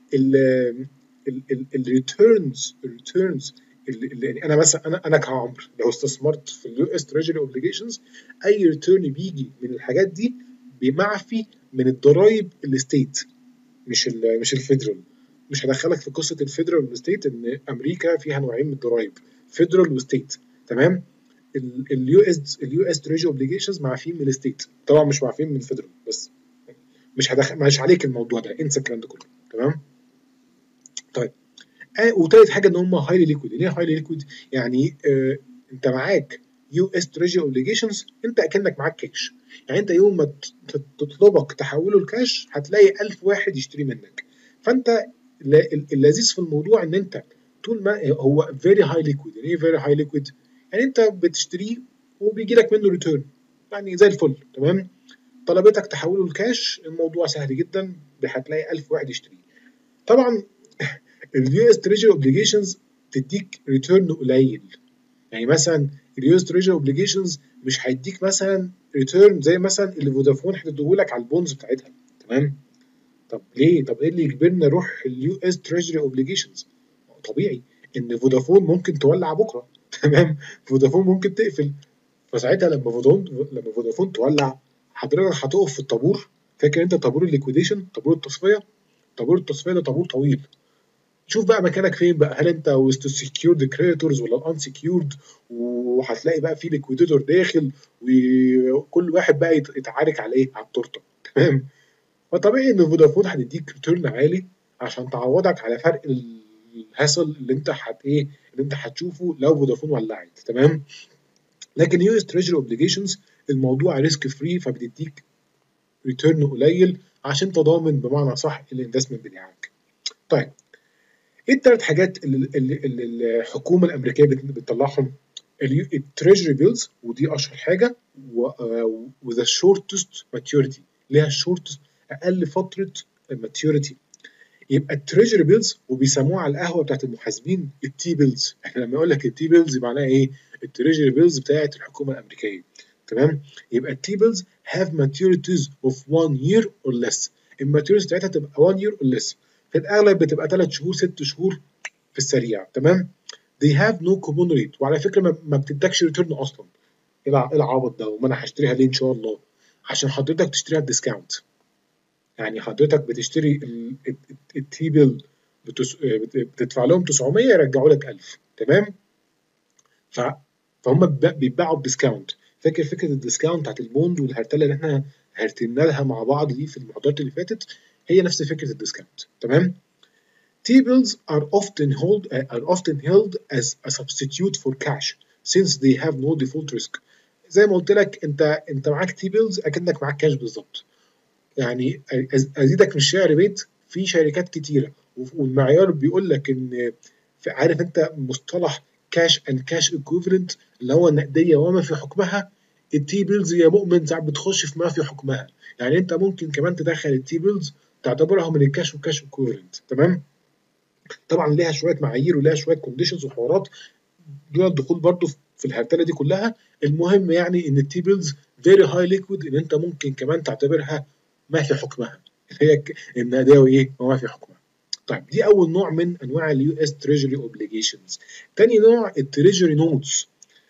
الريتيرنز الريتيرنز يعني انا مثلا انا انا كعمر لو استثمرت في اليو اس تريجري اوبليجيشنز، اي ريتيرن بيجي من الحاجات دي بمعفي من الضرائب الستيت، مش ال مش الفيدرال. مش هدخلك في قصه الفيدرال والستيت، ان امريكا فيها نوعين من الضرائب، فيدرال وستيت. تمام. اليو اس اليو اس تريجري اوبليجيشنز معفين من الستيت، طبعا مش معفين من الفيدرال، بس مش هدخل مش عليك الموضوع ده، انسى الكلام ده كله. تمام. طيب آه وتالت حاجه ان هم هايلي ليكويد. ليه هايلي ليكويد؟ يعني آه انت معاك يو اس تريجري اوبليجيشنز، انت اكنك معاك كاش. يعني انت يوم ما تطلبك تحوله لكاش هتلاقي ألف واحد يشتري منك. فانت اللذيذ في الموضوع ان انت طول ما هو فيري هاي ليكويد. يعني ايه فيري هاي ليكويد؟ يعني انت بتشتريه وبيجي لك منه ريتيرن، يعني زي الفل. تمام. طلبتك تحوله لكاش، الموضوع سهل جدا، هتلاقي ألف واحد يشتريه. طبعا اليو اس تريجري اوبليجيشنز تديك ريتيرن قليل. يعني مثلا اليو اس تريجري اوبليجيشنز مش هيديك مثلا ريتيرن زي مثلا اللي فودافون هتديهولك على البونز بتاعتها. تمام. طب ليه؟ طب ايه اللي يجبرني اروح اليو اس تريجري اوبليجيشنز؟ طبيعي ان فودافون ممكن تولع بكره. تمام. فودافون ممكن تقفل، فساعتها لما فودافون لما فودافون تولع حضرتك هتقف في الطابور. فاكر انت طابور الليكويديشن، طابور التصفيه؟ طابور التصفيه ده طابور طويل. شوف بقى مكانك فين بقى، هل انت وسط السكيورد كريتورز ولا الانسكيورد؟ وهتلاقي بقى في ليكويديتور داخل وكل واحد بقى يتعارك على ايه؟ على التورته. تمام. فطبيعي ان فودافون هتديك ريتيرن عالي عشان تعوضك على فرق الهاسل اللي انت هت ايه اللي انت هتشوفه لو فودافون ولعت. تمام. لكن يو اس تريجري اوبليجيشنز الموضوع ريسك فري، فبتديك ريتيرن قليل عشان تضامن بمعنى صح الانفستمنت بتاعك. طيب ايه الثلاث حاجات اللي, اللي, اللي الحكومه الامريكيه بتطلعهم؟ التريجري بيلز، ودي اشهر حاجه، وذا شورتست ماتيوريتي، ليها شورتست اقل فتره ماتيوريتي. يبقى التريجري بيلز، وبيسموها على القهوه بتاعت المحاسبين التي بيلز. احنا لما يقول لك التي بيلز معناها ايه؟ التريجري بيلز بتاعت الحكومه الامريكيه. تمام. يبقى التي بيلز have maturities of one year or less. الماتيوريتي بتاعتها تبقى one year or less. في الاغلب بتبقى ثلاث شهور ست شهور في السريع. تمام. they have no coupon rate، وعلى فكره ما, ما بتدكش ريتيرن اصلا. ايه العبط ده؟ وما انا هشتريها ليه ان شاء الله؟ عشان حضرتك تشتريها بديسكاونت. يعني حضرتك بتشتري التي بيل بتدفع لهم تسعمية يرجعوا لك ألف. تمام. ف فهم بيتباعوا بديسكاونت. فاكر فكره الديسكاونت بتاعت البوند والهرتله اللي احنا هرتلنا لها مع بعض دي في المحاضرات اللي فاتت؟ هي نفس فكره الديسكاونت. تمام. T-bills are often hold uh, are often held as a substitute for cash since they have no default risk. زي ما قلت لك انت انت معاك تي بيلز اكنك معاك كاش بالظبط. يعني ازيدك من الشعر بيت، في شركات كتيره والمعيار بيقول لك ان عارف انت مصطلح كاش اند كاش ايكويفالنت اللي هو النقديه وما في حكمها. التي بيلز يا مؤمن ساعات بتخش في ما في حكمها. يعني انت ممكن كمان تدخل التي بيلز تعتبرها من الكاش وكاش ايكويفالنت. تمام. طبعا ليها شويه معايير وليها شويه كونديشنز وحوارات دون الدخول برضو في الهرتله دي كلها. المهم يعني ان التي بيلز فيري هاي ليكويد، ان انت ممكن كمان تعتبرها ما في حكمها، هي انها ده ايه وما في حكمها. طيب دي اول نوع من انواع اليو اس تريجري اوبليجيشنز. تاني نوع التريجري نوتس.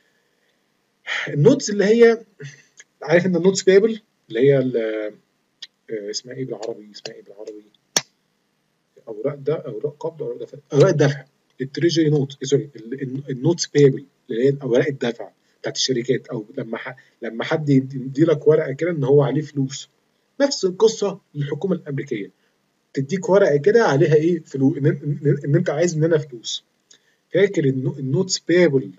النوتس اللي هي عارف ان النوتس بيبل اللي هي اسمها ايه بالعربي اسمها ايه بالعربي اوراق ده اوراق قبض اوراق دفع اوراق الدفع. التريجري نوت سوري النوتس بيبل اللي هي اوراق الدفع بتاعت الشركات، او لما ح... لما حد يدي لك ورقه كده ان هو عليه فلوس. نفس القصه للحكومه الامريكيه، تديك ورقه كده عليها ايه فلوس، ان, إن, إن انت عايز مننا فلوس. فاكر النوتس بيبل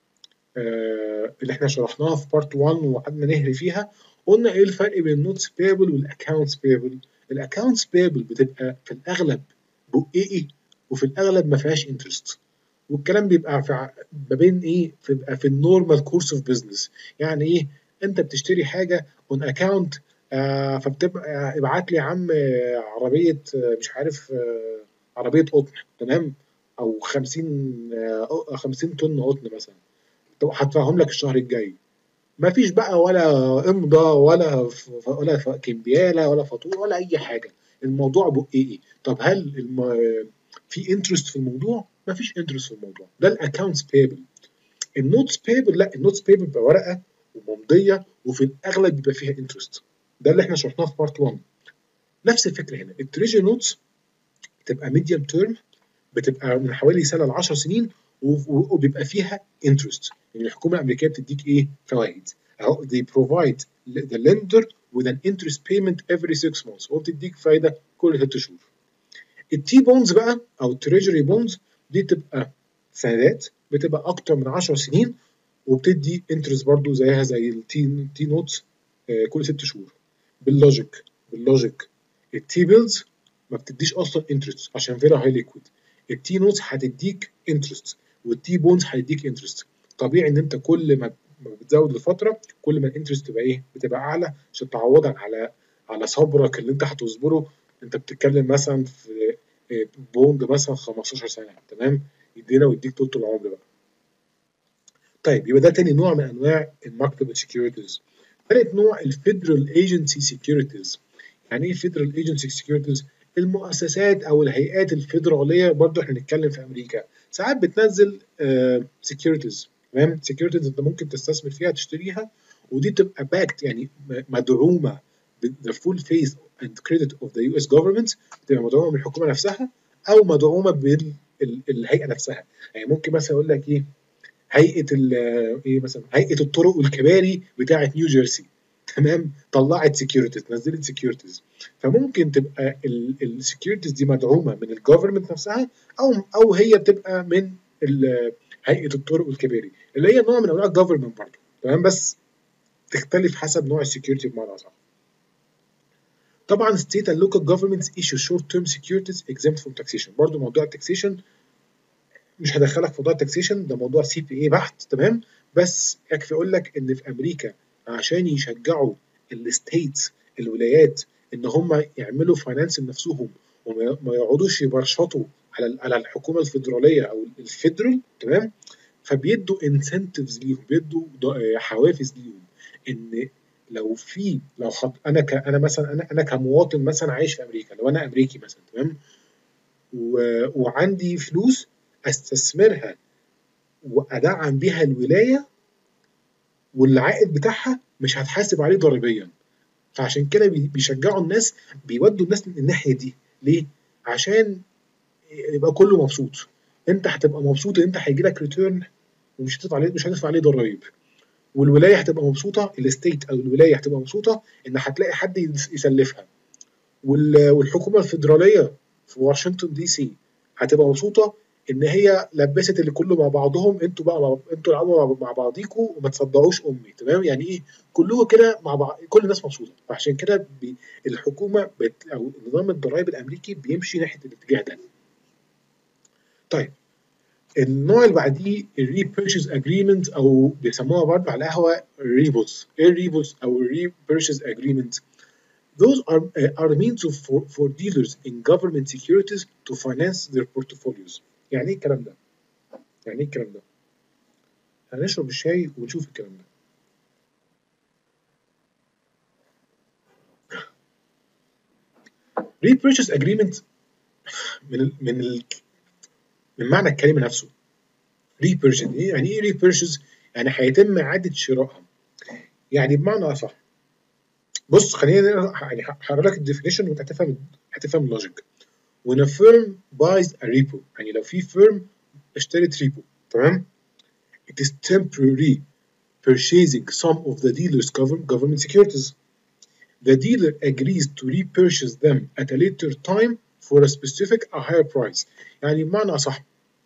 آه اللي احنا شرحناها في بارت واحد وقعدنا نهري فيها، قلنا ايه الفرق بين النوتس بيبل والاكونتس بيبل. الاكونتس بيبل بتبقى في الاغلب بقيقي وفي الاغلب ما فيهاش انترست، والكلام بيبقى في ما بين ايه بيبقى في النورمال كورس اوف بزنس. يعني ايه؟ انت بتشتري حاجه اون اكونت آه فبتبقى ابعت لي يا عم عربيه مش عارف آه عربيه قطن، تمام، او خمسين آه خمسين طن قطن مثلا، هدفعهم لك الشهر الجاي. ما فيش بقى ولا امضى ولا ولا كمبياله ولا فاتوره ولا اي حاجه، الموضوع بقيقي. طب هل الم... في انترست في الموضوع؟ ما فيش انترست في الموضوع، ده الاكونتس بيبل. النوتس بيبل لا، النوتس بيبل بيبقى ورقه وممضيه وفي الاغلب بيبقى فيها انترست، ده اللي احنا شرحناه في بارت واحد. نفس الفكره هنا، التريجري نوتس بتبقى ميديوم تيرم، بتبقى من حوالي سنه ل عشر سنين وبيبقى فيها انترست، يعني الحكومه الامريكيه بتديك ايه؟ فوائد. اهو they provide the lender with an interest payment every six months، وبتديك فايده كل ست شهور. التي بونز بقى او التريجري بونز دي تبقى سندات، بتبقى اكتر من عشر سنين وبتدي انترست برضو زيها زي التي تي نوتس آه كل ست شهور. باللوجيك باللوجيك التي بيلز ما بتديش اصلا انترست عشان فيرا هاي ليكويد، التي نوتس هتديك انترست والتي بونز هتديك انترست. طبيعي ان انت كل ما بتزود الفتره كل ما الانترست تبقى ايه؟ بتبقى اعلى عشان تعوضك على على صبرك اللي انت هتصبره. انت بتتكلم مثلا في بوند مثلا خمستاشر سنه، تمام، يدينا ويديك طول العمر بقى. طيب يبقى ده تاني نوع من انواع الماركتبل سكيورتيز. ثالث نوع الفيدرال ايجنسي سكيورتيز. يعني ايه فيدرال ايجنسي سكيورتيز؟ المؤسسات او الهيئات الفيدراليه، برضو احنا بنتكلم في امريكا، ساعات بتنزل سكيورتيز، تمام، سكيورتيز انت ممكن تستثمر فيها تشتريها، ودي بتبقى باكت يعني مدعومه the full face and credit of the يو إس government، بتبقى مدعومه من الحكومه نفسها او مدعومه بالهيئه نفسها. يعني ممكن مثلا يقول لك ايه، هيئه ايه مثلا هيئه الطرق والكباري بتاعه نيو جيرسي، تمام، طلعت سكيورتيز، نزلت سكيورتيز. فممكن تبقى السكيورتيز دي مدعومه من الجفرمنت نفسها او او هي بتبقى من هيئه الطرق والكباري اللي هي نوع من انواع الجفرمنت برضه، تمام، بس تختلف حسب نوع السكيورتي بمعنى اصح. طبعا state and local governments issue short term securities exempt from taxation. برضه موضوع التاكسيشن مش هدخلك في موضوع التاكسيشن، ده موضوع سي بي اي بحت، تمام، بس يكفي اقول لك ان في امريكا عشان يشجعوا الستيتس الولايات ان هم يعملوا فاينانس لنفسهم وما يقعدوش يبرشطوا على على الحكومه الفيدراليه او الفيدرال، تمام، فبيدوا انسنتيفز ليهم، بيدوا حوافز ليهم ان لو في لو خط انا ك انا مثلا انا انا كمواطن مثلا عايش في امريكا، لو انا امريكي مثلا، تمام، و... وعندي فلوس استثمرها وادعم بيها الولايه والعائد بتاعها مش هتحاسب عليه ضريبيا. فعشان كده بيشجعوا الناس، بيودوا الناس الناحيه دي. ليه؟ عشان يبقى كله مبسوط، انت هتبقى مبسوط ان انت هيجي لك ريتيرن ومش هتدفع عليه مش هتدفع عليه ضرايب، والولايه هتبقى مبسوطه، الستيت او الولايه هتبقى مبسوطه ان هتلاقي حد يسلفها، والحكومه الفيدراليه في واشنطن دي سي هتبقى مبسوطه ان هي لبست اللي كله مع بعضهم، انتوا بقى انتوا العبوا مع بعضيكوا وما تصدقوش امي، تمام، يعني ايه كلهم كده مع بعض، كل الناس مبسوطه. فعشان كده الحكومه بت... او نظام الضرائب الامريكي بيمشي ناحيه الاتجاه ده. طيب النوع اللي بعديه الريبيرشيز اجريمنت، او بيسموها برضه على القهوه ريبوز. ايه الريبوز او الريبيرشيز اجريمنت؟ Those are uh, are means of for, for dealers in government securities to finance their portfolios. يعني ايه الكلام ده؟ يعني ايه الكلام ده؟ هنشرب الشاي ونشوف الكلام ده. repurchase agreement من ال من ال من معنى الكلمة نفسه. repurchase ايه يعني ايه repurchase؟ يعني هيتم إعادة شرائها. يعني بمعنى أصح، بص خلينا يعني هقرا لك الديفينيشن وانت هتفهم هتفهم اللوجيك. when a firm buys a repo، يعني لو في firm اشترت ريبو، تمام؟ it is temporary purchasing some of the dealer's government securities. The dealer agrees to repurchase them at a later time for a specific a higher price. يعني بمعنى أصح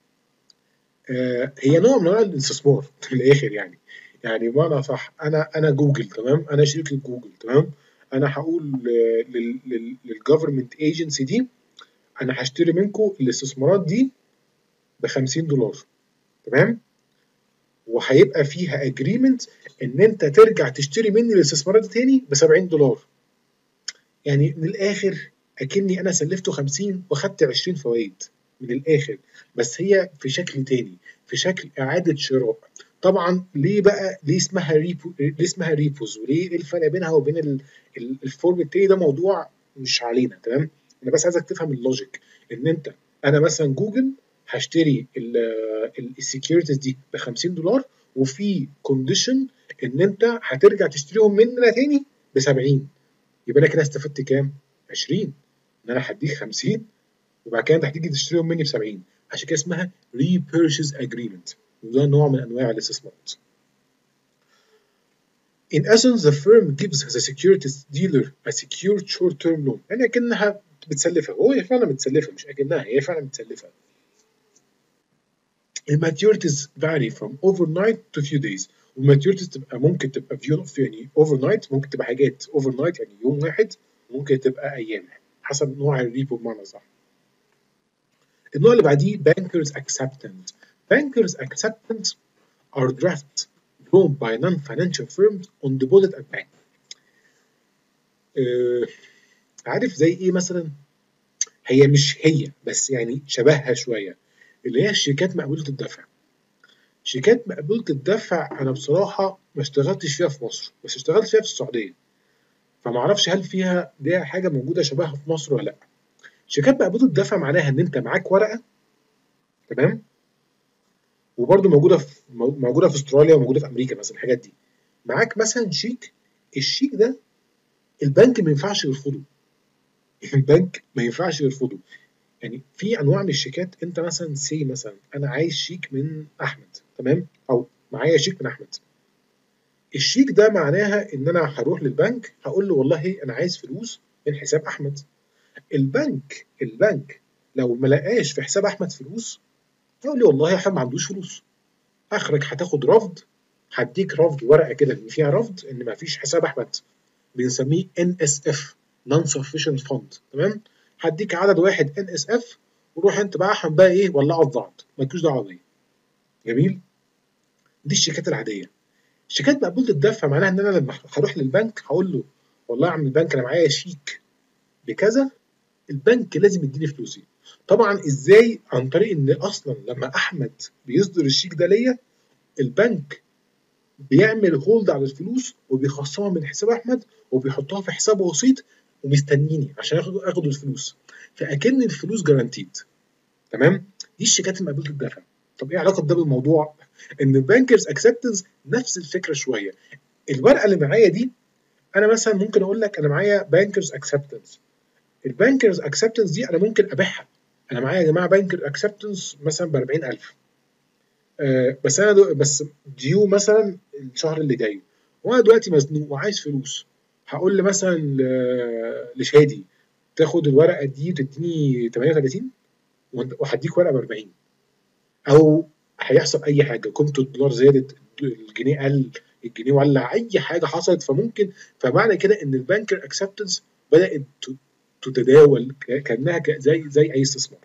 آه هي نوع من أنواع الاستثمار في الآخر يعني. يعني بمعنى أصح أنا أنا جوجل، تمام؟ أنا شركة جوجل، تمام؟ أنا هقول للجفرمنت ايجنسي دي أنا هشتري منكم الاستثمارات دي ب خمسين دولار، تمام؟ وهيبقى فيها اجريمنت ان انت ترجع تشتري مني الاستثمارات دي تاني ب سبعين دولار. يعني من الاخر اكني انا سلفته خمسين واخدت عشرين فوائد من الاخر، بس هي في شكل تاني، في شكل اعاده شراء. طبعا ليه بقى ليه اسمها ريبو، ليه اسمها ريبوز، وليه ايه الفرق بينها وبين ال... ال... الفورم التاني؟ ده موضوع مش علينا، تمام؟ انا بس عايزك تفهم اللوجيك. ان انت انا مثلا جوجل هشتري السكيورتيز دي ب خمسين دولار، وفي كونديشن ان انت هترجع تشتريهم مننا تاني ب سبعين. يبقى انا كده استفدت كام؟ عشرين. ان انا هديك خمسين وبعد كده انت هتيجي تشتريهم مني ب سبعين. عشان كده اسمها repurchase agreement، وده نوع من انواع الاستثمارات. In essence, the firm gives the securities dealer a secured short-term loan. يعني اكنها بتسلفها، وهي فعلا متسلفه، مش اكنها، هي فعلا متسلفه. الماتيوريتيز vary from overnight to few days. والماتيوريتيز تبقى ممكن تبقى في يعني overnight، ممكن تبقى حاجات overnight يعني يوم واحد، ممكن تبقى ايام حسب نوع الريبو بمعنى صح. النوع اللي بعديه bankers acceptance. bankers acceptance are drafts drawn by non-financial firms on deposit at bank. أه عارف زي ايه مثلا؟ هي مش هي بس يعني شبهها شويه، اللي هي الشركات مقبوله الدفع. شركات مقبوله الدفع انا بصراحه ما اشتغلتش فيها في مصر، بس اشتغلت فيها في السعوديه، فما اعرفش هل فيها دي حاجه موجوده شبهها في مصر ولا لا. شركات مقبوله الدفع معناها ان انت معاك ورقه، تمام؟ وبرده موجوده في موجوده في استراليا وموجوده في امريكا مثلا. الحاجات دي معاك مثلا شيك، الشيك ده البنك ما ينفعش يرفضه. البنك ما ينفعش يرفضه. يعني في انواع من الشيكات، انت مثلا سي مثلا انا عايز شيك من احمد، تمام؟ او معايا شيك من احمد. الشيك ده معناها ان انا هروح للبنك هقول له والله انا عايز فلوس من حساب احمد. البنك البنك لو ما لقاش في حساب احمد فلوس يقول لي والله احمد ما عندوش فلوس. اخرك هتاخد رفض، هديك رفض، ورقه كده ان فيها رفض ان ما فيش حساب احمد، بنسميه ان اس اف non sufficient fund، تمام؟ هديك عدد واحد ان اس اف، وروح انت بقى احمد بقى ايه ولعوا في بعض، مالكوش دعوه بيا. جميل؟ دي الشيكات العاديه. الشيكات مقبوله الدفع معناها ان انا لما هروح للبنك هقول له والله يا عم البنك انا معايا شيك بكذا، البنك لازم يديني فلوسي. طبعا ازاي؟ عن طريق ان اصلا لما احمد بيصدر الشيك ده ليا، البنك بيعمل هولد على الفلوس وبيخصمها من حساب احمد وبيحطها في حساب وسيط ومستنيني عشان اخد اخد الفلوس، فاكن الفلوس جارانتيد، تمام؟ دي الشيكات المقبوله الدفع. طب ايه علاقه ده بالموضوع؟ ان البانكرز اكسبتنس نفس الفكره شويه. الورقه اللي معايا دي انا مثلا ممكن اقول لك انا معايا بانكرز اكسبتنس. البانكرز اكسبتنس دي انا ممكن ابيعها. انا معايا يا جماعه بانكر اكسبتنس مثلا ب أربعين ألف، آه بس انا دو بس ديو مثلا الشهر اللي جاي، وانا دلوقتي مزنوق وعايز فلوس. هقول لي مثلا لشادي تاخد الورقه دي وتديني ثمانية وثلاثين وهديك ورقه ب أربعين، او هيحصل اي حاجه، قيمه الدولار زادت، الجنيه قل، الجنيه ولع، اي حاجه حصلت، فممكن فمعنى كده ان البانكر اكسبتنس بدات تتداول كانها زي زي اي استثمار.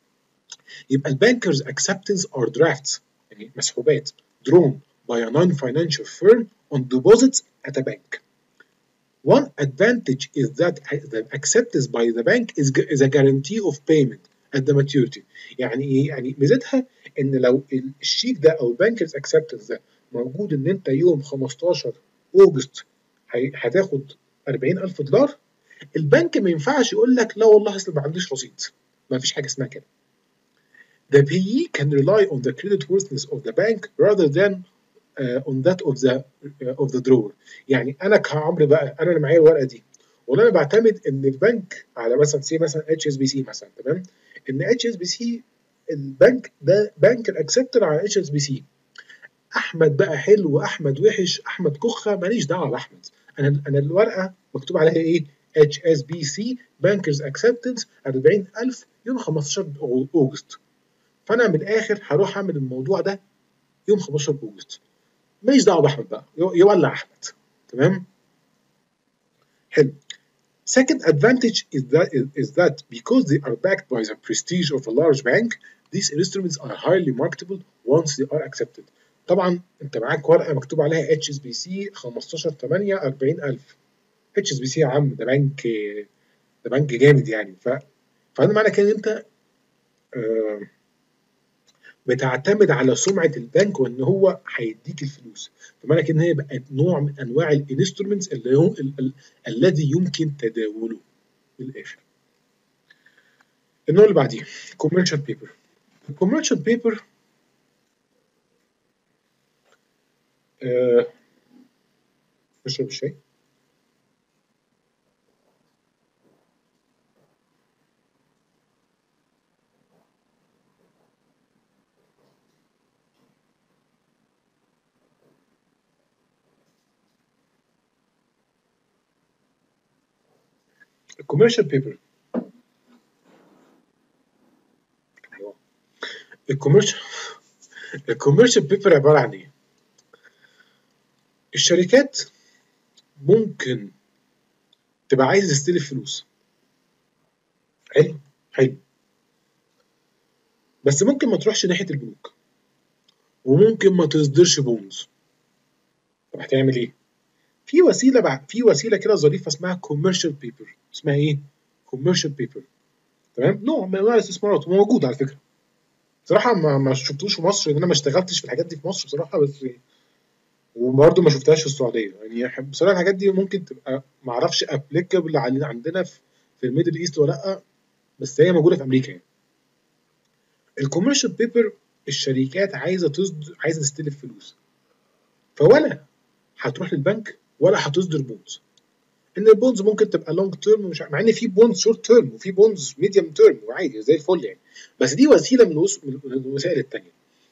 يبقى البانكرز اكسبتنس ار درافتس يعني مسحوبات drawn by a non-financial firm on deposits at a bank. One advantage is that the acceptance by the bank is, is a guarantee of payment at the maturity. يعني ايه؟ يعني ميزتها ان لو الشيك ده او البانكرز اكسبتنس ده موجود ان انت يوم خمستاشر أغسطس هتاخد أربعين ألف دولار، البنك ما ينفعش يقول لك لا والله اصل ما عنديش رصيد. ما فيش حاجه اسمها كده. The payee can rely on the creditworthiness of the bank rather than uh, on that of the uh, of the drawer. يعني انا كعمرو بقى، انا اللي معايا الورقه دي، والله انا بعتمد ان البنك على مثلا سي مثلا اتش اس بي سي مثلا، تمام؟ ان اتش اس بي سي البنك ده بنك اكسبتد على اتش اس بي سي. احمد بقى حلو، احمد وحش، احمد كخه، ماليش دعوه باحمد. انا انا الورقه مكتوب عليها ايه؟ اتش اس بي سي بانكرز اكسبتنس أربعين ألف يوم خمستاشر أغسطس. فانا من الاخر هروح اعمل الموضوع ده يوم خمستاشر أغسطس، ماليش دعوه باحمد بقى، يولع احمد. تمام؟ حلو. Second advantage is that is that because they are backed by the prestige of a large bank, these instruments are highly marketable once they are accepted. طبعا انت معاك ورقه مكتوب عليها اتش اس بي سي خمستاشر تمانية أربعين ألف. اتش اس بي سي يا عم ده بنك، ده بنك جامد يعني. ف فانا معنى كده ان انت آه بتعتمد على سمعه البنك وان هو هيديك الفلوس. فمعنى كده ان هي بقت نوع من انواع الانسترومنتس اللي هو ال ال الذي يمكن تداوله من الاخر. النوع اللي بعديه كوميرشال بيبر. الكوميرشال بيبر اشرب الشاي. الكوميرشال بيبر الكوميرشال الكوميرشال بيبر عباره عن ايه؟ الشركات ممكن تبقى عايز تستلف فلوس. حلو حلو. بس ممكن ما تروحش ناحيه البنوك، وممكن ما تصدرش بونز. طب هتعمل ايه؟ في وسيله بقى، في وسيله كده ظريفه اسمها كوميرشال بيبر. اسمها ايه؟ كوميرشال بيبر. تمام؟ نوع من انواع الاستثمارات وموجود على فكره. بصراحه ما ما شفتوش في مصر، لان انا ما اشتغلتش في الحاجات دي في مصر بصراحه، بس وبرضه ما شفتهاش في السعوديه. يعني بصراحه الحاجات دي ممكن تبقى ما اعرفش ابليكابل عندنا في في الميدل ايست ولا لا، بس هي موجوده في امريكا يعني. الكوميرشال بيبر الشركات عايزه تصدر، عايزه تستلف فلوس، فولا هتروح للبنك ولا هتصدر بونز. ان البونز ممكن تبقى لونج تيرم، مش مع ان في بونز شورت تيرم وفي بونز ميديوم تيرم وعادي زي الفل يعني، بس دي وسيله من من الوسائل الثانيه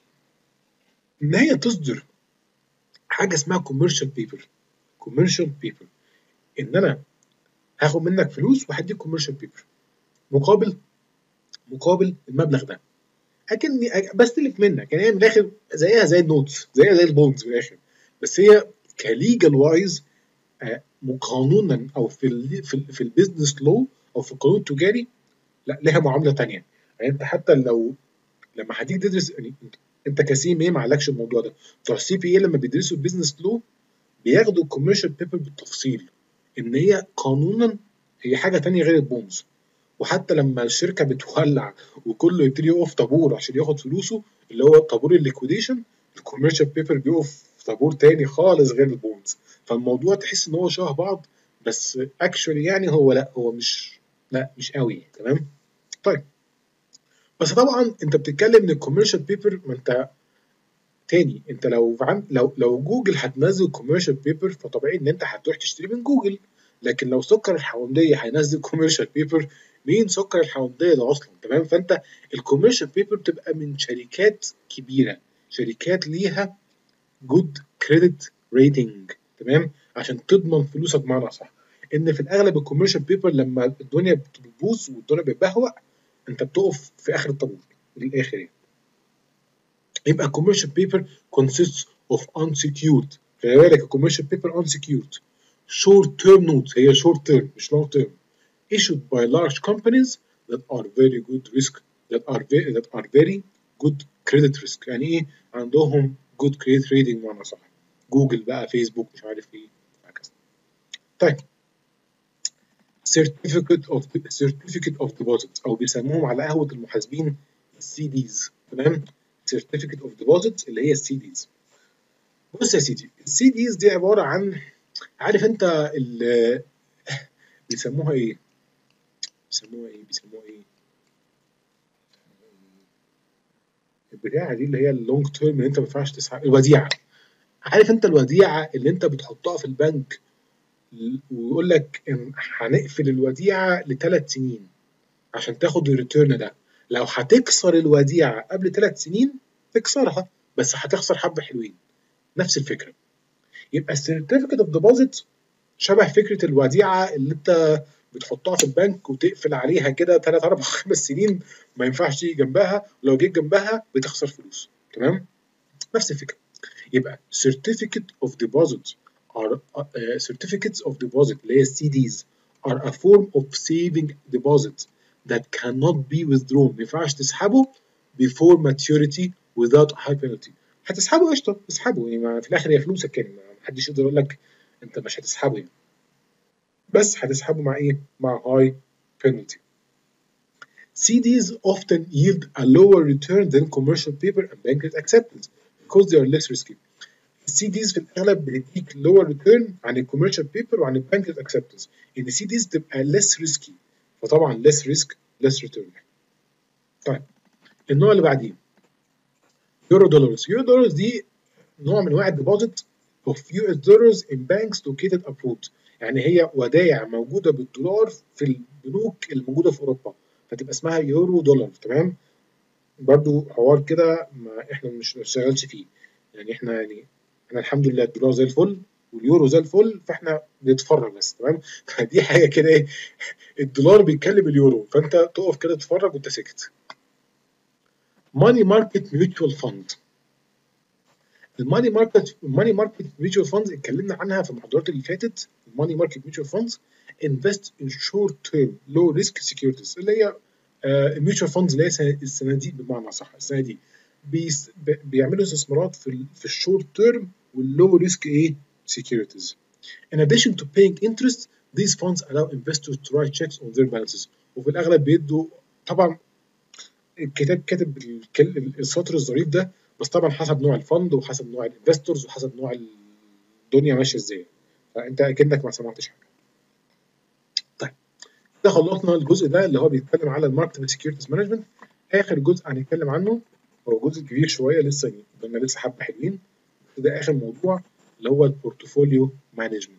ان هي تصدر حاجه اسمها كوميرشال بيبر. كوميرشال بيبر ان انا هاخد منك فلوس وهديك كوميرشال بيبر مقابل مقابل المبلغ ده، اكني بستلف منك. يعني هي من الاخر زيها زي النوتس، زيها زي البونز من الاخر، بس هي كليجل وايز قانونا او في ال في, ال في البيزنس لو او في القانون التجاري لا، لها معامله ثانيه. يعني انت حتى لو لما هتيجي تدرس، يعني انت كسي ام ايه ما عليكش الموضوع ده، بتوع السي بي اي لما بيدرسوا البيزنس لو بياخدوا الكوميرشال بيبر بالتفصيل، ان هي قانونا هي حاجه ثانيه غير البونز. وحتى لما الشركه بتولع وكله يبتدي يقف طابور عشان ياخد فلوسه، اللي هو طابور الليكويديشن، الكوميرشال بيبر بيقف طابور تاني خالص غير البونز. فالموضوع تحس ان هو شبه بعض، بس اكشولي يعني هو لا، هو مش لا مش قوي. تمام؟ طيب، بس طبعا انت بتتكلم ان الكوميرشال بيبر، ما انت تاني انت لو عن لو لو جوجل هتنزل كوميرشال بيبر فطبيعي ان انت هتروح تشتري من جوجل. لكن لو سكر الحونديه هينزل كوميرشال بيبر، مين سكر الحونديه ده اصلا؟ تمام؟ فانت الكوميرشال بيبر بتبقى من شركات كبيره، شركات ليها جود كريدت ريتنج، تمام؟ عشان تضمن فلوسك بمعنى صح. ان في الاغلب الكوميرشال بيبر لما الدنيا بتبوظ والدنيا بتبهوأ انت بتقف في اخر الطابور للاخر يعني. يبقى commercial paper consists of unsecured، خلي بالك commercial paper unsecured short term notes، هي short term مش long term، issued by large companies that are very good risk that are very that are very good credit risk. يعني ايه؟ عندهم good credit rating بمعنى صح، جوجل بقى، فيسبوك، مش عارف ايه، هكذا. طيب، certificate of certificate of deposit او بيسموهم على قهوه المحاسبين السي ديز. تمام؟ certificate of deposit اللي هي السي ديز. بص يا سيدي، السي ديز دي عباره عن، عارف انت ال بيسموها ايه؟ بيسموها ايه؟ بيسموها ايه؟ البتاعه دي اللي هي اللونج تيرم اللي انت ما ينفعش تسحب، الوديعه. عارف انت الوديعه اللي انت بتحطها في البنك ويقول لك هنقفل الوديعه لثلاث سنين عشان تاخد الريتيرن ده، لو هتكسر الوديعه قبل ثلاث سنين تكسرها، بس هتخسر حبه حلوين. نفس الفكره. يبقى السيرتيفيكت اوف ديبوزيت شبه فكره الوديعه اللي انت بتحطها في البنك وتقفل عليها كده ثلاث اربع خمس سنين، ما ينفعش تيجي جنبها، ولو جيت جنبها بتخسر فلوس. تمام؟ نفس الفكره. يبقى certificate of deposit are uh, certificates of deposit اللي هي السي ديز are a form of saving deposit that cannot be withdrawn. ما ينفعش تسحبه before maturity without high penalty. هتسحبه قشطه، تسحبه يعني في الاخر هي فلوسك، يعني ما حدش يقدر يقول لك انت مش هتسحبه يعني. بس هتسحبه مع ايه؟ مع high penalty. سي ديز often yield a lower return than commercial paper and bank acceptance because they are less risky. السي ديز في الاغلب بتديك لور ريتيرن عن الكوميرشال بيبر وعن البانك اكسبتنس، ان السي ديز تبقى ليس ريسكي، فطبعا ليس ريسك ليس ريتيرن. طيب النوع اللي بعديه يورو دولارز. يورو دولارز دي نوع من انواع الديبوزيت اوف يو اس دولارز ان بانكس لوكيتد ابرود، يعني هي ودائع موجوده بالدولار في البنوك الموجوده في اوروبا، فتبقى اسمها يورو دولار. تمام؟ برضو حوار كده ما احنا مش بنشتغلش فيه، يعني احنا يعني احنا الحمد لله الدولار زي الفل واليورو زي الفل، فاحنا بنتفرج بس. تمام؟ فدي حاجه كده ايه، الدولار بيتكلم اليورو، فانت تقف كده تتفرج وانت ساكت. ماني ماركت ميوتشوال فاند. الماني ماركت الماني ماركت ميوتشوال فاندز اتكلمنا عنها في المحاضرات اللي فاتت. الماني ماركت ميوتشوال فاندز انفست ان شورت تيرم لو ريسك سكيورتيز، اللي هي الميوتشوال فاندز اللي هي الصناديق بمعنى صح. الصناديق بيعملوا استثمارات في ال في الشورت تيرم واللو ريسك ايه سكيورتيز. In addition to paying interest, these funds allow investors to write checks on their balances. وفي الاغلب بيدوا، طبعا الكتاب كاتب السطر الظريف ده، بس طبعا حسب نوع الفند وحسب نوع الانفستورز وحسب نوع الدنيا ماشيه ازاي، فانت اكنك ما سمعتش حاجه. طيب كده خلصنا الجزء ده اللي هو بيتكلم على الماركت سكيورتيز مانجمنت. اخر جزء هنتكلم عنه هو جزء كبير شويه، لسه قدامنا لسه حبه حلوين. ده اخر موضوع اللي هو البورتفوليو مانجمنت.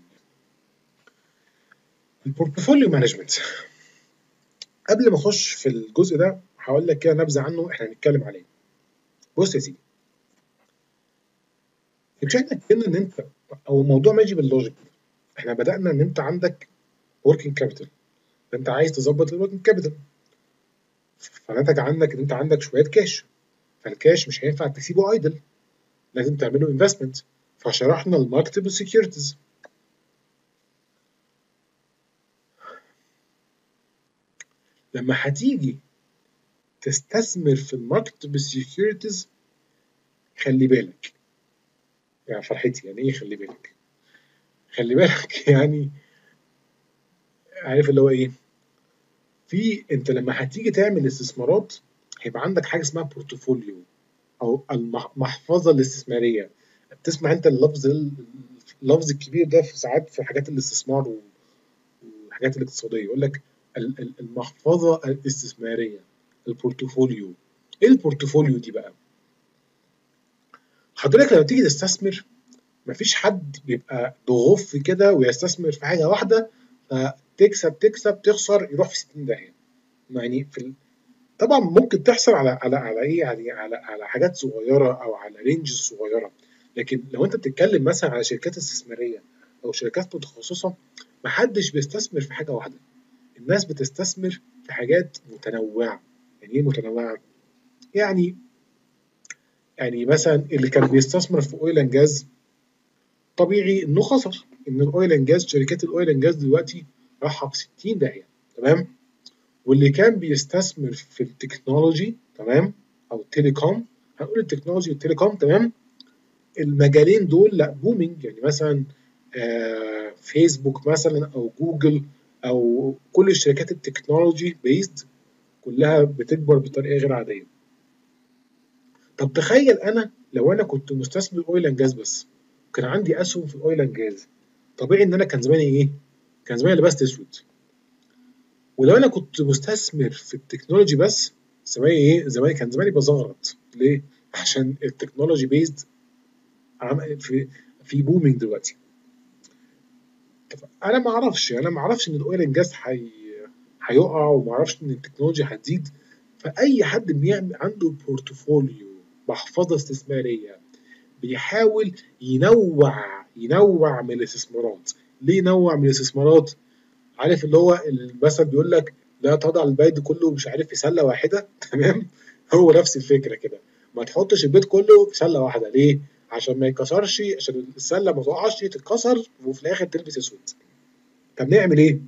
البورتفوليو مانجمنت، قبل ما اخش في الجزء ده هقول لك كده نبذه عنه احنا هنتكلم عليه. بص يا سيدي، مش احنا اتكلمنا ان انت، او الموضوع ماشي باللوجيك، احنا بدانا ان انت عندك وركينج كابيتال، فانت عايز تظبط الوركينج كابيتال، فنتج عنك ان انت عندك شويه كاش، فالكاش مش هينفع تسيبه ايدل، لازم تعمله انفستمنت. فشرحنا الماركتبل سكيورتيز. لما هتيجي تستثمر في الماركتبل سكيورتيز خلي بالك، يعني فرحتي يعني ايه خلي بالك؟ خلي بالك يعني عارف اللي هو ايه؟ في انت لما هتيجي تعمل استثمارات هيبقى عندك حاجه اسمها بورتفوليو او المحفظه الاستثماريه. بتسمع انت اللفظ اللفظ الكبير ده في ساعات في حاجات الاستثمار والحاجات الاقتصاديه، يقول لك المحفظه الاستثماريه، البورتفوليو. ايه البورتفوليو دي بقى؟ حضرتك لما تيجي تستثمر مفيش حد بيبقى ضغوف كده ويستثمر في حاجه واحده فتكسب تكسب تخسر يروح في ستين داهيه. يعني في ال... طبعا ممكن تحصل على على على ايه يعني على على حاجات صغيره او على رينج صغيره، لكن لو انت بتتكلم مثلا على شركات استثماريه او شركات متخصصه محدش بيستثمر في حاجه واحده، الناس بتستثمر في حاجات متنوعه. يعني ايه متنوعه؟ يعني يعني مثلا اللي كان بيستثمر في اويل اند جاز طبيعي انه خسر، ان الاويل اند جاز شركات الاويل اند جاز دلوقتي رايحه في ستين داهيه. تمام؟ واللي كان بيستثمر في التكنولوجي، تمام، او التليكوم، هنقول التكنولوجي والتليكوم، تمام، المجالين دول لا بومينج. يعني مثلا آه فيسبوك مثلا او جوجل او كل الشركات التكنولوجي بيزد كلها بتكبر بطريقه غير عاديه. طب تخيل انا لو انا كنت مستثمر اويل اند جاز بس، وكان عندي اسهم في الاويل اند جاز، طبيعي ان انا كان زماني ايه؟ كان زماني لبست اسود. ولو انا كنت مستثمر في التكنولوجي بس، زماني ايه؟ زماني كان زماني بزغرط. ليه؟ عشان التكنولوجي بيزد في في بومينج دلوقتي. انا ما اعرفش انا ما اعرفش ان الاويل اند جاز هي هيقع، وما اعرفش ان التكنولوجيا هتزيد. فاي حد بيعمل عنده بورتفوليو محفظه استثماريه بيحاول ينوع ينوع من الاستثمارات. ليه ينوع من الاستثمارات؟ عارف اللي هو المثل بيقول لك لا تضع البيض كله مش عارف في سله واحده. تمام. هو نفس الفكره كده، ما تحطش البيض كله في سله واحده. ليه؟ عشان ما يتكسرش، عشان السله ما تقعش تتكسر وفي الاخر تلبس اسود. طب نعمل ايه؟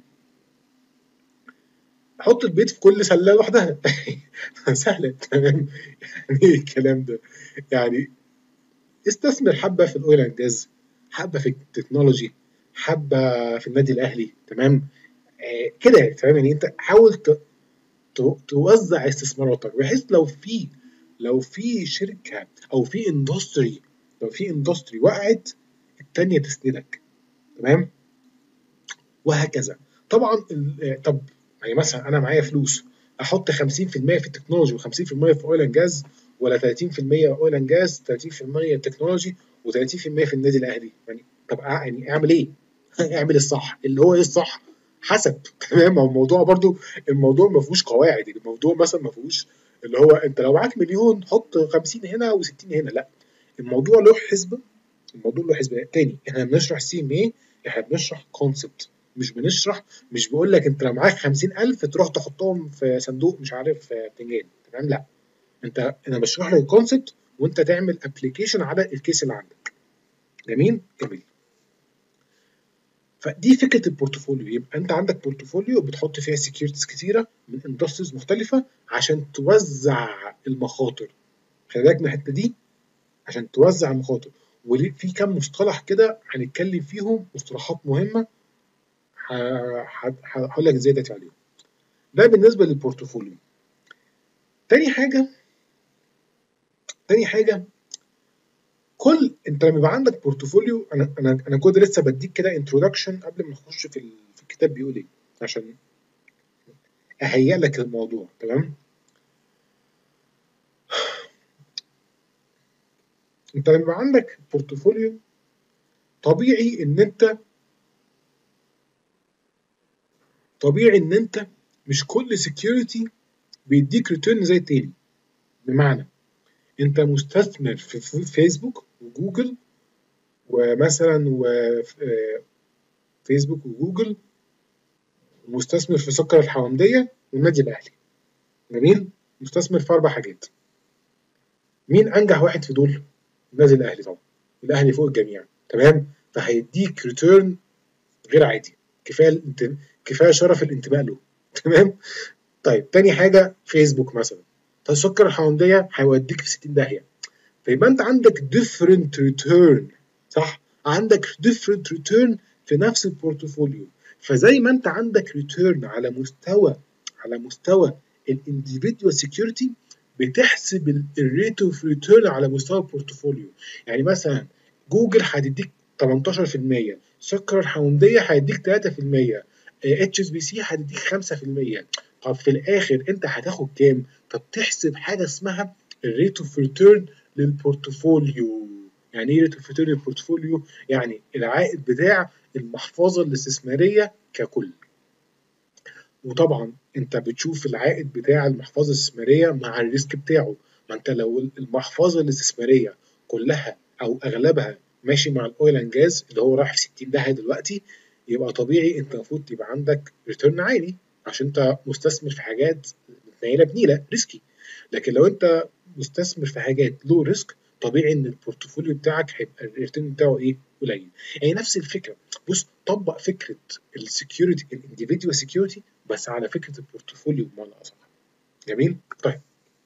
حط البيض في كل سله لوحدها. سهله. تمام. يعني ايه الكلام ده؟ يعني استثمر حبه في الاويل اند جاز، حبه في التكنولوجي، حبه في النادي الاهلي. تمام. آه كده تمام. يعني انت حاول ت- ت- توزع استثماراتك بحيث لو في لو في شركه او في اندستري لو في اندستري وقعت، التانيه تسندك. تمام. وهكذا. طبعا ال- طب يعني مثلا انا معايا فلوس، احط خمسين في المية في التكنولوجي و50% في اويل اند جاز، ولا ثلاثين في المية اويل اند جاز ثلاثين في المية تكنولوجي و30% في في النادي الاهلي؟ يعني طب أع- يعني اعمل ايه؟ اعمل الصح اللي هو ايه الصح حسب. تمام. هو الموضوع برضو الموضوع ما فيهوش قواعد. الموضوع مثلا ما فيهوش اللي هو انت لو معاك مليون حط خمسين هنا و60 هنا. لا، الموضوع له حسبه. الموضوع له حسبه تاني. احنا بنشرح سي ام ايه، احنا بنشرح كونسبت، مش بنشرح مش بقول لك انت لو معاك خمسين ألف تروح تحطهم في صندوق مش عارف بتنجان. تمام. لا، انت انا بشرح لك الكونسبت وانت تعمل ابلكيشن على الكيس اللي عندك. جميل جميل. فدي فكره البورتفوليو. يبقى انت عندك بورتفوليو بتحط فيها سكيورتيز كتيره من اندستريز مختلفه عشان توزع المخاطر. خلي بالك من الحته دي، عشان توزع المخاطر. وفي كام مصطلح كده هنتكلم فيهم، مصطلحات مهمه هقول لك ازاي داتي عليهم. ده بالنسبه للبورتفوليو. تاني حاجه تاني حاجه كل انت لما يبقى عندك بورتفوليو، انا انا انا كنت لسه بديك كده انترودكشن قبل ما نخش في, ال... في الكتاب بيقول ايه، عشان اهيئ لك الموضوع. تمام. انت لما يبقى عندك بورتفوليو طبيعي ان انت طبيعي ان انت مش كل سكيورتي بيديك ريتيرن زي التاني. بمعنى انت مستثمر في فيسبوك وجوجل، ومثلا وفيسبوك وجوجل، مستثمر في سكر الحومديه والنادي الاهلي. جميل. مستثمر في اربع حاجات. مين انجح واحد في دول؟ النادي الاهلي طبعا. الاهلي فوق الجميع. تمام. فهيديك ريتيرن غير عادي. كفايه الانت... كفايه شرف الانتماء له. تمام. طيب تاني حاجه فيسبوك مثلا، فسكر الحومديه هيوديك في ستين داهيه. فيبقى انت عندك different return. صح. عندك different return في نفس البورتفوليو. فزي ما انت عندك return على مستوى على مستوى الانديفيدوال سكيورتي، بتحسب الريت اوف ريتيرن على مستوى البورتفوليو. يعني مثلا جوجل هتديك تمنتاشر في المية، سكر الحومديه هيديك تلاتة في المية، اتش اس بي سي هتديك خمسة في المية. طب في الاخر انت هتاخد كام؟ فبتحسب حاجه اسمها الريت اوف ريتيرن للبورتفوليو. يعني ايه ريت اوف ريتيرن للبورتفوليو؟ يعني العائد بتاع المحفظه الاستثماريه ككل. وطبعا انت بتشوف العائد بتاع المحفظه الاستثماريه مع الريسك بتاعه. ما انت لو المحفظه الاستثماريه كلها او اغلبها ماشي مع الاويل اند جاز اللي هو رايح في ستين داهيه دلوقتي، يبقى طبيعي انت المفروض يبقى عندك ريتيرن عالي، عشان انت مستثمر في حاجات متنيله بنيله ريسكي. لكن لو انت مستثمر في حاجات لو ريسك، طبيعي ان البورتفوليو بتاعك هيبقى الريتيرن بتاعه ايه؟ قليل. يعني نفس الفكره. بص، طبق فكره السكيورتي الانديفيدوال سكيورتي بس على فكره البورتفوليو بمعنى اصح. جميل. طيب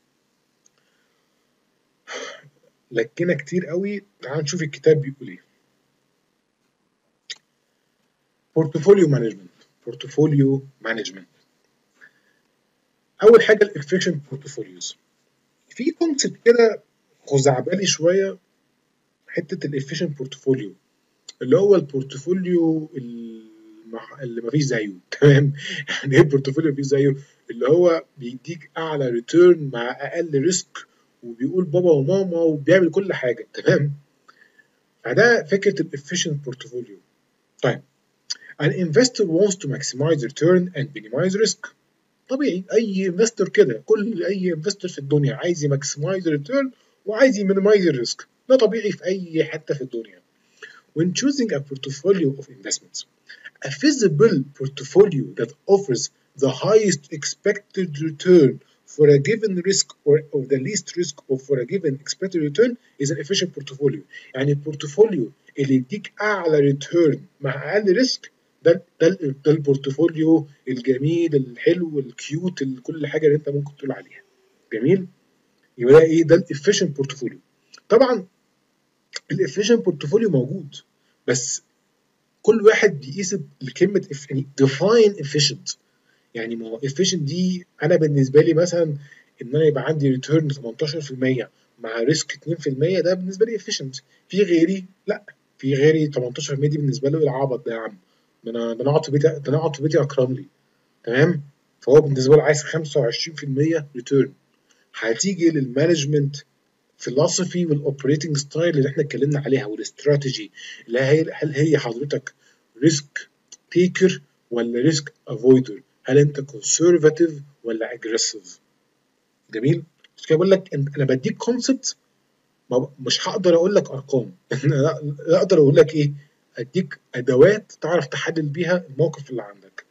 لكنا كتير قوي، تعال نشوف الكتاب بيقول ايه. بورتفوليو مانجمنت. بورتفوليو مانجمنت. اول حاجه الافيشنت بورتفوليوز. في كونسبت كده خزعبلي شويه حته الافيشنت بورتفوليو، اللي هو البورتفوليو المح... اللي مفيش زيه. تمام؟ يعني ايه البورتفوليو مفيش زيه؟ اللي هو بيديك اعلى ريتيرن مع اقل ريسك، وبيقول بابا وماما وبيعمل كل حاجه. تمام؟ فده فكره الافيشنت بورتفوليو. طيب an investor wants to maximize return and minimize risk. طبيعي اي انفستور كده، كل اي انفستور في الدنيا عايز يماكسمايز ريتيرن وعايز يمينيمايز الريسك. ده طبيعي في اي حته في الدنيا. When choosing a portfolio of investments, a feasible portfolio that offers the highest expected return for a given risk or of the least risk or for a given expected return is an efficient portfolio. يعني البورتفوليو اللي يديك اعلى ريتيرن مع اقل ريسك، ده ده ده البورتفوليو الجميل الحلو الكيوت، كل حاجه اللي انت ممكن تقول عليها. جميل؟ يبقى ده ايه؟ ده الافيشنت بورتفوليو. طبعا الافيشنت بورتفوليو موجود، بس كل واحد بيقيس كلمه يعني define efficient. يعني ما هو efficient دي انا بالنسبه لي مثلا ان انا يبقى عندي ريتيرن ثمانية عشر بالمية مع ريسك اتنين بالمية، ده بالنسبه لي efficient. في غيري لا، في غيري ثمانية عشر بالمية دي بالنسبه له العبط ده يا عم، ده انا ده انا اقعد في بيتي، ده انا اقعد في بيتي اكرم لي. تمام؟ فهو بالنسبه له عايز خمسة وعشرين بالمية ريتيرن. هتيجي للمانجمنت فيلوسفي والاوبريتنج ستايل اللي احنا اتكلمنا عليها والاستراتيجي، اللي هي هل هي حضرتك ريسك تيكر ولا ريسك افويدر؟ هل انت كونسرفاتيف ولا اجريسيف؟ جميل؟ مش كده بقول لك انا بديك كونسبت، مش هقدر اقول لك ارقام. انا اقدر اقول لك ايه؟ اديك ادوات تعرف تحلل بيها الموقف اللي عندك.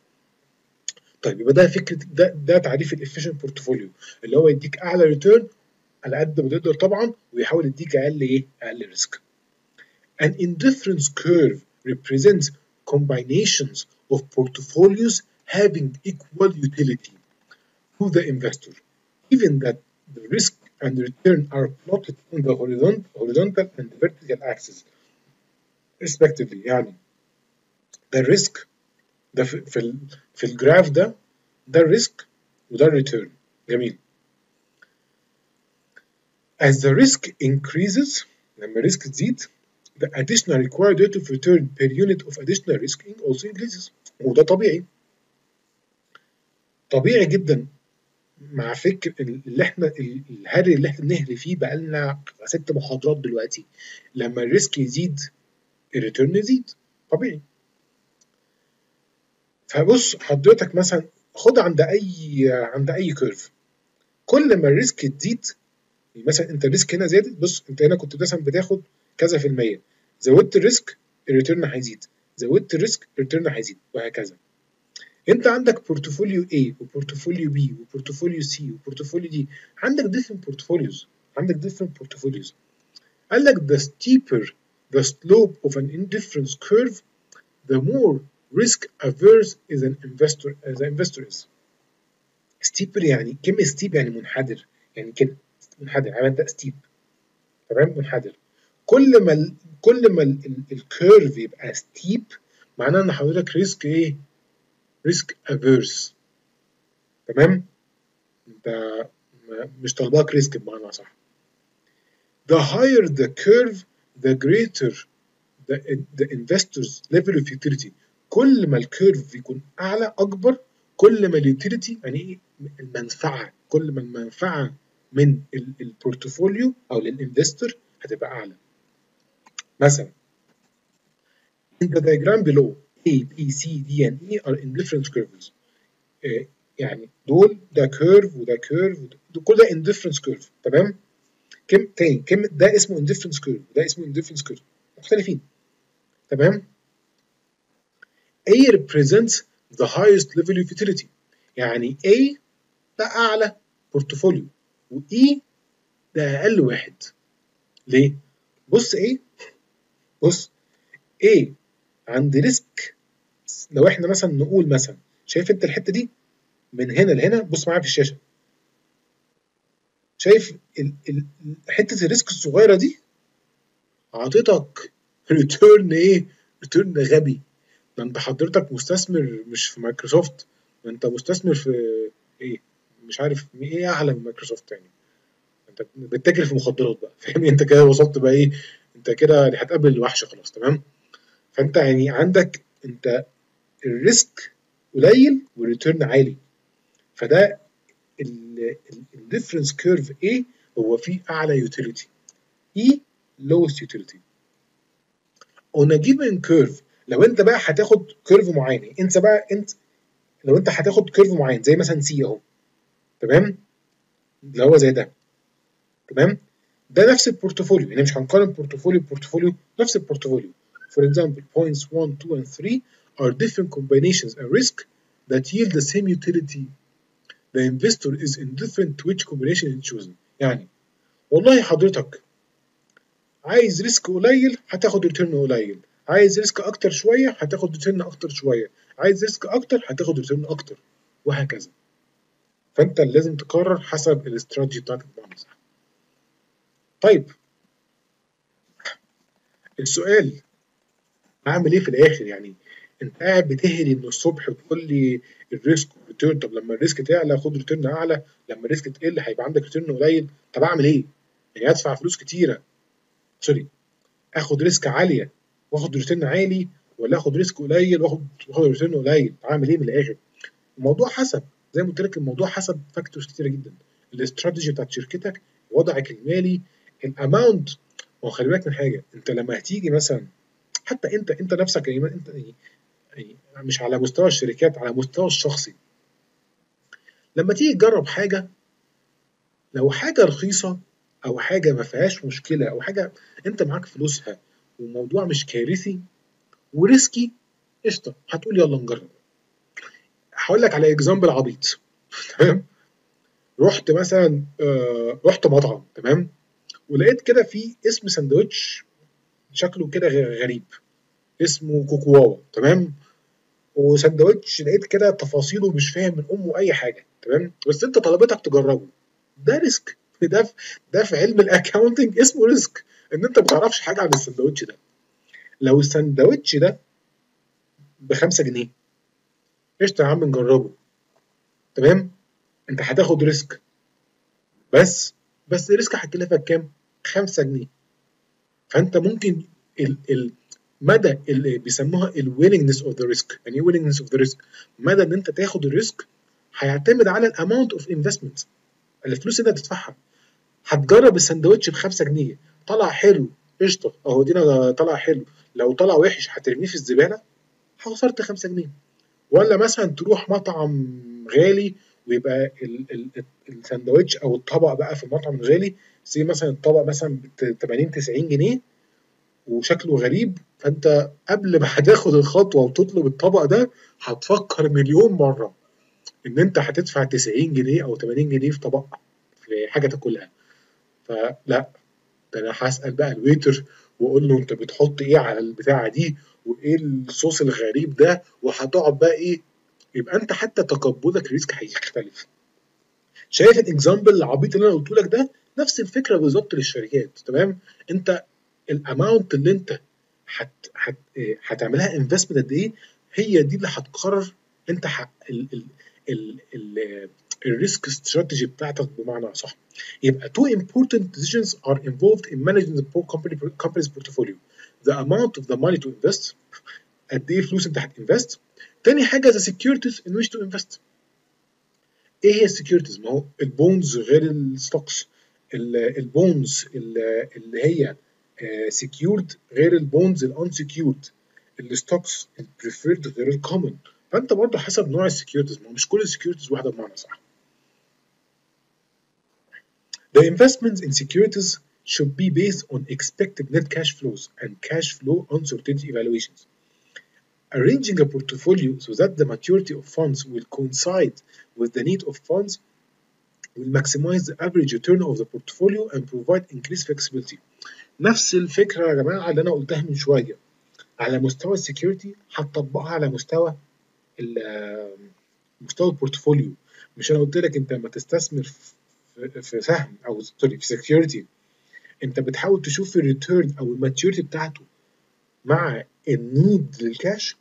طيب يبقى ده فكره، ده ده تعريف الافيشنت بورتفوليو، اللي هو يديك اعلى ريتيرن على قد ما تقدر طبعا، ويحاول يديك اقل ايه؟ اقل ريسك. An indifference curve represents combinations of portfolios having equal utility to the investor, even that the risk and return are plotted on the horizontal and vertical axis respectively. يعني ده الريسك، ده في في, ال في الجراف ده، ده الريسك وده الريتيرن. جميل. As the risk increases، لما الريسك تزيد، the additional required rate of return per unit of additional risk also increases. وده طبيعي، طبيعي جدا مع فكر اللي احنا الهري اللي احنا بنهري فيه بقالنا ست محاضرات دلوقتي. لما الريسك يزيد الريتيرن يزيد، طبيعي. فبص حضرتك مثلا خد عند اي عند اي كيرف، كل ما الريسك تزيد، مثلا انت الريسك هنا زادت، بص انت هنا كنت مثلا بتاخد كذا في المية، زودت الريسك الريتيرن هيزيد، زودت الريسك الريتيرن هيزيد، وهكذا. انت عندك بورتفوليو A وبورتفوليو B وبورتفوليو C وبورتفوليو D، عندك different portfolios، عندك different portfolios. قال لك the steeper the slope of an indifference curve the more risk averse is an investor as an investor is. steeper يعني كلمة steep يعني منحدر، يعني كده منحدر، يعني انت steep. تمام؟ منحدر. كل ما ال كل ما الكيرف يبقى ستيب معناه ان حضرتك ريسك ايه؟ ريسك افيرس. تمام؟ انت مش طالباك ريسك بمعنى صح. The higher the curve the greater the, the investor's level of utility. كل ما الكيرف يكون اعلى اكبر، كل ما اليوتيليتي يعني ايه؟ المنفعه، كل ما المنفعه من البورتفوليو او للانفستور هتبقى اعلى. مثلا in the diagram below A, B, C, D and E are indifference curves. آه يعني دول ده كيرف وده كيرف، كل ده indifference curve. تمام؟ كم تاني كم ده اسمه indifference curve وده اسمه indifference curve، مختلفين. تمام؟ A represents the highest level of utility. يعني A ده اعلى بورتفوليو و E ده اقل واحد. ليه؟ بص ايه؟ بص A عند ريسك، لو احنا مثلا نقول مثلا، شايف انت الحته دي من هنا لهنا، بص معايا في الشاشه، شايف ال ال حته الريسك الصغيره دي عطيتك ريتيرن ايه؟ ريتيرن غبي. ده انت حضرتك مستثمر مش في مايكروسوفت، ده انت مستثمر في ايه، مش عارف ايه اعلى من مايكروسوفت يعني، انت بتتاجر في مخدرات بقى فاهم انت كده وصلت بقى ايه، انت كده هتقابل الوحش خلاص تمام. فانت يعني عندك انت الريسك قليل والريتيرن عالي، فده الديفرنس كيرف ايه، هو فيه اعلى يوتيليتي، اي lowest utility on a given curve. لو انت بقى هتاخد كيرف معين، انت بقى انت لو انت هتاخد كيرف معين زي مثلا سي اهو تمام، اللي هو زي ده تمام، ده نفس البورتفوليو يعني مش هنقارن بورتفوليو بورتفوليو، نفس البورتفوليو. For example points one, two and three are different combinations and risk that yield the same utility. The investor is indifferent to which combination is chosen. يعني والله حضرتك عايز ريسك قليل هتاخد ريتيرن قليل، عايز ريسك اكتر شويه هتاخد ريتيرن اكتر شويه، عايز ريسك اكتر هتاخد ريتيرن اكتر، وهكذا. فانت لازم تقرر حسب الاستراتيجي بتاعتك بمعنى صح. طيب السؤال اعمل ايه في الاخر يعني، انت قاعد بتهري من الصبح وتقول لي الريسك والريتيرن، طب لما الريسك تعلى خد ريتيرن اعلى، لما الريسك تقل هيبقى عندك ريتيرن قليل، طب اعمل ايه؟ يعني ادفع فلوس كتيره، سوري اخد ريسك عاليه واخد ريتيرن عالي، ولا اخد ريسك قليل واخد واخد ريتيرن قليل، اعمل ايه من الاخر؟ الموضوع حسب، زي ما قلت لك الموضوع حسب فاكتورز كتيره جدا، الاستراتيجي بتاعت شركتك، وضعك المالي، الاماونت. هو خلي بالك من حاجه، انت لما هتيجي مثلا حتى انت انت نفسك يعني انت يعني مش على مستوى الشركات، على مستوى الشخصي، لما تيجي تجرب حاجه، لو حاجه رخيصه او حاجه ما فيهاش مشكله او حاجه انت معاك فلوسها والموضوع مش كارثي وريسكي، قشطه هتقول يلا نجرب. هقول لك على اكزامبل عبيط تمام، رحت مثلا آه رحت مطعم تمام، ولقيت كده في اسم سندوتش شكله كده غريب، اسمه كوكواوا تمام، وسندوتش لقيت كده تفاصيله مش فاهم من امه اي حاجه تمام، بس انت طلبتك تجربه، ده ريسك، ده في ده في علم الاكاونتنج اسمه ريسك، ان انت ما تعرفش حاجه عن السندوتش ده. لو السندوتش ده ب خمسة جنيه، قشطه يا عم نجربه تمام، انت هتاخد ريسك، بس بس الريسك هيكلفك كام؟ خمسة جنيه. فانت ممكن ال ال مدى اللي بيسموها الويلنجنس اوف ذا ريسك، يعني ايه ويلنجنس اوف ذا ريسك؟ مدى ان انت تاخد الريسك هيعتمد على الاماونت اوف انفستمنت، الفلوس اللي انت هتدفعها. هتجرب السندوتش ب خمسة جنيه، طلع حلو قشطه اهو دينا طلع حلو، لو طلع وحش هترميه في الزباله، خسرت خمسة جنيه. ولا مثلا تروح مطعم غالي ويبقى ال ال السندوتش او الطبق بقى في المطعم الغالي، زي مثلا الطبق مثلا ب تمانين تسعين جنيه وشكله غريب، فانت قبل ما هتاخد الخطوه وتطلب الطبق ده هتفكر مليون مره ان انت هتدفع تسعين جنيه او تمانين جنيه في طبق في حاجه تاكلها. فلا، ده انا هسال بقى الويتر واقول له انت بتحط ايه على البتاعه دي وايه الصوص الغريب ده، وهتقعد بقى ايه، يبقى انت حتى تقبلك الريسك هيختلف. شايف الاكزامبل العبيط اللي انا قلته لك ده؟ نفس الفكره بالظبط للشركات تمام. انت الاماونت اللي انت هت هت هتعملها انفستمنت قد ايه، هي دي اللي هتقرر انت ح... ال... ال... ال... ال... الريسك استراتيجي بتاعتك بمعنى صح. يبقى two important decisions are involved in managing the company company's portfolio: the amount of the money to invest، قد ايه فلوس انت هتنفست، تاني حاجه the securities in which to invest. ايه هي السكيورتيز؟ ما هو البونز غير الستوكس، البونز اللي هي سكيورد غير البونز الانسكيورد، الستوكس البريفيرد غير الكومن. فانت برضه حسب نوع السكيورتيز، ما هو مش كل السكيورتيز واحده بمعنى صح. The investments in securities should be based on expected net cash flows and cash flow uncertainty evaluations. Arranging a portfolio so that the maturity of funds will coincide with the need of funds will maximize the average return of the portfolio and provide increased flexibility. نفس الفكره يا جماعه اللي انا قلتها من شويه، على مستوى السكيورتي هتطبقها على مستوى مستوى البورتفوليو. مش انا قلت لك انت لما تستثمر في, في سهم او سوري في سكيورتي، انت بتحاول تشوف الريتيرن او الماتيوريتي بتاعته مع النيد للكاش،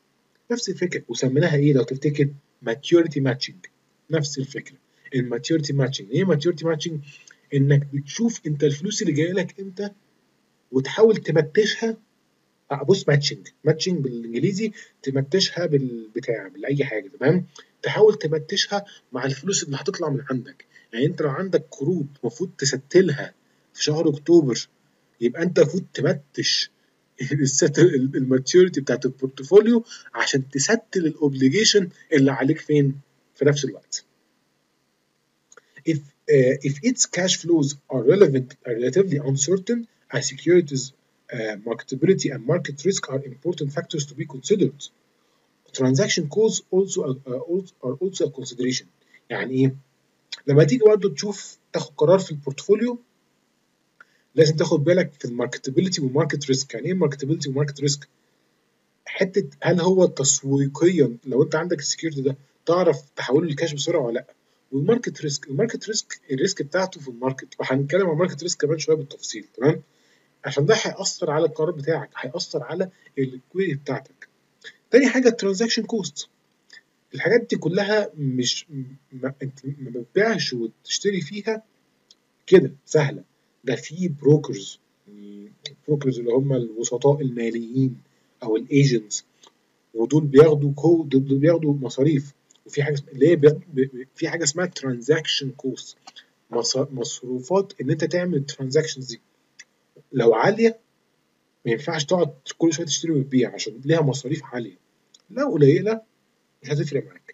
نفس الفكره، وسميناها ايه لو تفتكر؟ ماتيوريتي ماتشنج. نفس الفكره الماتيوريتي ماتشنج. ايه ماتيوريتي ماتشنج؟ انك بتشوف انت الفلوس اللي جايه لك امتى وتحاول تمتشها. بص، ماتشنج ماتشنج بالانجليزي، تمتشها بالبتاع باي حاجه، تمام؟ تحاول تمتشها مع الفلوس اللي هتطلع من عندك. يعني انت لو عندك قروض المفروض تستلها في شهر اكتوبر، يبقى انت المفروض تمتش الماتيوريتي بتاعت البورتفوليو عشان تستل الاوبليجيشن اللي عليك فين؟ في نفس الوقت. If uh, if its cash flows are relevant are relatively uncertain, a securities uh, marketability and market risk are important factors to be considered. Transaction costs also uh, are also a consideration. يعني ايه؟ لما تيجي برضه تشوف تاخد قرار في البورتفوليو لازم تاخد بالك في الماركتابيلتي والماركت ريسك. يعني ايه ماركتابيلتي وماركت ريسك؟ حته هل هو تسويقيا لو انت عندك السكيورتي ده تعرف تحوله لكاش بسرعه ولا لا؟ والماركت ريسك، الماركت ريسك الريسك بتاعته في الماركت، وهنتكلم عن الماركت ريسك كمان شويه بالتفصيل، تمام؟ عشان ده هيأثر على القرار بتاعك، هيأثر على الليكويديتي بتاعتك. تاني حاجه الترانزاكشن كوست. الحاجات دي كلها مش ما انت ما بتبيعش وتشتري فيها كده سهله، ده في بروكرز. البروكرز اللي هم الوسطاء الماليين او الايجنتس، ودول بياخدوا كو دول بياخدوا مصاريف. وفي حاجه اللي هي في حاجه اسمها ترانزاكشن كوست، مصروفات ان انت تعمل الترانزاكشنز دي. لو عاليه ما ينفعش تقعد كل شويه تشتري وتبيع عشان ليها مصاريف عاليه. لو قليله مش هتفرق معاك.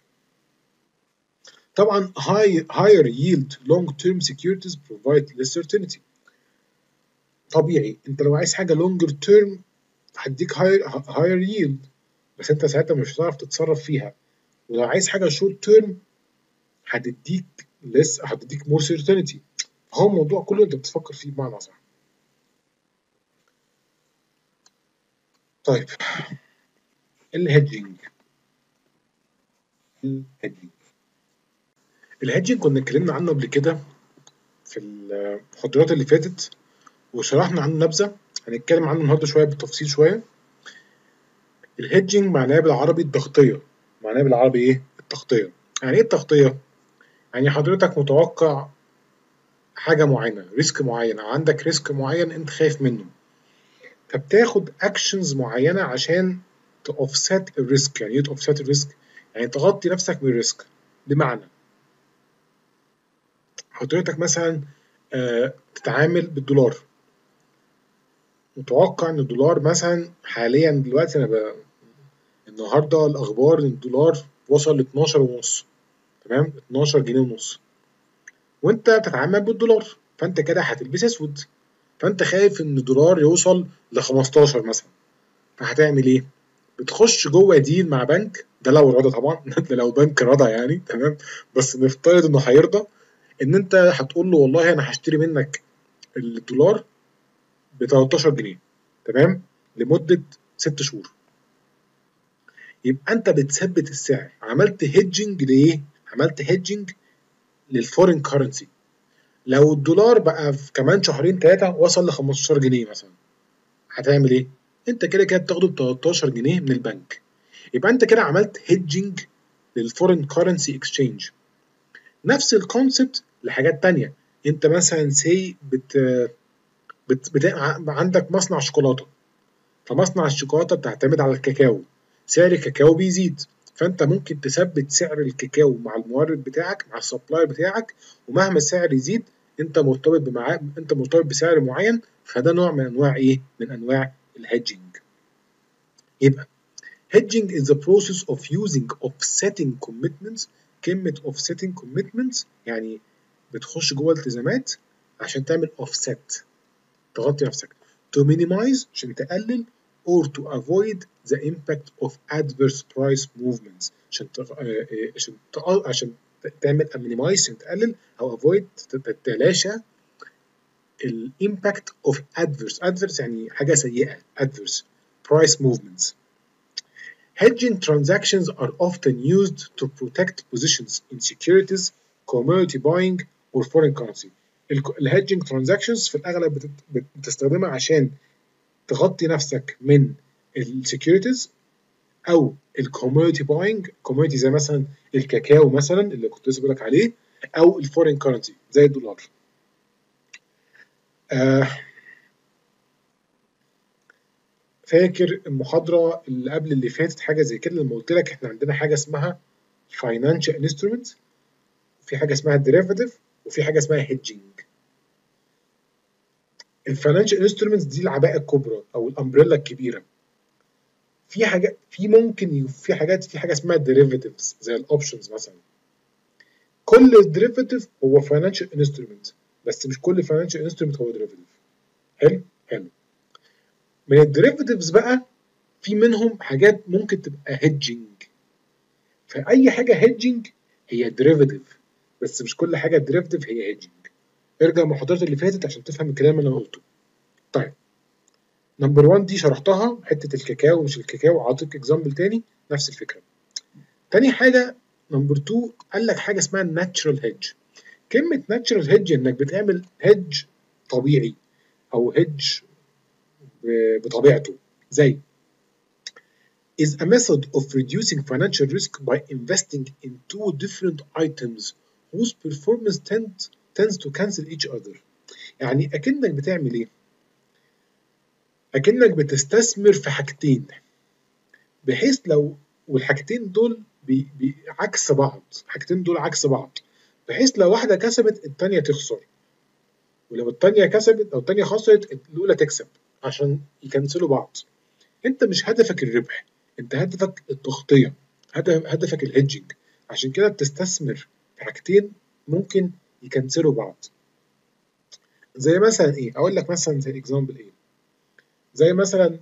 طبعا high higher yield long term securities provide less certainty. طبيعي انت لو عايز حاجه longer term هديك higher higher yield، بس انت ساعتها مش هتعرف تتصرف فيها. ولو عايز حاجه شورت تيرم هتديك لسه هتديك مور سيرتينتي. فهو الموضوع كله انت بتفكر فيه بمعنى صح. طيب الهيدجنج. الهيدجنج الهيدجنج كنا اتكلمنا عنه قبل كده في المحاضرات اللي فاتت وشرحنا عنه نبذه، هنتكلم عنه النهارده شويه بالتفصيل شويه. الهيدجنج معناه بالعربي التغطيه. معناه بالعربي ايه؟ التغطيه. يعني ايه التغطيه؟ يعني حضرتك متوقع حاجه معينه، ريسك معين، او عندك ريسك معين انت خايف منه، فبتاخد اكشنز معينه عشان تأوفست الريسك. يعني ايه تأوفست الريسك؟ يعني تغطي نفسك من الريسك. بمعنى حضرتك مثلا آه تتعامل بالدولار، متوقع ان الدولار مثلا حاليا دلوقتي انا ب... النهارده الاخبار ان الدولار وصل ل اتناشر ونص، تمام؟ اتناشر جنيه ونص، وانت بتتعامل بالدولار، فانت كده هتلبس اسود، فانت خايف ان الدولار يوصل ل خمستاشر مثلا، فهتعمل ايه؟ بتخش جوه ديل مع بنك، ده لو رضى طبعا ده لو بنك رضى يعني، تمام؟ بس نفترض انه هيرضى، ان انت هتقول له والله انا هشتري منك الدولار ب تلتاشر جنيه، تمام؟ لمده ست شهور. يبقى انت بتثبت السعر، عملت هيدجنج لايه؟ عملت هيدجنج للفورين كارنسي. لو الدولار بقى في كمان شهرين ثلاثه وصل ل خمستاشر جنيه مثلا، هتعمل ايه؟ انت كده كده بتاخده ب تلتاشر جنيه من البنك، يبقى انت كده عملت هيدجنج للفورين كارنسي اكسشينج. نفس الكونسبت لحاجات تانية. انت مثلا سي بت بت, بت... عندك مصنع شوكولاته، فمصنع الشوكولاته بتعتمد على الكاكاو، سعر الكاكاو بيزيد، فانت ممكن تثبت سعر الكاكاو مع المورد بتاعك، مع السبلاير بتاعك، ومهما السعر يزيد انت مرتبط بمع... انت مرتبط بسعر معين. فده نوع من انواع ايه؟ من انواع الهيدجنج. يبقى hedging is the process of using offsetting commitments. كلمة offsetting commitments يعني بتخش جوه التزامات عشان تعمل offset، تغطي نفسك. to minimize عشان تقلل or to avoid the impact of adverse price movements. عشان تغ... عشان تق... عشان تعمل minimize عشان تقلل، أو avoid تتلاشى ال impact of adverse. adverse يعني حاجة سيئة. adverse price movements. Hedging transactions are often used to protect positions in securities, commodity buying, or foreign currency. الهيدجنج ترانزاكشنز في الأغلب بتستخدمها عشان تغطي نفسك من السكيورتيز او الكوموديتي باينج، كوموديتي زي مثلا الكاكاو مثلا اللي كنت لسه بقول لك عليه، او الفورين كرنسي زي الدولار. آه فاكر المحاضره اللي قبل اللي فاتت حاجه زي كده لما قلت لك احنا عندنا حاجه اسمها financial instrument، في حاجه اسمها derivative، وفي حاجه اسمها hedging. الفاينانشال انسترومنتس دي العباءه الكبرى او الامبريلا الكبيره. في حاجات في ممكن في حاجات في حاجه اسمها derivatives زي الاوبشنز مثلا. كل الديريفاتيف هو فاينانشال انسترومنت، بس مش كل فاينانشال انسترومنت هو ديريفاتيف. حلو حلو. من الديريفاتيفز بقى في منهم حاجات ممكن تبقى هيدجنج، فاي حاجه هيدجنج هي ديريفاتيف، بس مش كل حاجه ديريفاتيف هي هيدجنج. ارجع المحاضرات اللي فاتت عشان تفهم الكلام اللي انا قلته. طيب نمبر واحد دي شرحتها، حته الكاكاو ومش الكاكاو، اعطيك اكزامبل تاني نفس الفكره. تاني حاجه نمبر اتنين قال لك حاجه اسمها ناتشرال هيدج. كلمه ناتشرال هيدج انك بتعمل هيدج طبيعي او هيدج بطبيعته. زي is a method of reducing financial risk by investing in two different items whose performance tend, tends to cancel each other. يعني اكنك بتعمل ايه؟ اكنك بتستثمر في حاجتين، بحيث لو والحاجتين دول بي بي عكس بعض، الحاجتين دول عكس بعض، بحيث لو واحده كسبت الثانيه تخسر، ولو الثانيه كسبت او الثانيه خسرت الاولى تكسب، عشان يكنسلوا بعض. انت مش هدفك الربح، انت هدفك التغطيه، هدف هدفك الهيدجنج. عشان كده بتستثمر في حاجتين ممكن يكنسلوا بعض. زي مثلا ايه؟ اقول لك مثلا زي اكزامبل ايه؟ زي مثلا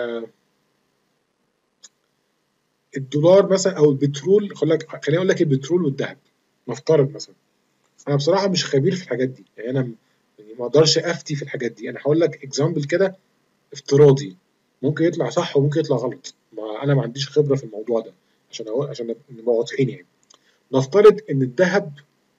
الدولار مثلا او البترول. خليني اقول لك البترول والذهب نفترض مثلا. انا بصراحه مش خبير في الحاجات دي، يعني انا يعني ما اقدرش افتي في الحاجات دي. انا هقول لك اكزامبل كده افتراضي، ممكن يطلع صح وممكن يطلع غلط، ما انا ما عنديش خبره في الموضوع ده، عشان أقول عشان نبقى واضحين. يعني نفترض ان الذهب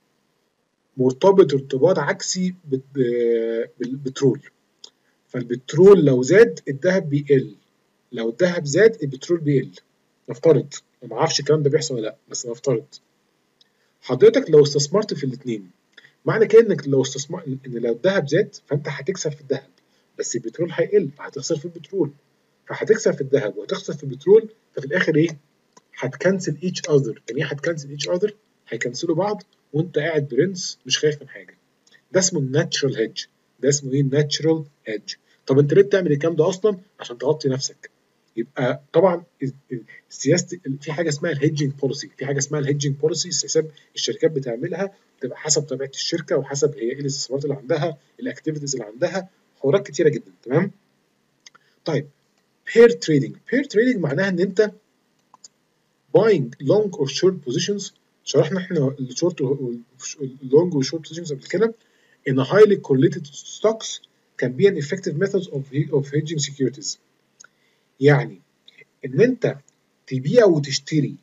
مرتبط ارتباط عكسي بالبترول، فالبترول لو زاد الذهب بيقل، لو الذهب زاد البترول بيقل. نفترض، ما اعرفش الكلام ده بيحصل ولا لا، بس نفترض. حضرتك لو استثمرت في الاثنين، معنى كده انك لو استثمر ان لو الذهب زاد فانت هتكسب في الذهب، بس البترول هيقل فهتخسر في البترول، فهتكسب في الذهب وهتخسر في البترول، ففي الاخر ايه؟ هتكنسل ايتش اذر. يعني ايه هتكنسل ايتش اذر؟ هيكنسلوا بعض وانت قاعد برنس مش خايف من حاجه. ده اسمه الناتشرال هيدج. ده اسمه ايه؟ ناتشرال هيدج. طب انت ليه بتعمل الكلام ده اصلا؟ عشان تغطي نفسك. يبقى طبعا سياسه في حاجه اسمها الهيدجنج بوليسي، في حاجه اسمها الهيدجنج بوليسي، السياسات الشركات بتعملها بتبقى حسب طبيعه الشركه وحسب هي ايه الاستثمارات اللي عندها، الاكتيفيتيز اللي عندها، حوارات كتيره جدا. تمام؟ طيب بير تريدنج. بير تريدنج معناها ان انت buying long or short positions. شرحنا احنا الشورت اللونج والشورت بوزيشنز قبل كده. in a highly correlated stocks can be an effective method of of hedging securities. يعني ان انت تبيع وتشتري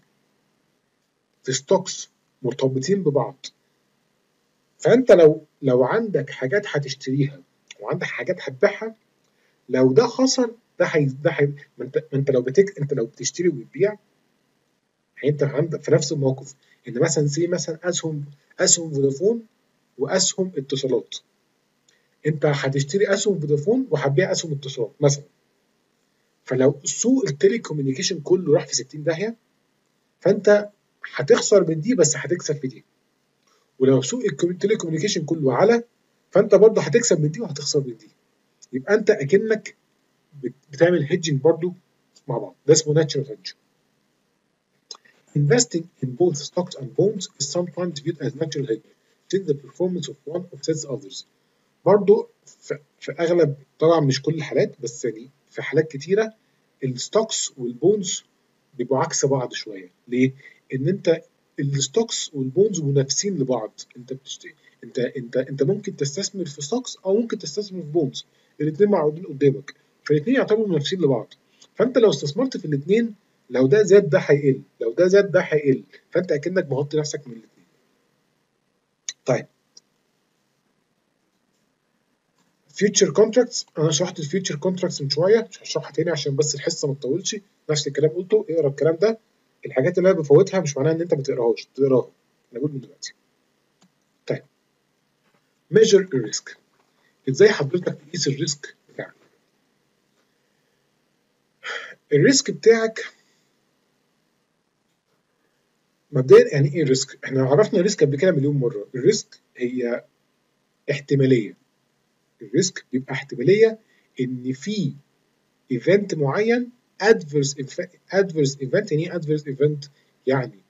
في ستوكس مرتبطين ببعض. فانت لو لو عندك حاجات هتشتريها وعندك حاجات هتبيعها، لو ده خسر ده هي ده هي ما انت ما انت لو بتك انت لو بتشتري وبتبيع، انت عندك في نفس الموقف ان مثلا سي مثلا اسهم اسهم فودافون واسهم اتصالات. انت هتشتري اسهم فودافون وهتبيع اسهم اتصالات مثلا، فلو سوق التلي كوميونيكيشن كله راح في ستين داهيه، فانت هتخسر من دي بس هتكسب في دي. ولو سوق التلي كوميونيكيشن كله على، فانت برضه هتكسب من دي وهتخسر من دي. يبقى انت اكنك بتعمل هيدجنج برضه مع بعض. ده اسمه ناتشرال هيدج. Investing in both stocks and bonds is sometimes viewed as natural hedge since the performance of one offsets others. برضه في, في اغلب، طبعا مش كل الحالات بس يعني في حالات كتيره الستوكس والبونز بيبقوا عكس بعض شويه. ليه؟ ان انت الستوكس والبونز منافسين لبعض. انت بتشتري انت انت انت ممكن تستثمر في ستوكس او ممكن تستثمر في بونز، الاثنين معروضين قدامك، فالاثنين يعتبروا منافسين لبعض. فانت لو استثمرت في الاثنين، لو ده زاد ده هيقل، لو ده زاد ده هيقل، فانت اكنك مغطي نفسك من الاثنين. طيب فيوتشر كونتراكتس، انا شرحت الفيوتشر كونتراكتس من شويه، مش هشرحها تاني عشان بس الحصه ما تطولش. نفس الكلام قلته، اقرا الكلام ده. الحاجات اللي انا بفوتها مش معناها ان انت ما تقراهاش، تقراها، انا بقول من دلوقتي. طيب measure الريسك، ازاي حضرتك تقيس الريسك بتاعك؟ الريسك بتاعك مبدئيا يعني ايه الريسك؟ احنا عرفنا الريسك قبل كده مليون مره. الريسك هي احتماليه. الريسك بيبقى احتماليه ان في ايفنت معين adverse adverse event. يعني ايه adverse event؟ يعني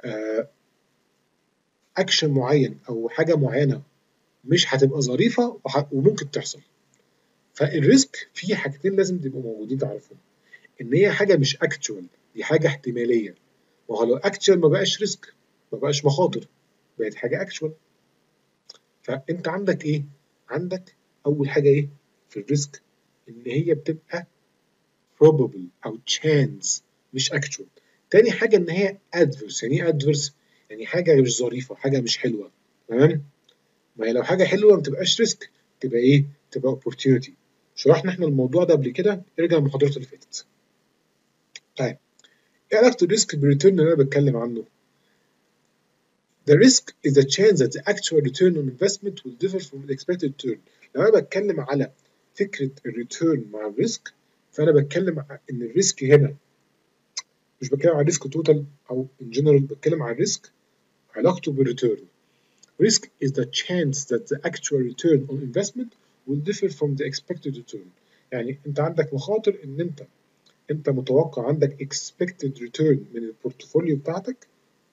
اكشن uh, معين او حاجه معينه مش هتبقى ظريفه وممكن تحصل. فالريسك في حاجتين لازم تبقوا موجودين تعرفهم، ان هي حاجه مش اكتشوال، دي حاجه احتماليه. ما هو لو اكتشوال ما بقاش ريسك، ما بقاش مخاطر، بقت حاجه اكتشوال. فانت عندك ايه؟ عندك اول حاجه ايه في الريسك؟ ان هي بتبقى probable او chance مش actual. تاني حاجه ان هي adverse. يعني ايه adverse؟ يعني حاجه مش ظريفه، حاجه مش حلوه. تمام؟ ما هي لو حاجه حلوه ما تبقاش ريسك، تبقى ايه؟ تبقى opportunity. شرحنا احنا الموضوع ده قبل كده، ارجع المحاضرات اللي فاتت. طيب ايه علاقه الريسك بالريتيرن اللي انا بتكلم عنه؟ The risk is the chance that the actual return on investment will differ from the expected return. لو انا بتكلم على فكره الريتيرن مع الريسك، فانا بتكلم ان الريسك هنا مش بتكلم على الريسك توتال او ان جنرال، بتكلم على الريسك علاقته بالريتيرن. Risk is the chance that the actual return on investment will differ from the expected return. يعني انت عندك مخاطر ان انت انت متوقع عندك expected return من البورتفوليو بتاعتك،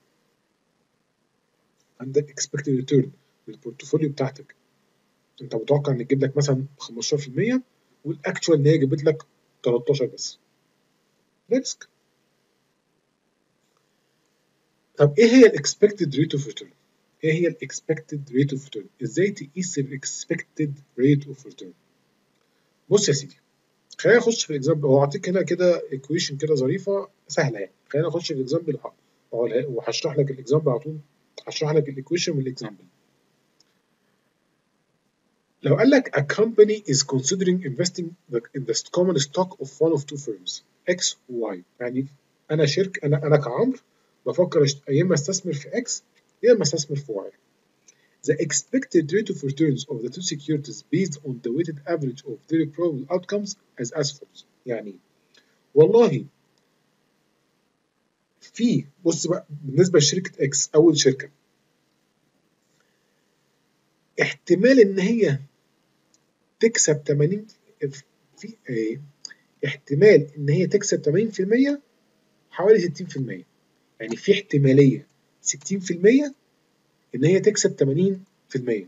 عندك expected return من البورتفوليو بتاعتك، انت متوقع ان تجيب لك مثلا خمستاشر في المية والاكتشوال ان هي جابت لك تلتاشر بس. ده ريسك. طب ايه هي الاكسبكتد ريت اوف ريتيرن؟ ايه هي الاكسبكتد ريت اوف ريتيرن؟ ازاي تقيس الاكسبكتد ريت اوف ريتيرن؟ بص يا سيدي، خلينا نخش في الاكزامبل. هو اعطيك هنا كده ايكويشن كده ظريفه سهله يعني. خلينا نخش في الاكزامبل وهشرح لك الاكزامبل على طول. هشرح لك الايكويشن والاكزامبل. لو قال لك a company is considering investing in the common stock of one of two firms X و Y. يعني انا شركه، انا انا كعمرو بفكر يا اما استثمر في X يا اما استثمر في Y. The expected rate of returns of the two securities based on the weighted average of their probable outcomes as as follows. يعني والله في، بص بقى بالنسبه لشركه X اول شركه، احتمال ان هي تكسب ثمانين في ايه احتمال ان هي تكسب ثمانين في المية حوالي ستين في المية. يعني في احتماليه ستين في المية ان هي تكسب ثمانين في المية.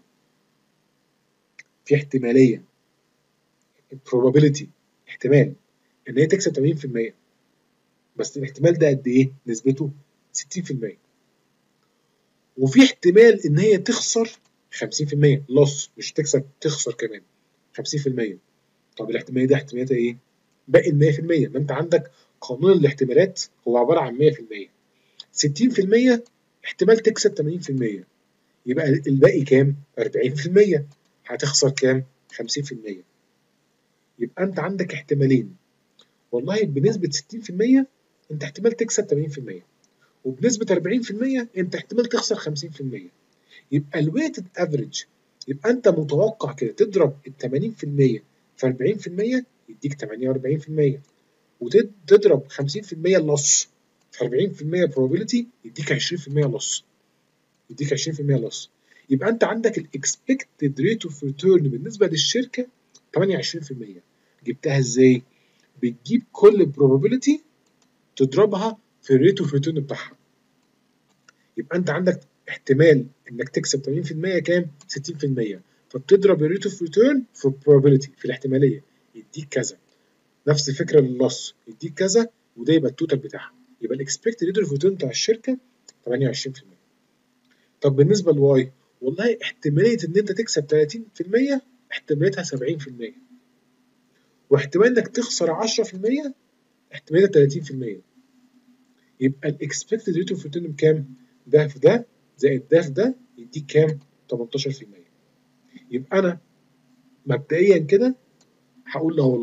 في احتماليه probability، احتمال ان هي تكسب ثمانين في المية، بس الاحتمال ده قد ايه؟ نسبته ستين في المية. وفي احتمال ان هي تخسر خمسين في المية لوس، مش تكسب، تخسر كمان خمسين في المية. طب الاحتماليه دي احتماليتها ايه؟ باقي ال مية في المية. ما انت عندك قانون الاحتمالات هو عباره عن مية في المية. ستين في المية احتمال تكسب ثمانين في المية، يبقى الباقي كام؟ أربعين في المية. هتخسر كام؟ خمسين في المية. يبقى انت عندك احتمالين، والله بنسبه ستين في المية انت احتمال تكسب ثمانين في المية، وبنسبه أربعين في المية انت احتمال تخسر خمسين في المية. يبقى الويتد افريج، يبقى انت متوقع كده تضرب ال ثمانين في المية في أربعين في المية يديك ثمانية وأربعين في المية، وتضرب خمسين في المية لص في أربعين في المية probability يديك عشرين في المية لص، يديك عشرين في المية لص. يبقى انت عندك الاكسبكتد ريت اوف ريتيرن بالنسبه للشركه ثمانية وعشرين في المية. جبتها ازاي؟ بتجيب كل probability تضربها في الريت اوف ريتيرن بتاعها. يبقى انت عندك احتمال انك تكسب ثمانين في المية كام؟ ستين في المية. فبتضرب الريت اوف ريتيرن في البروبابيلتي، في الاحتماليه، يديك كذا. نفس الفكره لللص، يديك كذا، وده يبقى التوتال بتاعها. يبقى الاكسبكتد ريت اوف ريتيرن بتاع الشركه ثمانية وعشرين في المية. طب بالنسبه لواي، والله احتماليه ان انت تكسب ثلاثين في المية احتماليتها سبعين في المية، واحتمال انك تخسر عشرة في المية احتماليتها ثلاثين في المية. يبقى الاكسبكتد ريت اوف ريتيرن بكام؟ ده في ده زائد ده في ده يديك كام؟ تمنتاشر في المية. يبقى انا مبدئيا كده هقول له والله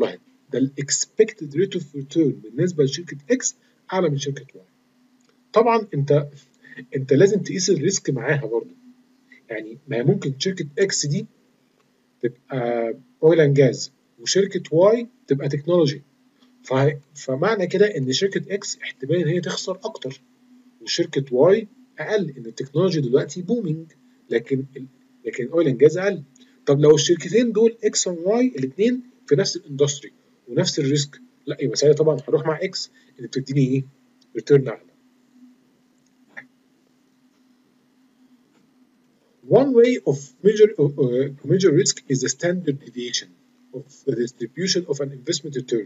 ده الاكسبكتد ريت اوف ريتيرن بالنسبه لشركه اكس اعلى من شركه واي. طبعا انت انت لازم تقيس الريسك معاها برضه. يعني ما هي ممكن شركه اكس دي تبقى اويل اند جاز وشركه واي تبقى تكنولوجي، فمعنى كده ان شركه اكس احتمال ان هي تخسر اكتر وشركه واي اقل، ان التكنولوجي دلوقتي بومينج لكن لكن اويل اند جاز اقل. طب لو الشركتين دول اكس وواي الاثنين في نفس الاندستري ونفس الريسك، لا يبقى ساعتها طبعا هروح مع اكس اللي بتديني ايه؟ ريتيرن اعلى. One way of measure uh, to measure risk is the standard deviation of the distribution of an investment return.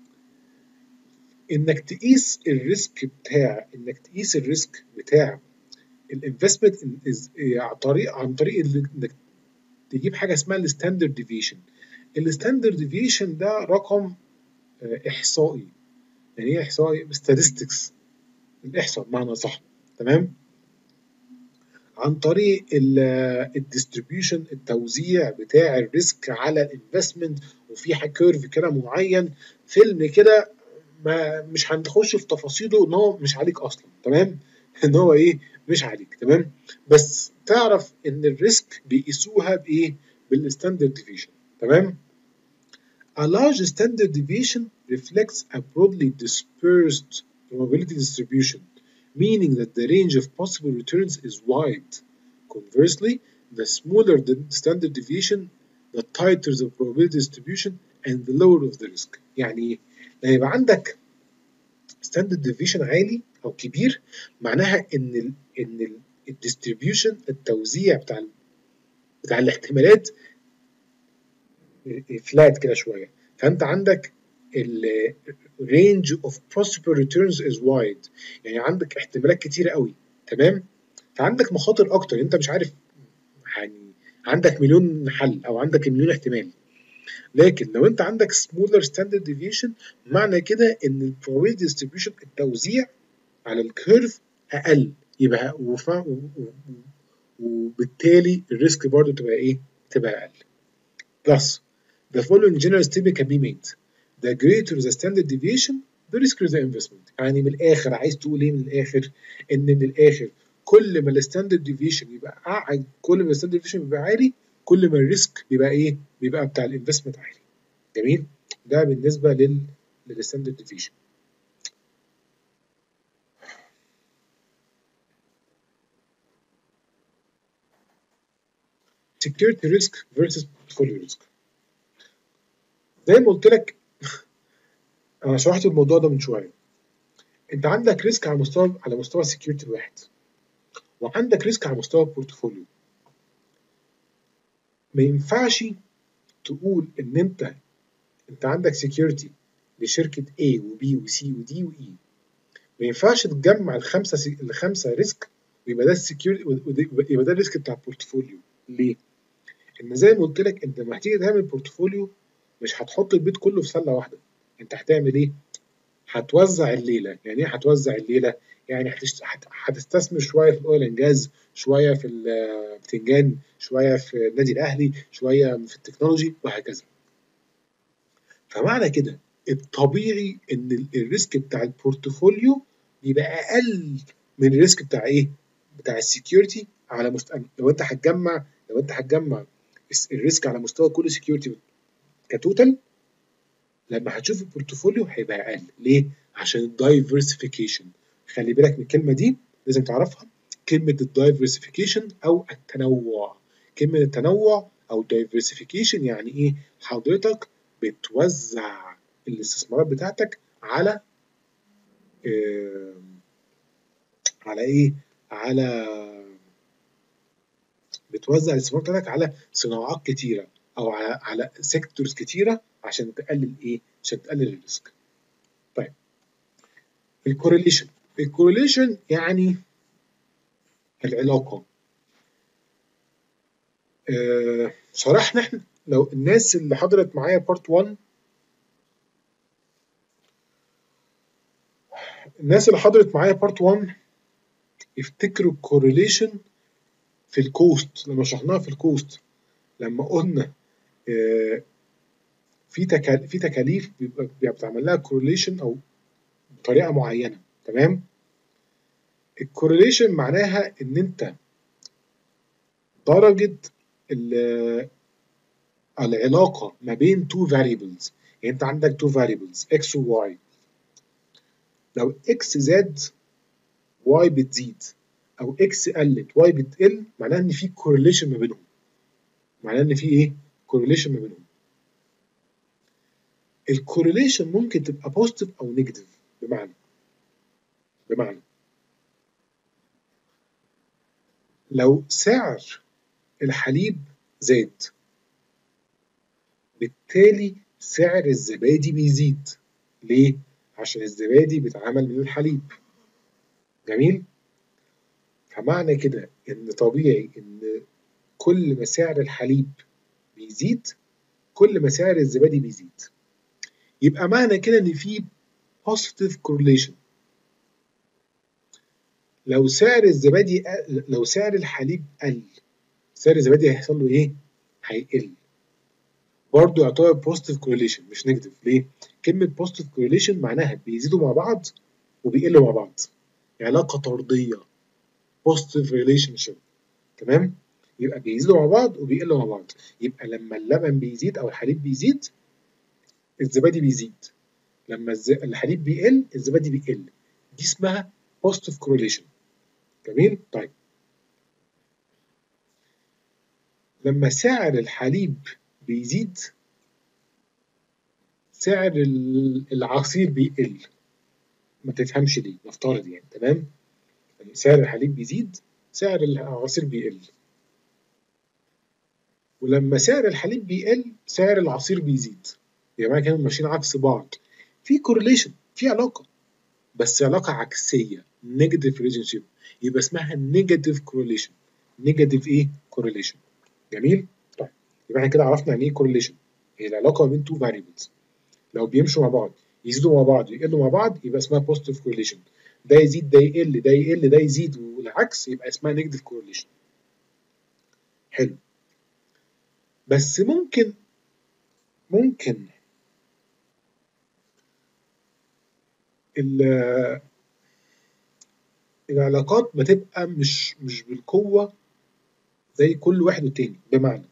انك تقيس الريسك بتاع انك تقيس الريسك بتاع الانفستمنت عن طريق عن طريق انك تجيب حاجه اسمها الستاندرد ديفيشن. الستاندرد ديفيشن ده رقم احصائي. يعني ايه احصائي؟ statistics، الاحصاء بمعنى صح، تمام؟ عن طريق الديستريبيوشن، التوزيع بتاع الريسك على الانفستمنت، وفي كيرف كده معين، فيلم كده ما مش هنخش في تفاصيله ان هو مش عليك اصلا، تمام؟ ان هو ايه؟ مش عليك، تمام؟ بس تعرف ان الريسك بيقيسوها بايه؟ بالستاندرد ديفيشن، تمام؟ A large standard deviation reflects a broadly dispersed probability distribution, meaning that the range of possible returns is wide. Conversely, the smaller the standard deviation, the tighter the probability distribution and the lower of the risk. يعني لما يبقى عندك standard deviation عالي او كبير معناها ان ال ان الديستريبيوشن، التوزيع بتاع ال بتاع الاحتمالات فلات كده شويه، فانت عندك ال range of possible returns is wide، يعني عندك احتمالات كتيره قوي، تمام؟ فعندك مخاطر اكتر، انت مش عارف، يعني عندك مليون حل او عندك مليون احتمال. لكن لو انت عندك smaller standard deviation معنى كده ان ال probability distribution، التوزيع على الكيرف اقل، يبقى وفا وبالتالي الريسك برضه تبقى ايه؟ تبقى اقل. Thus, the following general statement can be made: the greater the standard deviation, the riskier the investment. يعني من الاخر عايز تقول ايه من الاخر؟ ان من الاخر كل ما الستاندرد ديفيشن يبقى اعلى، كل ما الستاندرد ديفيشن يبقى عالي، كل ما الريسك بيبقى ايه؟ بيبقى بتاع الانفستمنت عالي. جميل؟ ده بالنسبه لل للستاندرد ديفيشن. security risk versus portfolio risk. زي ما قلت لك انا شرحت الموضوع ده من شويه. انت عندك ريسك على مستوى على مستوى السكيورتي الواحد، وعندك ريسك على مستوى البورتفوليو. ما ينفعش تقول ان انت انت عندك سكيورتي لشركه A و B و C و D و E، ما ينفعش تجمع الخمسه سي... الخمسه ريسك ويبقى ده السكيورتي، يبقى ده الريسك بتاع البورتفوليو. ليه؟ ان زي ما قلت لك انت لما هتيجي تعمل بورتفوليو مش هتحط البيت كله في سله واحده. انت هتعمل ايه؟ هتوزع الليله. يعني ايه هتوزع الليله؟ يعني هتستثمر شويه في الاويل اند جاز، شويه في البتنجان، شويه في النادي الاهلي، شويه في التكنولوجي، وهكذا. فمعنى كده الطبيعي ان الريسك بتاع البورتفوليو بيبقى اقل من الريسك بتاع ايه؟ بتاع السكيورتي على مستوى. لو انت هتجمع لو انت هتجمع الريسك على مستوى كل سكيورتي كتوتال، لما هتشوف البورتفوليو هيبقى اقل. ليه؟ عشان الدايفرسيفيكيشن. خلي بالك من الكلمه دي، لازم تعرفها، كلمه الدايفرسيفيكيشن او التنوع. كلمه التنوع او الدايفرسيفيكيشن يعني ايه؟ حضرتك بتوزع الاستثمارات بتاعتك على آه على ايه؟ على بتوزع الاستثمارات بتاعتك على صناعات كتيره او على على سيكتورز كتيره عشان تقلل ايه؟ عشان تقلل الريسك. طيب الكورليشن. الكورليشن يعني العلاقه. آه شرحنا احنا، لو الناس اللي حضرت معايا بارت واحد، الناس اللي حضرت معايا بارت واحد يفتكروا الكورليشن في الكوست، لما شرحناها في الكوست، لما قلنا آه في تكاليف في تكاليف بيبقى بتعمل لها كورليشن او بطريقه معينه. تمام. الكورليشن معناها ان انت درجه العلاقه ما بين تو variables. يعني انت عندك تو variables x و y، لو x زاد y بتزيد، او x قلت y بتقل، معناها ان في كورليشن ما بينهم. معناها ان في ايه؟ كورليشن ما بينهم. الكورليشن ممكن تبقى بوزيتيف او نيجاتيف. بمعنى بمعنى لو سعر الحليب زاد، بالتالي سعر الزبادي بيزيد. ليه؟ عشان الزبادي بيتعمل من الحليب. جميل؟ فمعنى كده ان طبيعي ان كل ما سعر الحليب بيزيد، كل ما سعر الزبادي بيزيد. يبقى معنى كده ان في positive correlation. لو سعر الزبادي قل، لو سعر الحليب قل، سعر الزبادي هيحصل له ايه؟ هيقل. برضه يعتبر positive correlation مش negative. ليه؟ كلمة positive correlation معناها بيزيدوا مع بعض وبيقلوا مع بعض. علاقة طردية، positive relationship. تمام؟ يبقى بيزيدوا مع بعض وبيقلوا مع بعض. يبقى لما اللبن بيزيد او الحليب بيزيد، الزبادي بيزيد. لما الز... الحليب بيقل، الزبادي بيقل. دي اسمها positive correlation. جميل؟ طيب، لما سعر الحليب بيزيد، سعر العصير بيقل. ما تفهمش ليه، نفترض يعني. تمام؟ يعني سعر الحليب بيزيد، سعر العصير بيقل. ولما سعر الحليب بيقل، سعر العصير بيزيد. يا جماعه كانوا ماشيين عكس بعض. في كورليشن، في علاقه، بس علاقه عكسيه، نيجاتيف ريليشن شيب. يبقى اسمها نيجاتيف كورليشن. نيجاتيف ايه؟ كورليشن. جميل؟ طيب، يبقى احنا كده عرفنا يعني ايه كورليشن. هي العلاقه ما بين تو فاريبلز، لو بيمشوا مع بعض، يزيدوا مع بعض ويقلوا مع بعض، يبقى اسمها بوزيتيف كورليشن. ده يزيد ده يقل، ده يقل ده يزيد، والعكس، يبقى اسمها نيجاتيف كورليشن. حلو. بس ممكن ممكن العلاقات بتبقى مش مش بالقوه زي كل واحد والتاني. بمعنى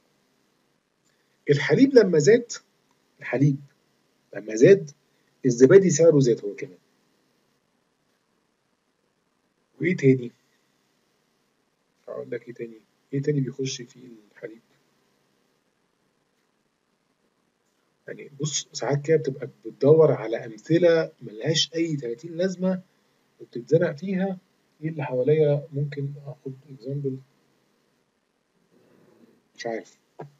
الحليب لما زاد، الحليب لما زاد، الزبادي سعره زاد هو كمان. وايه تاني؟ هقول لك ايه تاني. ايه تاني بيخش فيه الحليب؟ يعني بص، ساعات كده بتبقى بتدور على امثله ملهاش اي تلاتين لازمه وبتتزنق فيها. ايه اللي حواليا؟ ممكن اخد اكزامبل. مش عارف.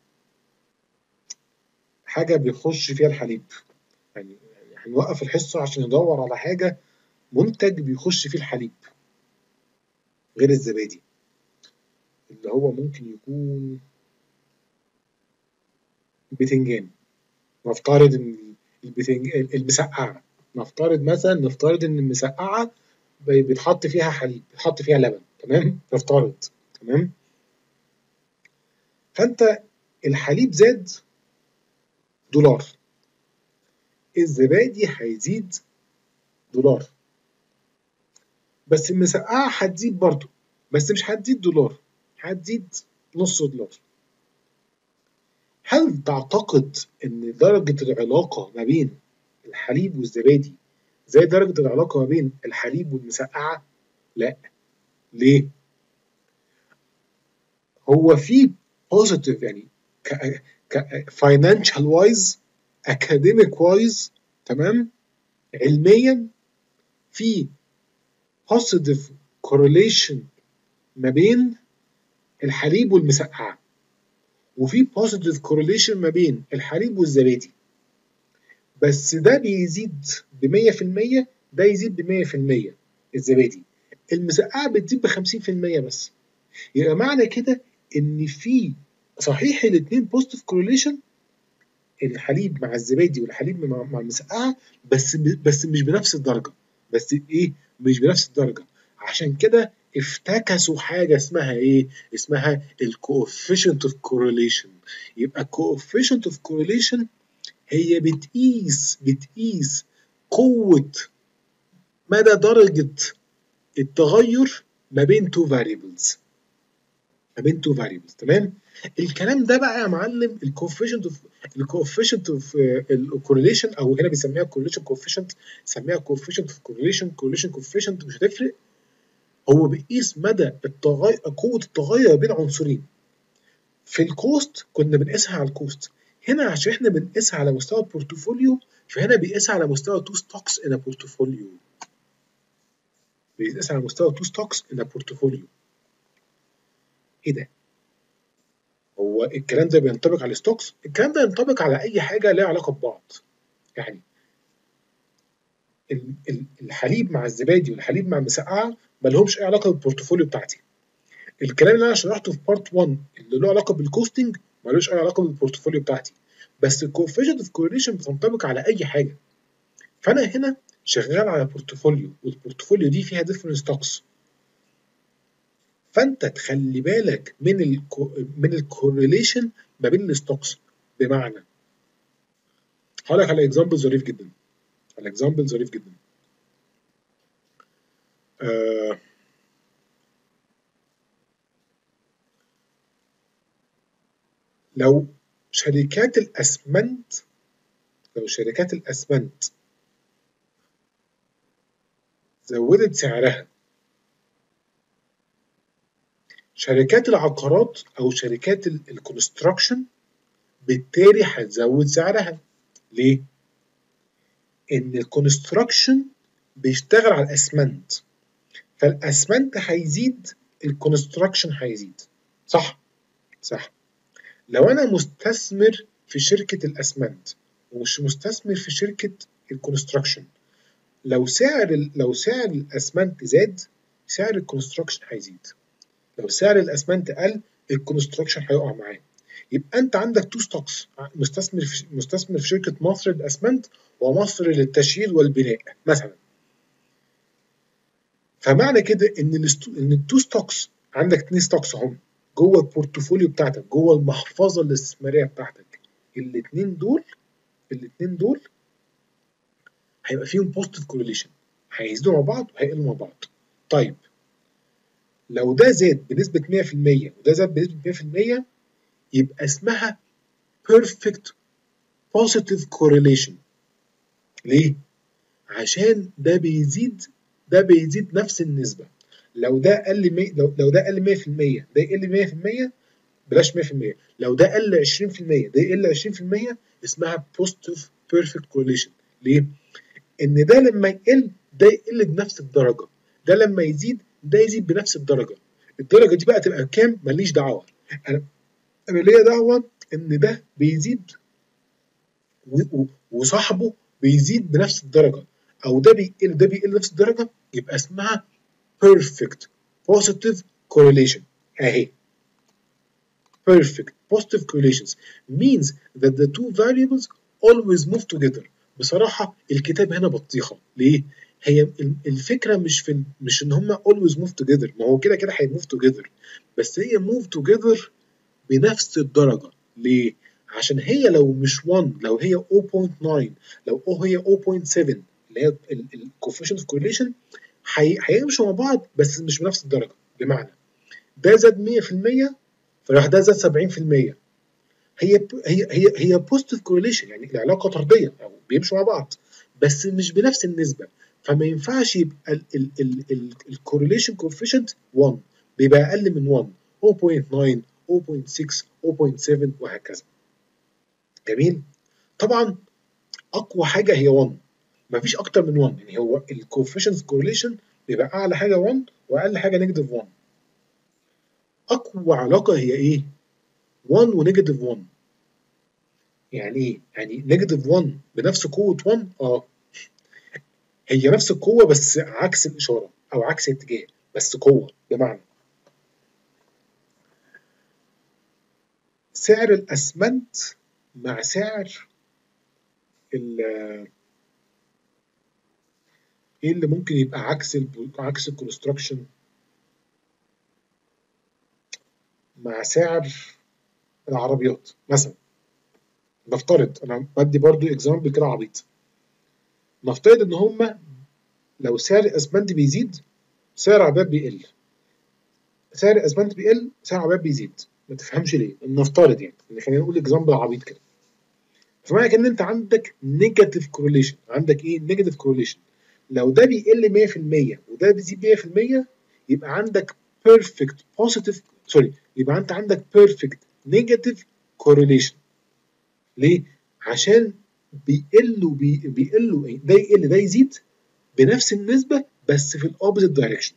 حاجه بيخش فيها الحليب. يعني يعني هنوقف الحصه عشان ندور على حاجه، منتج بيخش فيه الحليب غير الزبادي. اللي هو ممكن يكون البتنجان. نفترض ان البتنجان المسقعه، نفترض مثلا، نفترض ان المسقعه بيتحط فيها حليب، بيتحط فيها لبن. تمام؟ نفترض. تمام؟ فانت الحليب زاد دولار، الزبادي هيزيد دولار، بس المسقعه هتزيد برضه، بس مش هتزيد دولار، هتزيد نص دولار. هل تعتقد ان درجه العلاقه ما بين الحليب والزبادي زي درجه العلاقه ما بين الحليب والمسقعه؟ لا. ليه؟ هو في بوزيتيف، يعني ك ك فاينانشال وايز، اكاديميك وايز، تمام، علميا، في بوزيتيف كورليشن ما بين الحليب والمسقعه، وفي بوزيتيف كورليشن ما بين الحليب والزبادي. بس ده بيزيد ب مية في المية، ده يزيد ب مية في المية. الزبادي، المسقعه بتزيد ب خمسين في المية بس. يبقى معنى كده ان في، صحيح الاثنين بوزيتيف كورليشن، الحليب مع الزبادي والحليب مع, مع المسقعه، بس بس مش بنفس الدرجه. بس ايه؟ مش بنفس الدرجه. عشان كده افتكسوا حاجه اسمها ايه؟ اسمها الكوفيشنت اوف كورليشن. يبقى الكوفيشنت اوف كورليشن هي بتقيس بتقيس قوة مدى درجة التغير ما بين تو variables ما بين تو variables تمام. الكلام ده بقى يا معلم الكوفيشنت اوف الكوفيشنت اوف الكورليشن، او هنا بيسميها كورليشن كوفيشنت، سميها كوفيشنت اوف كورليشن كورليشن كوفيشنت مش هتفرق. هو بيقيس مدى التغير قوة التغير بين عنصرين. في الكوست كنا بنقيسها على الكوست، هنا عشان احنا بنقيسها على مستوى البورتفوليو فهنا بيقيسها على مستوى تو ستوكس ان بورتفوليو. بيقيسها على مستوى تو ستوكس ان بورتفوليو. ايه ده؟ هو الكلام ده بينطبق على الستوكس؟ الكلام ده ينطبق على اي حاجه ليها علاقه ببعض. يعني الحليب مع الزبادي والحليب مع المسقعه ما لهمش اي علاقه بالبورتفوليو بتاعتي. الكلام اللي انا شرحته في بارت واحد اللي له علاقه بالكوستنج ملوش اي علاقه بالبورتفوليو بتاعتي، بس الكوفيشنت اوف كورليشن بتنطبق على اي حاجه. فانا هنا شغال على بورتفوليو، والبورتفوليو دي فيها ديفرنت ستوكس، فانت تخلي بالك من ال من الكورليشن ما بين الستوكس. بمعنى هقول لك على اكزامبل ظريف جدا، على اكزامبل ظريف جدا. آه لو شركات الاسمنت لو شركات الاسمنت زودت سعرها، شركات العقارات او شركات الكونستراكشن بالتالي هتزود سعرها. ليه؟ ان الكونستراكشن بيشتغل على الاسمنت، فالاسمنت هيزيد الكونستراكشن هيزيد. صح؟ صح. لو انا مستثمر في شركه الاسمنت ومش مستثمر في شركه الكونستراكشن، لو سعر لو سعر الاسمنت زاد سعر الكونستراكشن هيزيد، لو سعر الاسمنت قل الكونستراكشن هيقع معاه. يبقى انت عندك تو ستوكس، مستثمر في مستثمر في شركه مصر للاسمنت ومصر للتشييد والبناء مثلا. فمعنى كده ان الستو... ان التو ستوكس عندك اتنين ستوكس اهم جوه البورتفوليو بتاعتك، جوه المحفظه الاستثماريه بتاعتك. الاثنين دول الاثنين دول هيبقى فيهم بوزيتيف كورليشن، هيزيدوا مع بعض وهيقلوا مع بعض. طيب لو ده زاد بنسبه مية في المية وده زاد بنسبه مية في المية يبقى اسمها perfect positive correlation. ليه؟ عشان ده بيزيد ده بيزيد نفس النسبه. لو ده قل مي... لو... لو ده قل مية في المية ده يقل مية في المية، بلاش مية في المية، لو ده قل عشرين في المية ده يقل عشرين في المية، اسمها positive perfect correlation. ليه؟ ان ده لما يقل ده يقل بنفس الدرجه، ده لما يزيد ده يزيد بنفس الدرجه. الدرجه دي بقى تبقى كام؟ ماليش دعوه، انا انا ليا دعوه ان ده بيزيد وصاحبه بيزيد بنفس الدرجه، او ده بيقل ده بيقل بنفس الدرجه، يبقى اسمها perfect positive correlation. اهي perfect positive correlations means that the two variables always move together. بصراحه الكتاب هنا بطيخه. ليه؟ هي الفكره مش في مش ان هم always move together، ما هو كده كده هي move together، بس هي move together بنفس الدرجه. ليه؟ عشان هي لو مش واحد، لو هي صفر فاصلة تسعة، لو او هي صفر فاصلة سبعة اللي هي الكوفيشنت اوف كورليشن، هيمشوا مع بعض بس مش بنفس الدرجه. بمعنى ده زاد مية في المية فراح ده زاد سبعين في المية. هي هي هي هي بوزيتيف كورليشن، يعني العلاقه طرديه او بيمشوا مع بعض بس مش بنفس النسبه، فما ينفعش يبقى الكورليشن كوفيشنت واحد، بيبقى اقل من واحد، صفر فاصلة تسعة، صفر فاصلة ستة، صفر فاصلة سبعة وهكذا. جميل. طبعا اقوى حاجه هي واحد، مفيش اكتر من واحد، يعني هو الكوفيشنت كورليشن بيبقى اعلى حاجه واحد واقل حاجه نيجاتيف واحد. اقوى علاقه هي ايه؟ واحد ونيجاتيف واحد. يعني ايه؟ يعني نيجاتيف واحد بنفس قوه واحد؟ اه هي نفس القوه بس عكس الاشاره او عكس الاتجاه، بس قوه. بمعنى سعر الاسمنت مع سعر ال ايه اللي ممكن يبقى عكس ال عكس الكونستراكشن؟ مع سعر العربيات مثلا. نفترض انا بدي برضو اكزامبل كده عبيط، نفترض ان هم لو سعر الاسمنت بيزيد سعر العربيات بيقل، سعر الاسمنت بيقل سعر العربيات بيزيد، ما تفهمش ليه، نفترض يعني، خلينا نقول اكزامبل عبيط كده. فمعنى كده ان انت عندك نيجاتيف كورليشن، عندك ايه؟ نيجاتيف كورليشن. لو ده بيقل مية في المية وده بيزيد مية في المية يبقى عندك بيرفكت بوزيتيف، سوري، يبقى انت عندك بيرفكت نيجاتيف كورليشن. ليه؟ عشان بيقلوا بي بيقلوا ده يقل ده يزيد بنفس النسبه بس في الاوبوزيت دايركشن.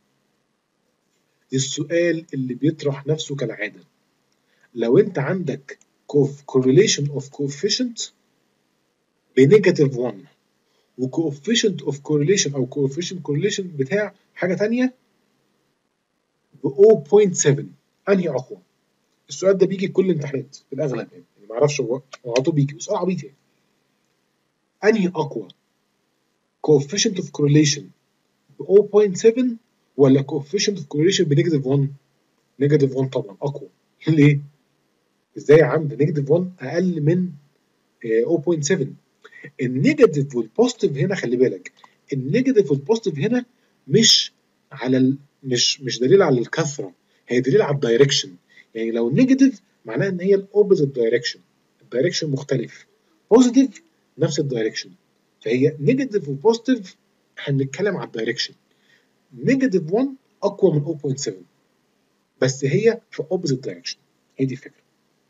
السؤال اللي بيطرح نفسه كالعاده، لو انت عندك correlation of coefficient بنيجاتيف واحد وكوفيشنت اوف كورليشن او كوفيشنت كورليشن بتاع حاجه ثانيه ب صفر فاصلة سبعة، انهي اقوى؟ السؤال ده بيجي كل الامتحانات في الاغلب يعني، ما اعرفش هو هو على طول بيجي سؤال عبيط يعني. انهي اقوى؟ coefficient of correlation ب صفر فاصلة سبعة ولا coefficient of correlation بنيجاتيف واحد؟ نيجاتيف واحد طبعا اقوى. ليه؟ ازاي يا عم؟ ده نيجاتيف واحد اقل من صفر فاصلة سبعة. النيجاتيف والبوزيتيف هنا خلي بالك، النيجاتيف والبوزيتيف هنا مش على ال... مش مش دليل على الكثره، هي دليل على الدايركشن. يعني لو نيجاتيف معناها ان هي الاوبوزيت دايركشن، الدايركشن مختلف. بوزيتيف نفس الدايركشن، فهي نيجاتيف وبوزيتيف هنتكلم على الدايركشن. نيجاتيف واحد اقوى من صفر فاصلة سبعة بس هي في اوبوزيت دايركشن، هي دي الفكره.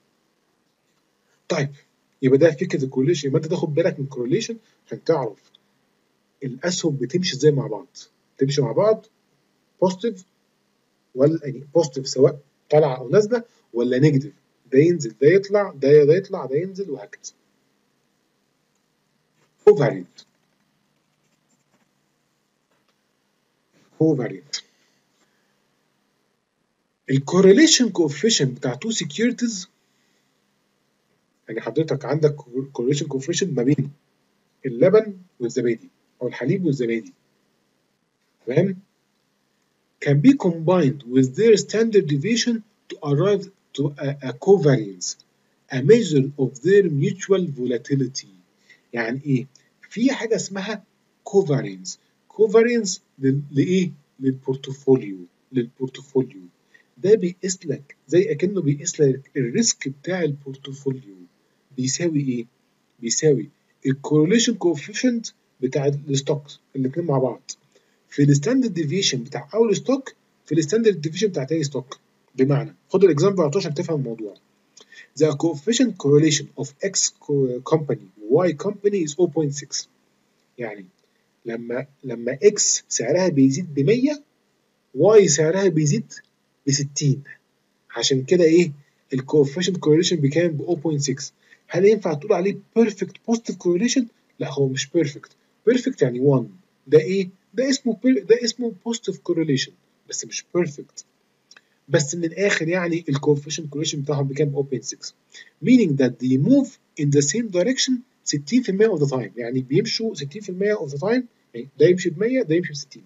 طيب يبقى ده فكره الكورليشن، يبقى انت تاخد بالك من الكورليشن عشان تعرف الاسهم بتمشي ازاي مع بعض، تمشي مع بعض بوزيتيف ولا يعني بوزيتيف سواء طالعه او نازله، ولا نيجاتيف ده ينزل ده يطلع ده ده يطلع ده ينزل وهكذا. كوفارينت كوفارينت الكورليشن كوفيشنت بتاع تو سكيورتيز، يعني حضرتك عندك كورليشن كوفيشنت ما بين اللبن والزبادي او الحليب والزبادي، تمام؟ can be combined with their standard deviation to arrive to a, a covariance, a measure of their mutual volatility. يعني ايه؟ في حاجه اسمها covariance. covariance لايه؟ للبورتفوليو للبورتفوليو ده بيقيس لك زي اكنه بيقيس لك الريسك بتاع البورتفوليو بيساوي ايه؟ بيساوي الكورليشن كوفيشنت بتاع الستوكس الاثنين مع بعض في الستاندرد ديفيشن بتاع اول ستوك في الستاندرد ديفيشن بتاع تاني ستوك. بمعنى خد الاكزامبل على طول عشان تفهم الموضوع. The coefficient correlation of X company Y company is صفر فاصلة ستة. يعني لما لما X سعرها بيزيد ب مية Y سعرها بيزيد ب ستين، عشان كده ايه؟ الكوفيشنت كورليشن بكام؟ ب صفر فاصلة ستة. هل ينفع تقول عليه بيرفكت بوزيتيف كورليشن؟ لا هو مش بيرفكت. بيرفكت يعني واحد، ده ايه؟ ده اسمه ده اسمه بوزيتيف كورليشن بس مش بيرفكت. بس من الاخر يعني الكوفيشنت كورليشن بتاعهم بكام؟ صفر فاصلة ستة. meaning that they move in the same direction ستين في المية of the time، يعني بيمشوا ستين في المية of the time، يعني ده يمشي ب مية ده يمشي ب ستين.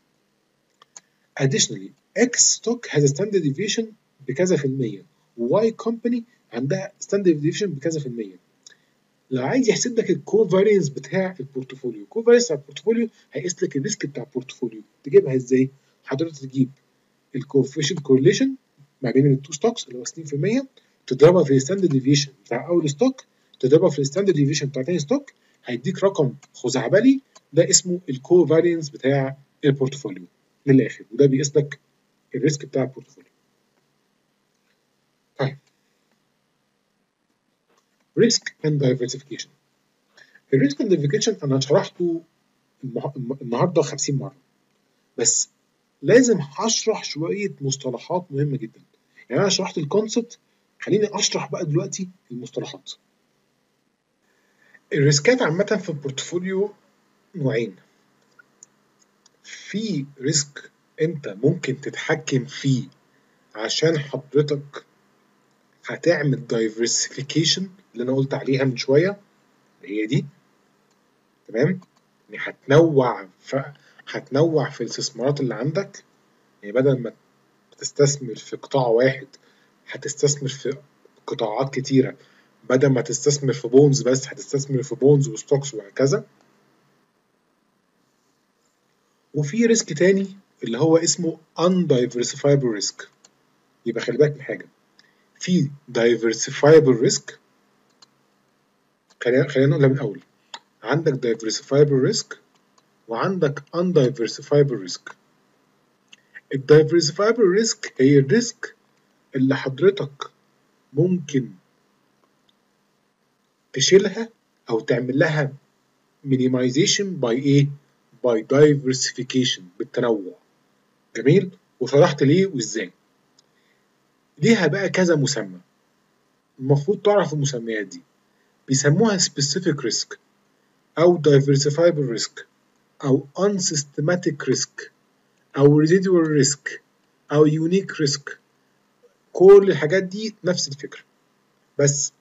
Additionally X stock has a standard deviation بكذا في المية و Y company عندها standard deviation بكذا في المية. لو عايز يحسب لك الكوفارينس بتاع البورتفوليو، الكوفارينس بتاع البورتفوليو هيقيس لك الريسك بتاع البورتفوليو. تجيبها ازاي؟ حضرتك تجيب الكوفيشنت كورليشن ما بين التو ستوكس اللي هو ستين في المية، تضربها في الستاندرد ديفيشن بتاع اول ستوك، تضربها في الستاندرد ديفيشن بتاع تاني ستوك، هيديك رقم خزعبلي ده اسمه الكوفارينس بتاع البورتفوليو من الاخر، وده بيقيس لك الريسك بتاع البورتفوليو. طيب ريسك اند دايفرسيفيكيشن. الريسك اند دايفرسيفيكيشن انا شرحته النهارده خمسين مره، بس لازم هشرح شويه مصطلحات مهمه جدا. يعني انا شرحت الكونسبت، خليني اشرح بقى دلوقتي المصطلحات. الريسكات عامه في البورتفوليو نوعين. في ريسك انت ممكن تتحكم فيه عشان حضرتك هتعمل دايفرسيفيكيشن اللي انا قلت عليها من شويه، هي دي، تمام؟ يعني هتنوع ف... هتنوع في الاستثمارات اللي عندك، يعني بدل ما تستثمر في قطاع واحد هتستثمر في قطاعات كتيرة بدل ما تستثمر في بونز بس هتستثمر في بونز وستوكس وهكذا. وفي ريسك تاني اللي هو اسمه undiversifiable risk. يبقى خلي بالك من حاجه، في diversifiable risk، خلينا خلينا نقولها من الاول. عندك diversifiable risk وعندك undiversifiable risk. الdiversifiable risk هي الريسك اللي حضرتك ممكن تشيلها او تعمل لها minimization by ايه؟ by diversification، بالتنوع. جميل؟ وشرحت ليه وازاي. ليها بقى كذا مسمى، المفروض تعرف المسميات دي. بيسموها specific risk او diversifiable risk او unsystematic risk او residual risk او unique risk. كل الحاجات دي نفس الفكرة، بس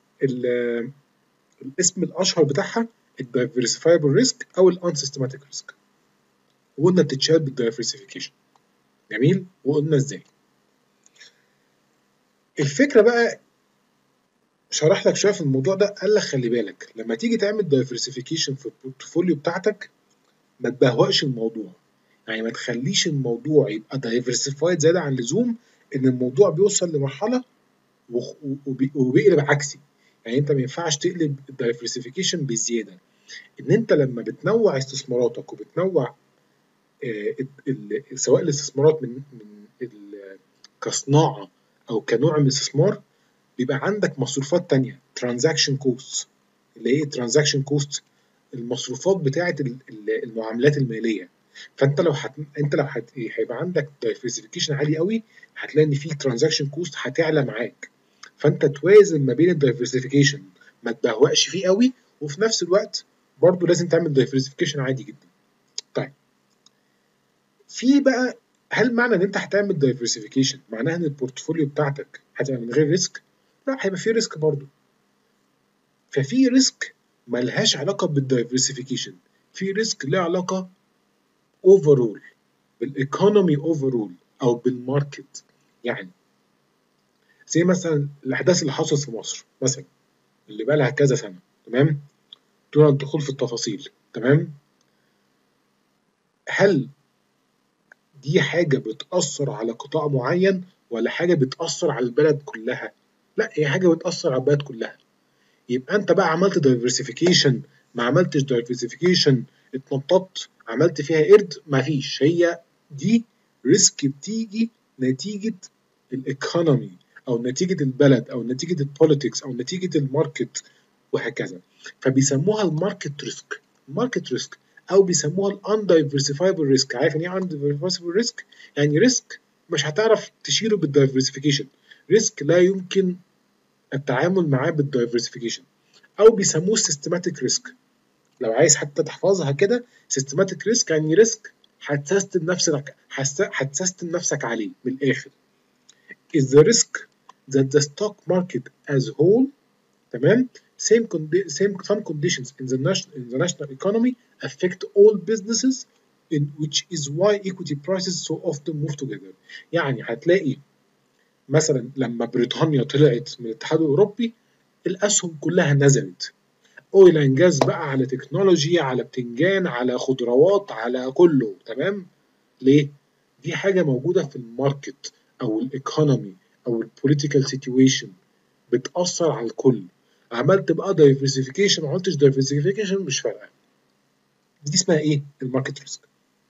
الاسم الاشهر بتاعها الdiversifiable risk او الانسيستماتيك risk. وقلنا بتتشال بالدايفرسيفيكيشن. جميل؟ وقلنا ازاي. الفكره بقى شرح لك شويه في الموضوع ده، قال لك خلي بالك لما تيجي تعمل دايفرسيفيكيشن في البورتفوليو بتاعتك ما تبهوأش الموضوع، يعني ما تخليش الموضوع يبقى دايفرسيفايد زياده عن اللزوم ان الموضوع بيوصل لمرحله وبيقلب عكسي. يعني انت ما ينفعش تقلب الدايفرسيفيكيشن بزياده. ان انت لما بتنوع استثماراتك وبتنوع آه سواء الاستثمارات من من كصناعه او كنوع من الاستثمار، بيبقى عندك مصروفات تانية ترانزاكشن كوست. اللي هي ترانزاكشن كوست المصروفات بتاعه المعاملات الماليه. فانت لو حت... انت لو حت... هيبقى عندك دايفرسيفيكيشن عالي قوي، هتلاقي ان في ترانزاكشن كوست هتعلى معاك. فانت توازن ما بين الدايفرسيفيكيشن، ما تبهوأش فيه قوي، وفي نفس الوقت برضه لازم تعمل دايفرسيفيكيشن عادي جدا. طيب في بقى، هل معنى ان انت هتعمل دايفرسيفيكيشن معناها ان البورتفوليو بتاعتك هتبقى من غير ريسك؟ لا، هيبقى في ريسك برضه. ففي ريسك ملهاش علاقه بالدايفرسيفيكيشن، في ريسك ليه علاقه اوفرول بالايكونومي اوفرول او بالماركت. يعني زي مثلا الاحداث اللي حصلت في مصر مثلا اللي بقى لها كذا سنه، تمام؟ دون الدخول في التفاصيل، تمام؟ هل دي حاجه بتاثر على قطاع معين ولا حاجه بتاثر على البلد كلها؟ لا، هي حاجه بتاثر على البلد كلها. يبقى انت بقى عملت دايفرسيفيكيشن ما عملتش دايفرسيفيكيشن، اتنططت عملت فيها قرد، مفيش. هي دي ريسك بتيجي نتيجه الايكونومي او نتيجه البلد او نتيجه البوليتكس او نتيجه الماركت وهكذا. فبيسموها الماركت ريسك، الماركت ريسك، او بيسموها الاندايفرسيفايبل ريسك. عارف يعني ايه اندايفرسيفايبل ريسك؟ يعني ريسك مش هتعرف تشيله بالدايفرسيفيكيشن، ريسك لا يمكن التعامل معاه بالدايفرسيفيكيشن. او بيسموه سيستماتيك ريسك. لو عايز حتى تحفظها كده، سيستماتيك ريسك يعني ريسك هتسيستم نفسك هتسيستم نفسك عليه. من الاخر is the risk that the stock market as a whole، تمام، same same some conditions in the national in the national economy affect all businesses in which is why equity prices so often move together. يعني هتلاقي مثلا لما بريطانيا طلعت من الاتحاد الاوروبي الاسهم كلها نزلت، اويل اند جاز بقى، على تكنولوجي، على بتنجان، على خضروات، على كله، تمام؟ ليه؟ دي حاجه موجوده في الماركت او الايكونومي او البوليتيكال سيتويشن، بتاثر على الكل. عملت بقى دايفرسيفيكيشن ما عملتش دايفرسيفيكيشن مش فارقه. دي اسمها ايه؟ الماركت ريسك.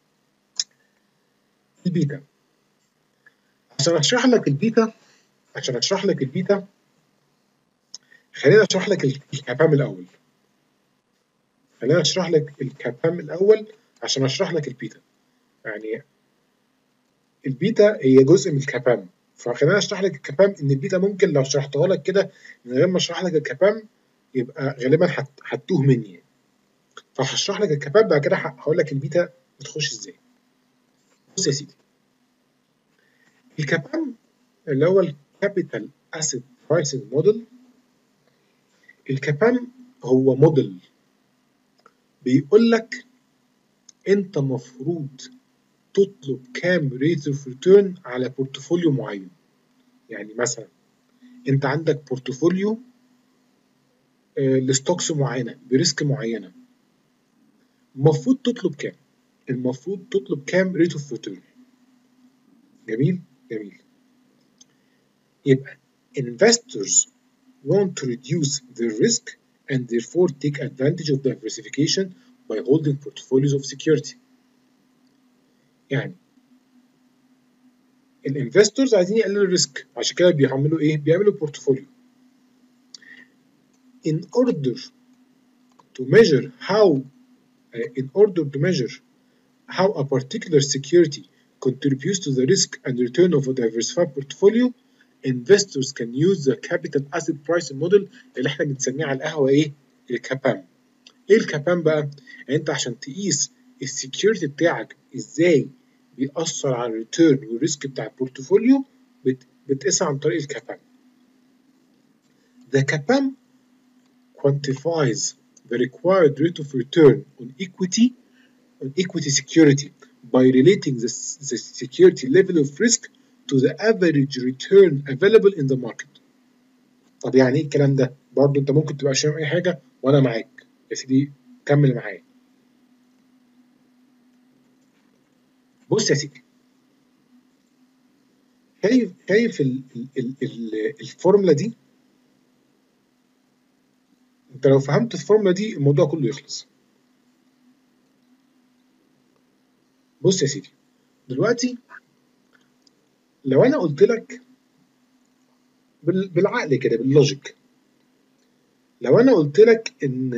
البيتا، عشان اشرح لك البيتا عشان اشرح لك البيتا خلينا اشرح لك الكابام الاول. خلينا اشرح لك الكابام الاول عشان اشرح لك البيتا. يعني البيتا هي جزء من الكابام، فخلينا اشرح لك الكابام. ان البيتا ممكن لو شرحتها لك كده من غير ما اشرح لك الكابام يبقى غالبا هتتوه مني، فهشرح لك الكابام بعد كده هقول لك البيتا بتخش ازاي. بص يا سيدي، الكابام اللي هو الكابيتال اسيت برايسنج موديل. الكابام هو موديل بيقول لك انت مفروض تطلب كام ريت اوف ريتيرن على بورتفوليو معين. يعني مثلا انت عندك بورتفوليو لستوكس معينه بريسك معينه، المفروض تطلب كام؟ المفروض تطلب كام ريت اوف ريتيرن؟ جميل جميل. يبقى investors want to reduce their risk and therefore take advantage of diversification by holding portfolios of security. يعني الانفستورز عايزين يقللوا الريسك، عشان كده بيعملوا ايه؟ بيعملوا بورتفوليو. In order to measure how uh, in order to measure how a particular security contributes to the risk and return of a diversified portfolio, investors can use the capital asset pricing model اللي احنا بنسميه على القهوه ايه؟ الكابام. ايه الكابام بقى؟ يعني انت عشان تقيس السكيورتي بتاعك ازاي بيأثر على الريتيرن والريسك بتاع البورتفوليو، بت... بتقيسها عن طريق الكابام. The CAPM quantifies the required rate of return on equity on equity security by relating the, the security level of risk to the average return available in the market. طب يعني ايه الكلام ده؟ برضه انت ممكن تبقى شايف اي حاجه وانا معاك يا سيدي، كمل معايا. بص يا سيدي، شايف شايف ال ال ال ال الفورمولا دي؟ انت لو فهمت الفورمولا دي الموضوع كله يخلص. بص يا سيدي، دلوقتي لو انا قلت لك بالعقل كده باللوجيك، لو انا قلت لك ان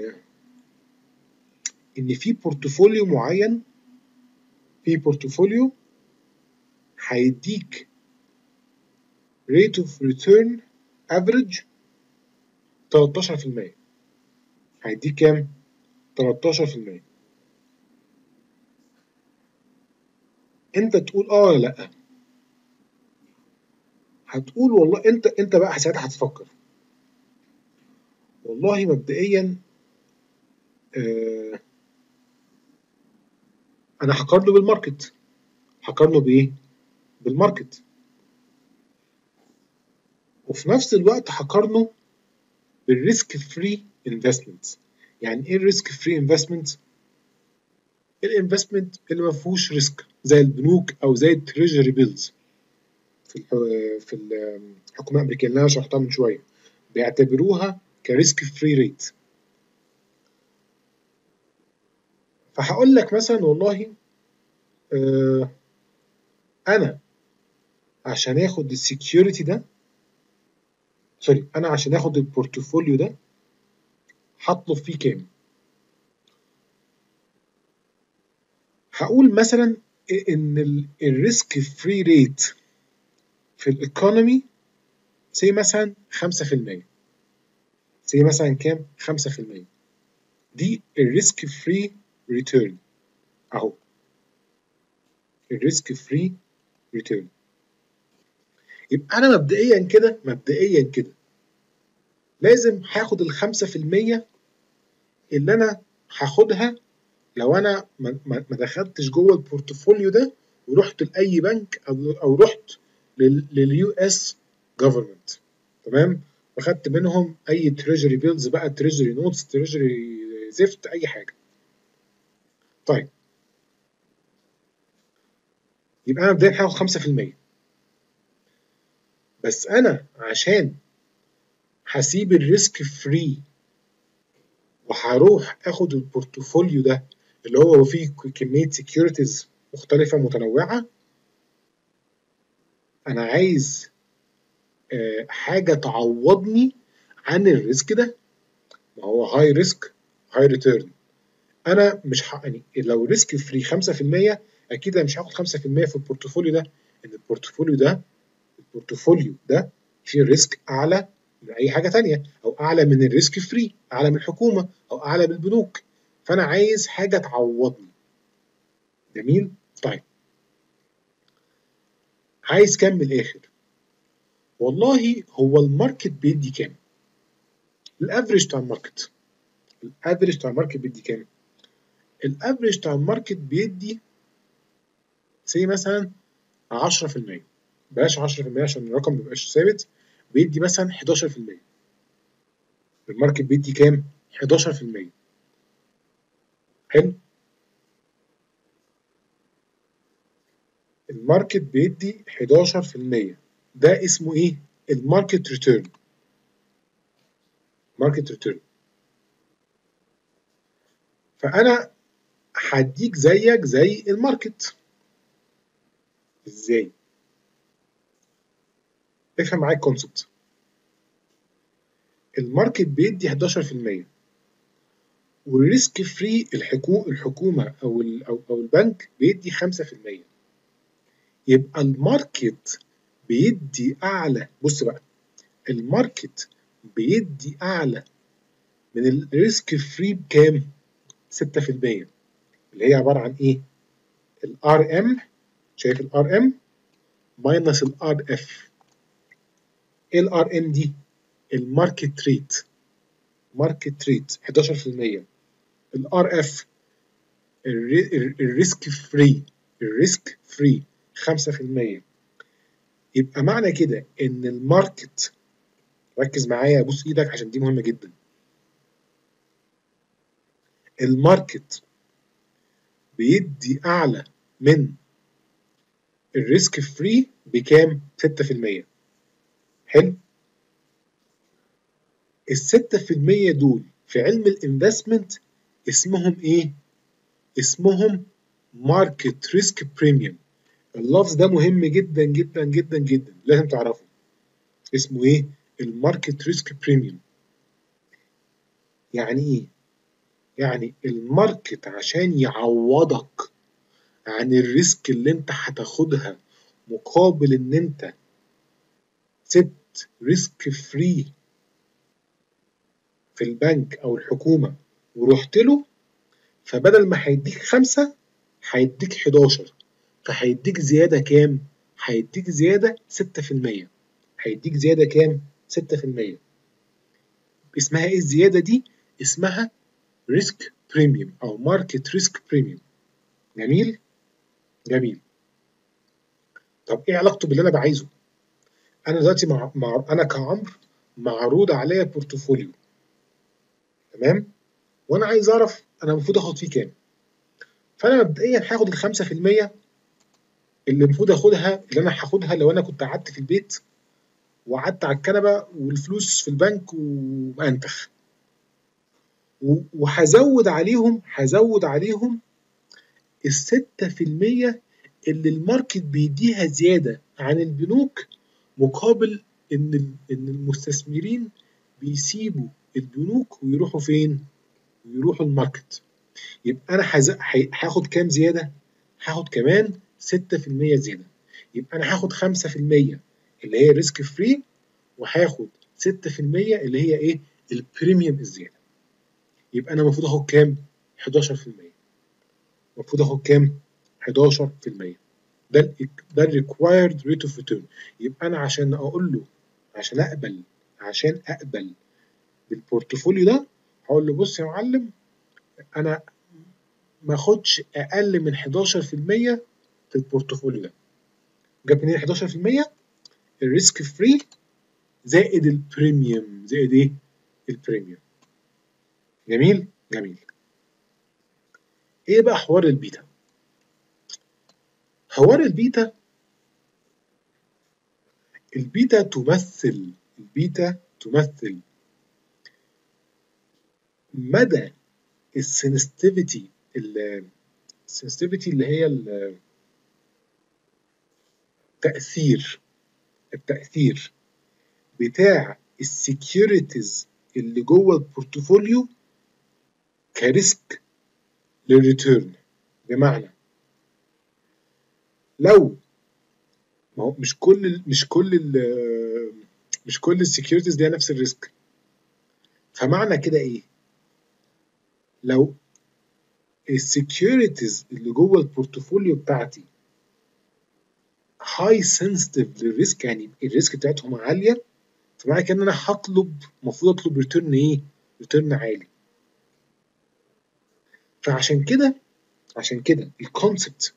ان في بورتفوليو معين، في بورتفوليو هيديك rate of return average تلتاشر في المية، هيديك كام؟ تلتاشر في المية. انت تقول اه ولا لا؟ هتقول والله، انت انت بقى ساعتها هتفكر والله مبدئيا آه انا هقارنه بالماركت. هقارنه بايه؟ بالماركت. وفي نفس الوقت هقارنه بالريسك فري انفستمنت. يعني ايه الريسك فري انفستمنت؟ الانفستمنت اللي ما فيهوش ريسك، زي البنوك او زي التريجري بيلز في في الحكومه الامريكيه اللي انا شرحتها من شويه، بيعتبروها كريسك فري ريت. فهقول لك مثلا والله آه انا عشان اخد السكيورتي ده، سوري انا عشان اخد البورتفوليو ده هطلب فيه كام؟ هقول مثلا ان الريسك فري ريت في الايكونومي سي مثلا خمسة في المية، سي مثلا كام؟ خمسة في المية. دي الريسك فري ريتيرن اهو، الريسك فري ريتيرن. يبقى انا مبدئيا كده مبدئيا كده لازم هاخد ال خمسة في المية اللي انا هاخدها لو انا ما, ما دخلتش جوه البورتفوليو ده ورحت لاي بنك او او رحت لليو اس جفرمنت، تمام، واخدت منهم اي تريجري بيلز بقى، تريجري نوتس، تريجري زفت، اي حاجه. طيب يبقى انا مبدئيا هاخد خمسة في المية، بس انا عشان هسيب الريسك فري وهروح اخد البورتفوليو ده اللي هو فيه كميه سكيورتيز مختلفه متنوعه، انا عايز أه حاجه تعوضني عن الريسك ده. ما هو هاي ريسك هاي ريتيرن. انا مش ح... يعني لو ريسك فري خمسة في المية اكيد انا مش هاخد خمسة في المية في البورتفوليو ده، ان البورتفوليو ده البورتفوليو ده فيه ريسك اعلى من اي حاجه ثانيه، او اعلى من الريسك فري، اعلى من الحكومه او اعلى من البنوك. فانا عايز حاجه تعوضني. جميل. طيب عايز كام من الاخر؟ والله هو الماركت بيدي كام؟ الافريج بتاع الماركت، الافريج بتاع الماركت بيدي كام؟ الافريج بتاع الماركت بيدي زي مثلا عشرة في المية، بلاش عشرة في المية عشان الرقم ما يبقاش ثابت، بيدي مثلا حداشر في المية. الماركت بيدي كام؟ حداشر في المية. حلو؟ الماركت بيدي حداشر في المية، ده اسمه ايه؟ الماركت ريتيرن. ماركت ريتيرن. فانا هديك زيك زي الماركت. ازاي؟ افهم معايا الكونسبت. الماركت بيدي حداشر في المية، والريسك فري الحكو... الحكومه او ال... او او البنك بيدي خمسة في المية. يبقى الماركت بيدي اعلى. بص بقى، الماركت بيدي اعلى من الريسك فري بكام؟ ستة في المية، اللي هي عباره عن ايه؟ الار ام. شايف الار ام ماينس الار اف. ايه الار ام دي؟ الماركت ريت. ماركت ريت حداشر في المية. الار اف الريسك فري. الريسك فري خمسة في المية. يبقى معنى كده ان الماركت، ركز معايا بص ايدك عشان دي مهمه جدا. الماركت بيدي اعلى من الريسك فري بكام؟ ستة في المية. حلو؟ ال ستة في المية دول في علم الانفستمنت اسمهم ايه؟ اسمهم ماركت ريسك بريميوم. اللفظ ده مهم جدا جدا جدا جدا، لازم تعرفه. اسمه ايه؟ الماركت ريسك بريميوم. يعني ايه؟ يعني الماركت عشان يعوضك عن الريسك اللي انت هتاخدها مقابل ان انت سبت ريسك فري في البنك او الحكومه ورحت له، فبدل ما هيديك خمسة هيديك حداشر، فهيديك زياده كام؟ هيديك زياده ستة في المية. هيديك زياده كام؟ ستة في المية. اسمها ايه الزياده دي؟ اسمها ريسك بريميوم او ماركت ريسك بريميوم. جميل؟ جميل. طب ايه علاقته باللي انا بعايزه؟ انا دلوقتي مع... مع... انا كعمرو معروض عليا بورتفوليو، تمام؟ وانا عايز اعرف انا المفروض اخد فيه كام. فانا مبدئيا هاخد ال خمسة في المية اللي المفروض اخدها، اللي انا هاخدها لو انا كنت قعدت في البيت وقعدت على الكنبه والفلوس في البنك وانتخ، وهزود عليهم هزود عليهم ال ستة في المية اللي الماركت بيديها زياده عن البنوك، مقابل ان ان المستثمرين بيسيبوا البنوك ويروحوا فين؟ ويروحوا الماركت. يبقى انا هز- ه- هاخد كام زياده؟ هاخد كمان ستة في المية زياده. يبقى انا هاخد خمسة في المية اللي هي ريسك فري، وهاخد ستة في المية اللي هي ايه؟ البريميوم الزياده. يبقى انا المفروض اخد كام؟ حداشر في المية. المفروض اخد كام؟ حداشر في المية. ده ال ده الريكوايرد ريت اوف ريتيرن. يبقى انا عشان اقول له، عشان اقبل عشان اقبل بالبورتفوليو ده، هقول له بص يا معلم، انا ما اخدش اقل من حداشر في المية في البورتفوليو ده. جاب منين حداشر في المية؟ الريسك فري زائد البريميوم. زائد ايه؟ البريميوم. جميل؟ جميل. ايه بقى حوار البيتا؟ حوار البيتا، البيتا تمثل البيتا تمثل مدى السنسيتيفيتي. السنسيتيفيتي اللي هي التأثير التأثير بتاع السكيورتيز اللي جوه البورتفوليو كريسك للريتيرن. بمعنى، لو ما هو مش كل ال مش كل ال مش كل السكيورتيز ليها نفس الريسك. فمعنى كده ايه؟ لو السكيورتيز اللي جوه البورتفوليو بتاعتي هاي سنسيتيف للريسك، يعني الريسك بتاعتهم عاليه، فمعنى كده ان انا هطلب، المفروض اطلب ريتيرن ايه؟ ريتيرن عالي. فعشان كده عشان كده الكونسبت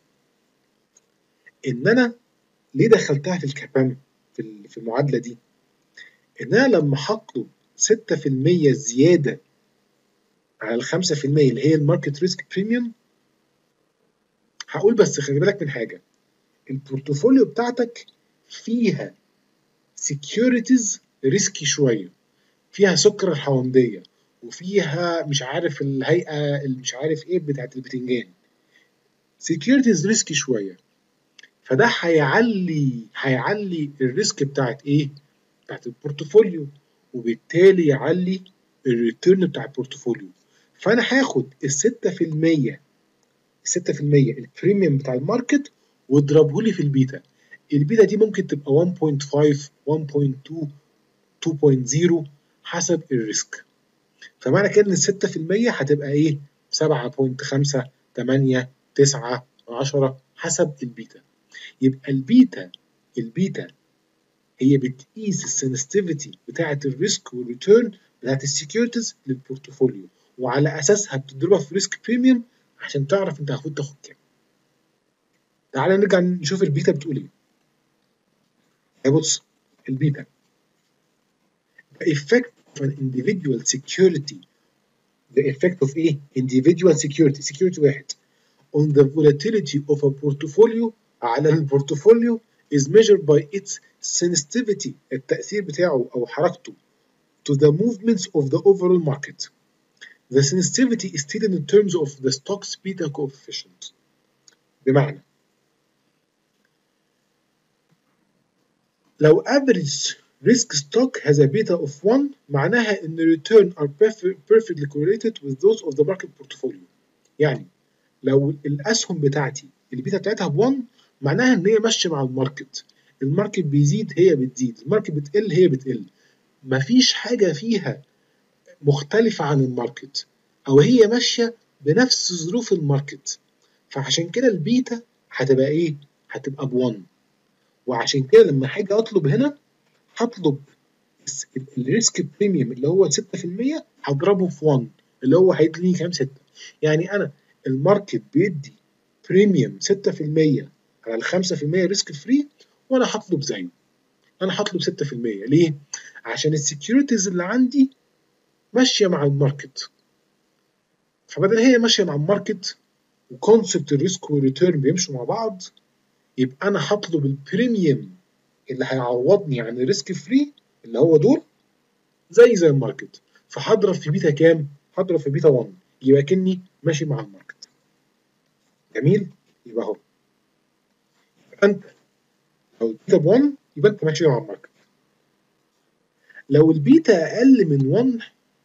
ان انا ليه دخلتها في الكابام، في في المعادله دي، ان انا لما هطلب ستة في المية زياده على ال خمسة في المية اللي هي الماركت ريسك بريميوم، هقول بس خلي بالك من حاجه، البورتفوليو بتاعتك فيها سكيورتيز ريسكي شويه، فيها سكر الحوامديه، وفيها مش عارف الهيئه اللي مش عارف ايه بتاعت البتنجان، سكيورتيز ريسكي شويه، فده هيعلي هيعلي الريسك بتاعت ايه؟ بتاعت البورتفوليو، وبالتالي يعلي الريتيرن بتاع البورتفوليو. فانا هاخد ال ستة في المية ال ستة في المية البريميوم بتاع الماركت واضربه لي في البيتا. البيتا دي ممكن تبقى واحد فاصلة خمسة واحد فاصلة اتنين اتنين فاصلة صفر حسب الريسك. فمعنى كده ان ال ستة في المية هتبقى ايه؟ سبعة فاصلة خمسة تمانية تسعة عشرة حسب البيتا. يبقى البيتا البيتا هي بتقيس السنسيتيفيتي بتاعه الريسك والريتيرن بتاعه السكيورتيز للبورتفوليو، وعلى اساسها بتضربها في ريسك بريميوم عشان تعرف انت المفروض تاخد كام. تعالى نرجع نشوف البيتا بتقول ايه. هي بص، البيتا the effect of an individual security the effect of ايه؟ individual security security واحد on the volatility of a portfolio على البورتفوليو is measured by its sensitivity التأثير بتاعه أو حركته to the movements of the overall market. The sensitivity is stated in terms of the stock's beta coefficient. بمعنى لو average risk stock has a beta of one معناها إن return are perfectly correlated with those of the market portfolio. يعني لو الأسهم بتاعتي البيتا بتاعتها ب واحد معناها إن هي ماشية مع الماركت. الماركت بيزيد هي بتزيد، الماركت بتقل هي بتقل. مفيش حاجة فيها مختلفة عن الماركت، أو هي ماشية بنفس ظروف الماركت. فعشان كده البيتا هتبقى إيه؟ هتبقى ب واحد. وعشان كده لما هاجي أطلب هنا هطلب الريسك بريميوم اللي هو ستة في المية هضربه في واحد اللي هو هيديني كام؟ ستة. يعني أنا الماركت بيدي بريميوم ستة في المية على ال خمسة في المية ريسك فري، وأنا هطلب زيه. أنا هطلب ستة في المية ليه؟ عشان السكيورتيز اللي عندي ماشية مع الماركت. فبدل هي ماشية مع الماركت وكونسبت الريسك والريتيرن بيمشوا مع بعض، يبقى أنا هطلب البريميوم اللي هيعوضني عن الريسك فري اللي هو دول زي زي الماركت. فهضرب في بيتا كام؟ هضرب في بيتا واحد، يبقى كني ماشي مع الماركت. جميل؟ يبقى اهو انت لو البيتا ب واحد يبقى انت ماشي مع الماركت. لو البيتا اقل من واحد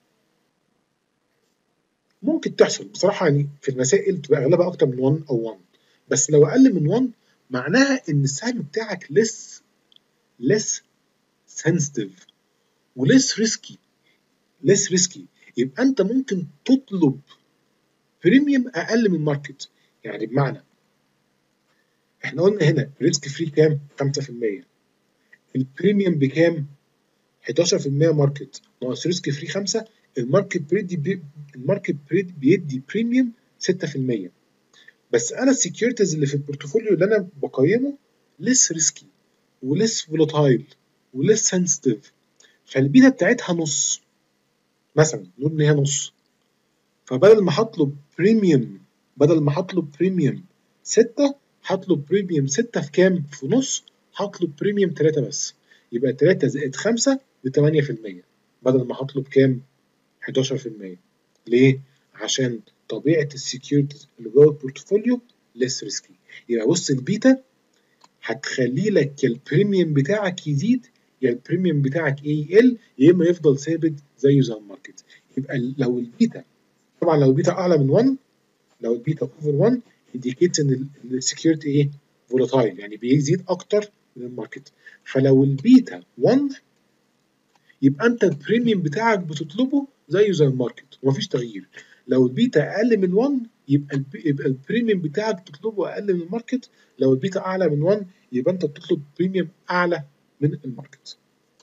ممكن تحصل بصراحه، يعني في المسائل تبقى اغلبها اكتر من واحد او واحد، بس لو اقل من واحد معناها ان السهم بتاعك less less sensitive و less risky less risky يبقى انت ممكن تطلب بريميوم اقل من الماركت. يعني بمعنى احنا قلنا هنا ريسك فري كام؟ خمسة في المية. البريميوم بكام؟ حداشر في المية ماركت ناقص ريسك فري خمسة. الماركت بيدي بي الماركت بيدي بريميوم ستة في المية. بس انا السكيورتيز اللي في البورتفوليو اللي انا بقيمه ليس ريسكي وليس فولاتايل وليس سنسيتيف، فالبيتا بتاعتها نص مثلا، نقول ان هي نص. فبدل ما هطلب بريميوم بدل ما هطلب بريميوم ستة هطلب بريميوم ستة في كام؟ في نص. هطلب بريميوم تلاتة بس، يبقى تلاتة زائد خمسة ب تمانية في المية بدل ما هطلب كام؟ حداشر في المية. ليه؟ عشان طبيعة السكيورتيز اللي جوه البورتفوليو ليس ريسكي. يبقى بص البيتا هتخلي لك يا البريميوم بتاعك يزيد يا البريميوم بتاعك ايه؟ يقل، يا اما يفضل ثابت زيه زي الماركت. يبقى لو البيتا طبعا لو البيتا اعلى من واحد، لو البيتا اوفر واحد انديكيتس ان السكيورتي ايه؟ فولاتايل، يعني بيزيد اكتر من الماركت. فلو البيتا واحد يبقى انت البريميوم بتاعك بتطلبه زيه زي الماركت ومفيش تغيير. لو البيتا اقل من واحد يبقى البي... يبقى البريميوم بتاعك بتطلبه اقل من الماركت. لو البيتا اعلى من واحد يبقى انت بتطلب بريميوم اعلى من الماركت.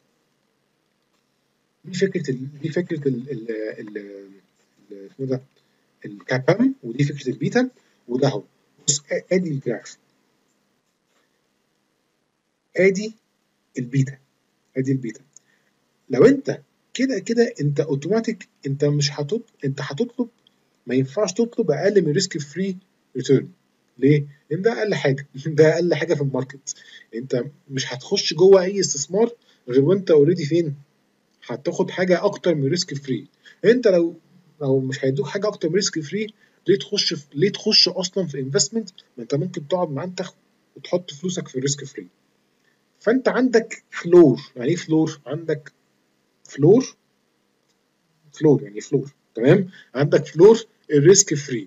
دي فكره ال... دي فكره ال ال ال اسمه ده الكابام، ودي فكره البيتا. وده اهو بص ادي الجراف، ادي البيتا ادي البيتا. لو انت فكده كده انت اوتوماتيك انت مش هتطلب، انت هتطلب ما ينفعش تطلب اقل من ريسك فري ريتيرن. ليه؟ لان ده اقل حاجه ده اقل حاجه في الماركت. انت مش هتخش جوه اي استثمار غير وانت اوريدي فين؟ هتاخد حاجه اكتر من ريسك فري. انت لو لو مش هيدوك حاجه اكتر من ريسك فري، ليه تخش في ليه تخش اصلا في انفستمنت؟ ما انت ممكن تقعد مع انت وتحط فلوسك في الريسك فري. فانت عندك فلور. يعني ايه فلور؟ عندك فلور فلور يعني فلور، تمام؟ عندك فلور الريسك فري.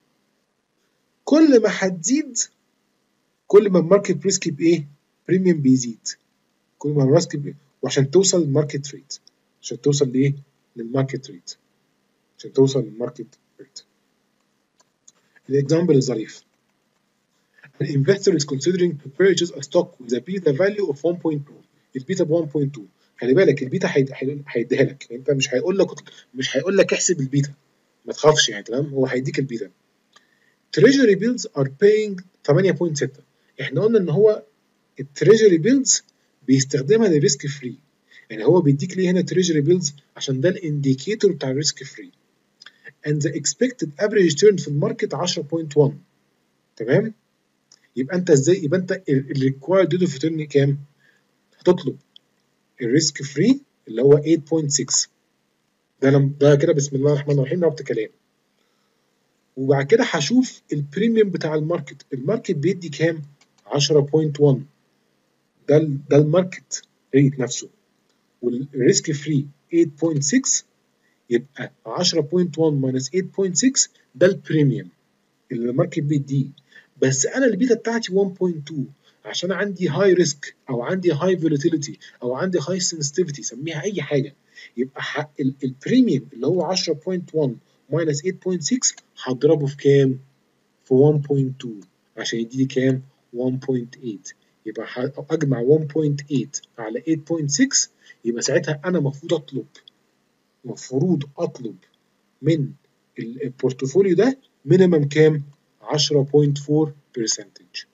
كل ما هتزيد كل ما الماركت ريسك بايه؟ بريميوم بيزيد. كل ما الريسك بي... وعشان توصل للماركت ريت، عشان توصل لايه؟ للماركت ريت عشان توصل للماركت ريت. الاكزامبل الظريف: An investor is considering to purchase a stock with a beta value of one point two. البيتا ب one point two. خلي بالك البيتا هيديها لك، انت مش هيقول لك مش هيقول لك احسب البيتا، ما تخافش يعني، تمام؟ هو هيديك البيتا. Treasury bills are paying ثمانية فاصلة ستة. احنا قلنا ان هو التريجري بيلز بيستخدمها للريسك فري. يعني هو بيديك ليه هنا تريجري بيلز؟ عشان ده الانديكيتور بتاع الريسك فري. and the expected average return في الماركت عشرة فاصلة واحد. تمام؟ يبقى انت ازاي؟ يبقى انت الريكوايرد ريت اوف ريتيرن كام؟ هتطلب الريسك فري اللي هو ثمانية فاصلة ستة. ده لم... ده كده بسم الله الرحمن الرحيم ربط كلام. وبعد كده هشوف البريميوم بتاع الماركت. الماركت بيدي كام؟ عشرة فاصلة واحد. ده ال... ده الماركت ريت نفسه. والريسك فري ثمانية فاصلة ستة، يبقى عشرة فاصلة واحد ماينس ثمانية فاصلة ستة ده البريميوم اللي الماركت بيديه. بس انا البيتا بتاعتي واحد فاصلة اتنين عشان عندي هاي ريسك او عندي هاي فولاتيليتي او عندي هاي سنسيتيفيتي، سميها اي حاجه. يبقى حق البريميوم اللي هو عشرة فاصلة واحد ماينس ثمانية فاصلة ستة هضربه في كام؟ في واحد فاصلة اتنين عشان يديني كام؟ واحد فاصلة تمانية. يبقى اجمع واحد فاصلة تمانية على ثمانية فاصلة ستة، يبقى ساعتها انا المفروض اطلب المفروض اطلب من البورتفوليو ده مينيمم كام؟ عشرة فاصلة أربعة بالمية.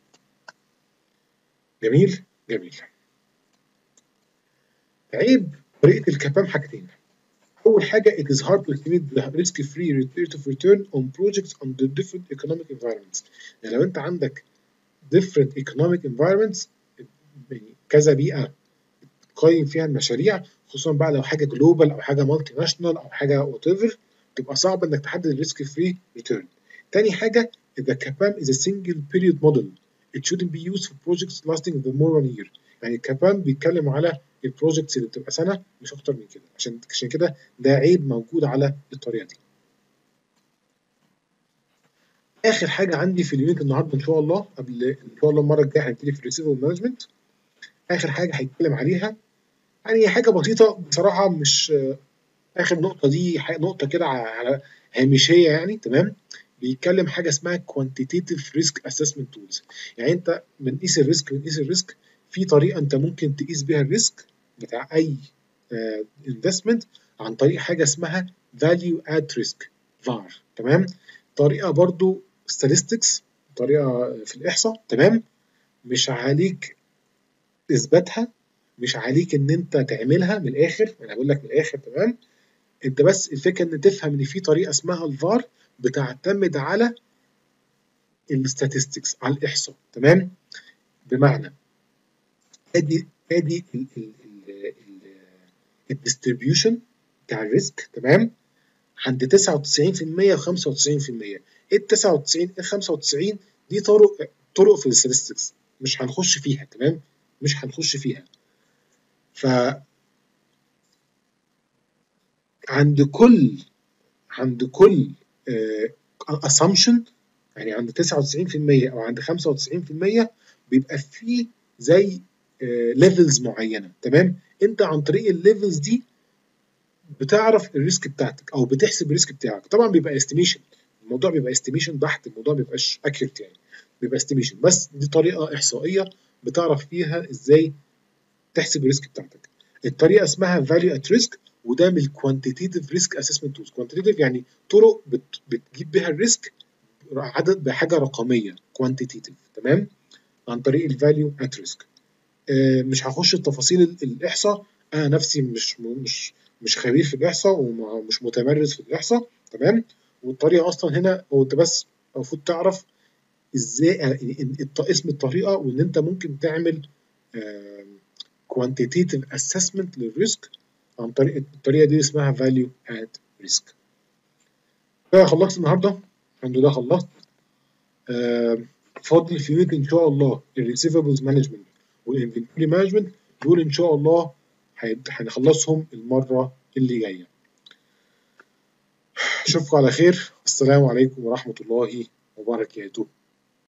جميل جميل. عيب طريقه الكابام حاجتين. اول حاجه it is hard to estimate the risk free rate of return on projects under different economic environments. يعني لو انت عندك different economic environments، يعني كذا بيئه تقيم فيها المشاريع، خصوصا بقى لو حاجه جلوبال او حاجه مالتي ناشونال او حاجه وات ايفر، تبقى صعب انك تحدد الريسك فري ريتيرن. تاني حاجه the كابام is a single period model. It shouldn't be used for projects lasting the more than a year. يعني الكابام بيتكلم على البروجكتس اللي بتبقى سنه مش اكتر من كده، عشان عشان كده ده عيب موجود على الطريقه دي. اخر حاجه عندي في اليونت النهارده ان شاء الله، قبل ان شاء الله المره الجايه هنبتدي في الريسيفبل مانجمنت. اخر حاجه هيتكلم عليها يعني حاجه بسيطه بصراحه، مش اخر نقطه دي نقطه كده على هامشيه يعني، تمام؟ بيتكلم حاجه اسمها كوانتيتيف ريسك اسسمنت تولز. يعني انت بنقيس الريسك بنقيس الريسك في طريقه انت ممكن تقيس بيها الريسك بتاع اي انفستمنت uh, عن طريق حاجه اسمها فاليو اد ريسك فار. تمام؟ طريقه برضو statistics، طريقه في الاحصاء، تمام؟ مش عليك اثباتها، مش عليك ان انت تعملها من الاخر، انا بقول لك من الاخر، تمام؟ انت بس الفكره ان تفهم ان في طريقه اسمها الفار بتعتمد على الستاتستكس، على الاحصاء، تمام؟ بمعنى ادي ادي الديستريبيوشن بتاع الريسك، تمام؟ عند تسعة وتسعين بالمية و خمسة وتسعين بالمية. ايه ال تسعة وتسعين ال خمسة وتسعين دي طرق طرق في الستاتستكس مش هنخش فيها، تمام؟ مش هنخش فيها. ف عند كل عند كل اسامبشن uh, يعني عند تسعة وتسعين بالمية او عند خمسة وتسعين بالمية بيبقى فيه زي ليفلز uh, معينه، تمام؟ انت عن طريق الليفلز دي بتعرف الريسك بتاعتك او بتحسب الريسك بتاعك. طبعا بيبقى استيميشن، الموضوع بيبقى استيميشن بحت، الموضوع ما بيبقاش اكيوريت يعني، بيبقى استيميشن، بس دي طريقه احصائيه بتعرف فيها ازاي تحسب الريسك بتاعتك. الطريقه اسمها فاليو ات ريسك، وده من الكوانتيتيف ريسك اسسمنت تولز. كوانتيتيف يعني طرق بت بتجيب بيها الريسك عدد بحاجه رقميه، كوانتيتيف، تمام؟ عن طريق الفاليو ات ريسك. مش هخش التفاصيل الاحصاء، انا نفسي مش مش مش خبير في الاحصاء ومش متمرس في الاحصاء، تمام. والطريقه اصلا هنا هو انت بس المفروض تعرف ازاي يعني اسم الطريقه، وان انت ممكن تعمل quantitative assessment للريسك عن طريق الطريقه دي اسمها value at risk. كده خلصت النهارده، الحمد لله خلصت. آه فاضل في يونت ان شاء الله الريسيفبلز مانجمنت والانفنتوري مانجمنت، دول ان شاء الله هنخلصهم المره اللي جايه. اشوفكم على خير، السلام عليكم ورحمه الله وبركاته.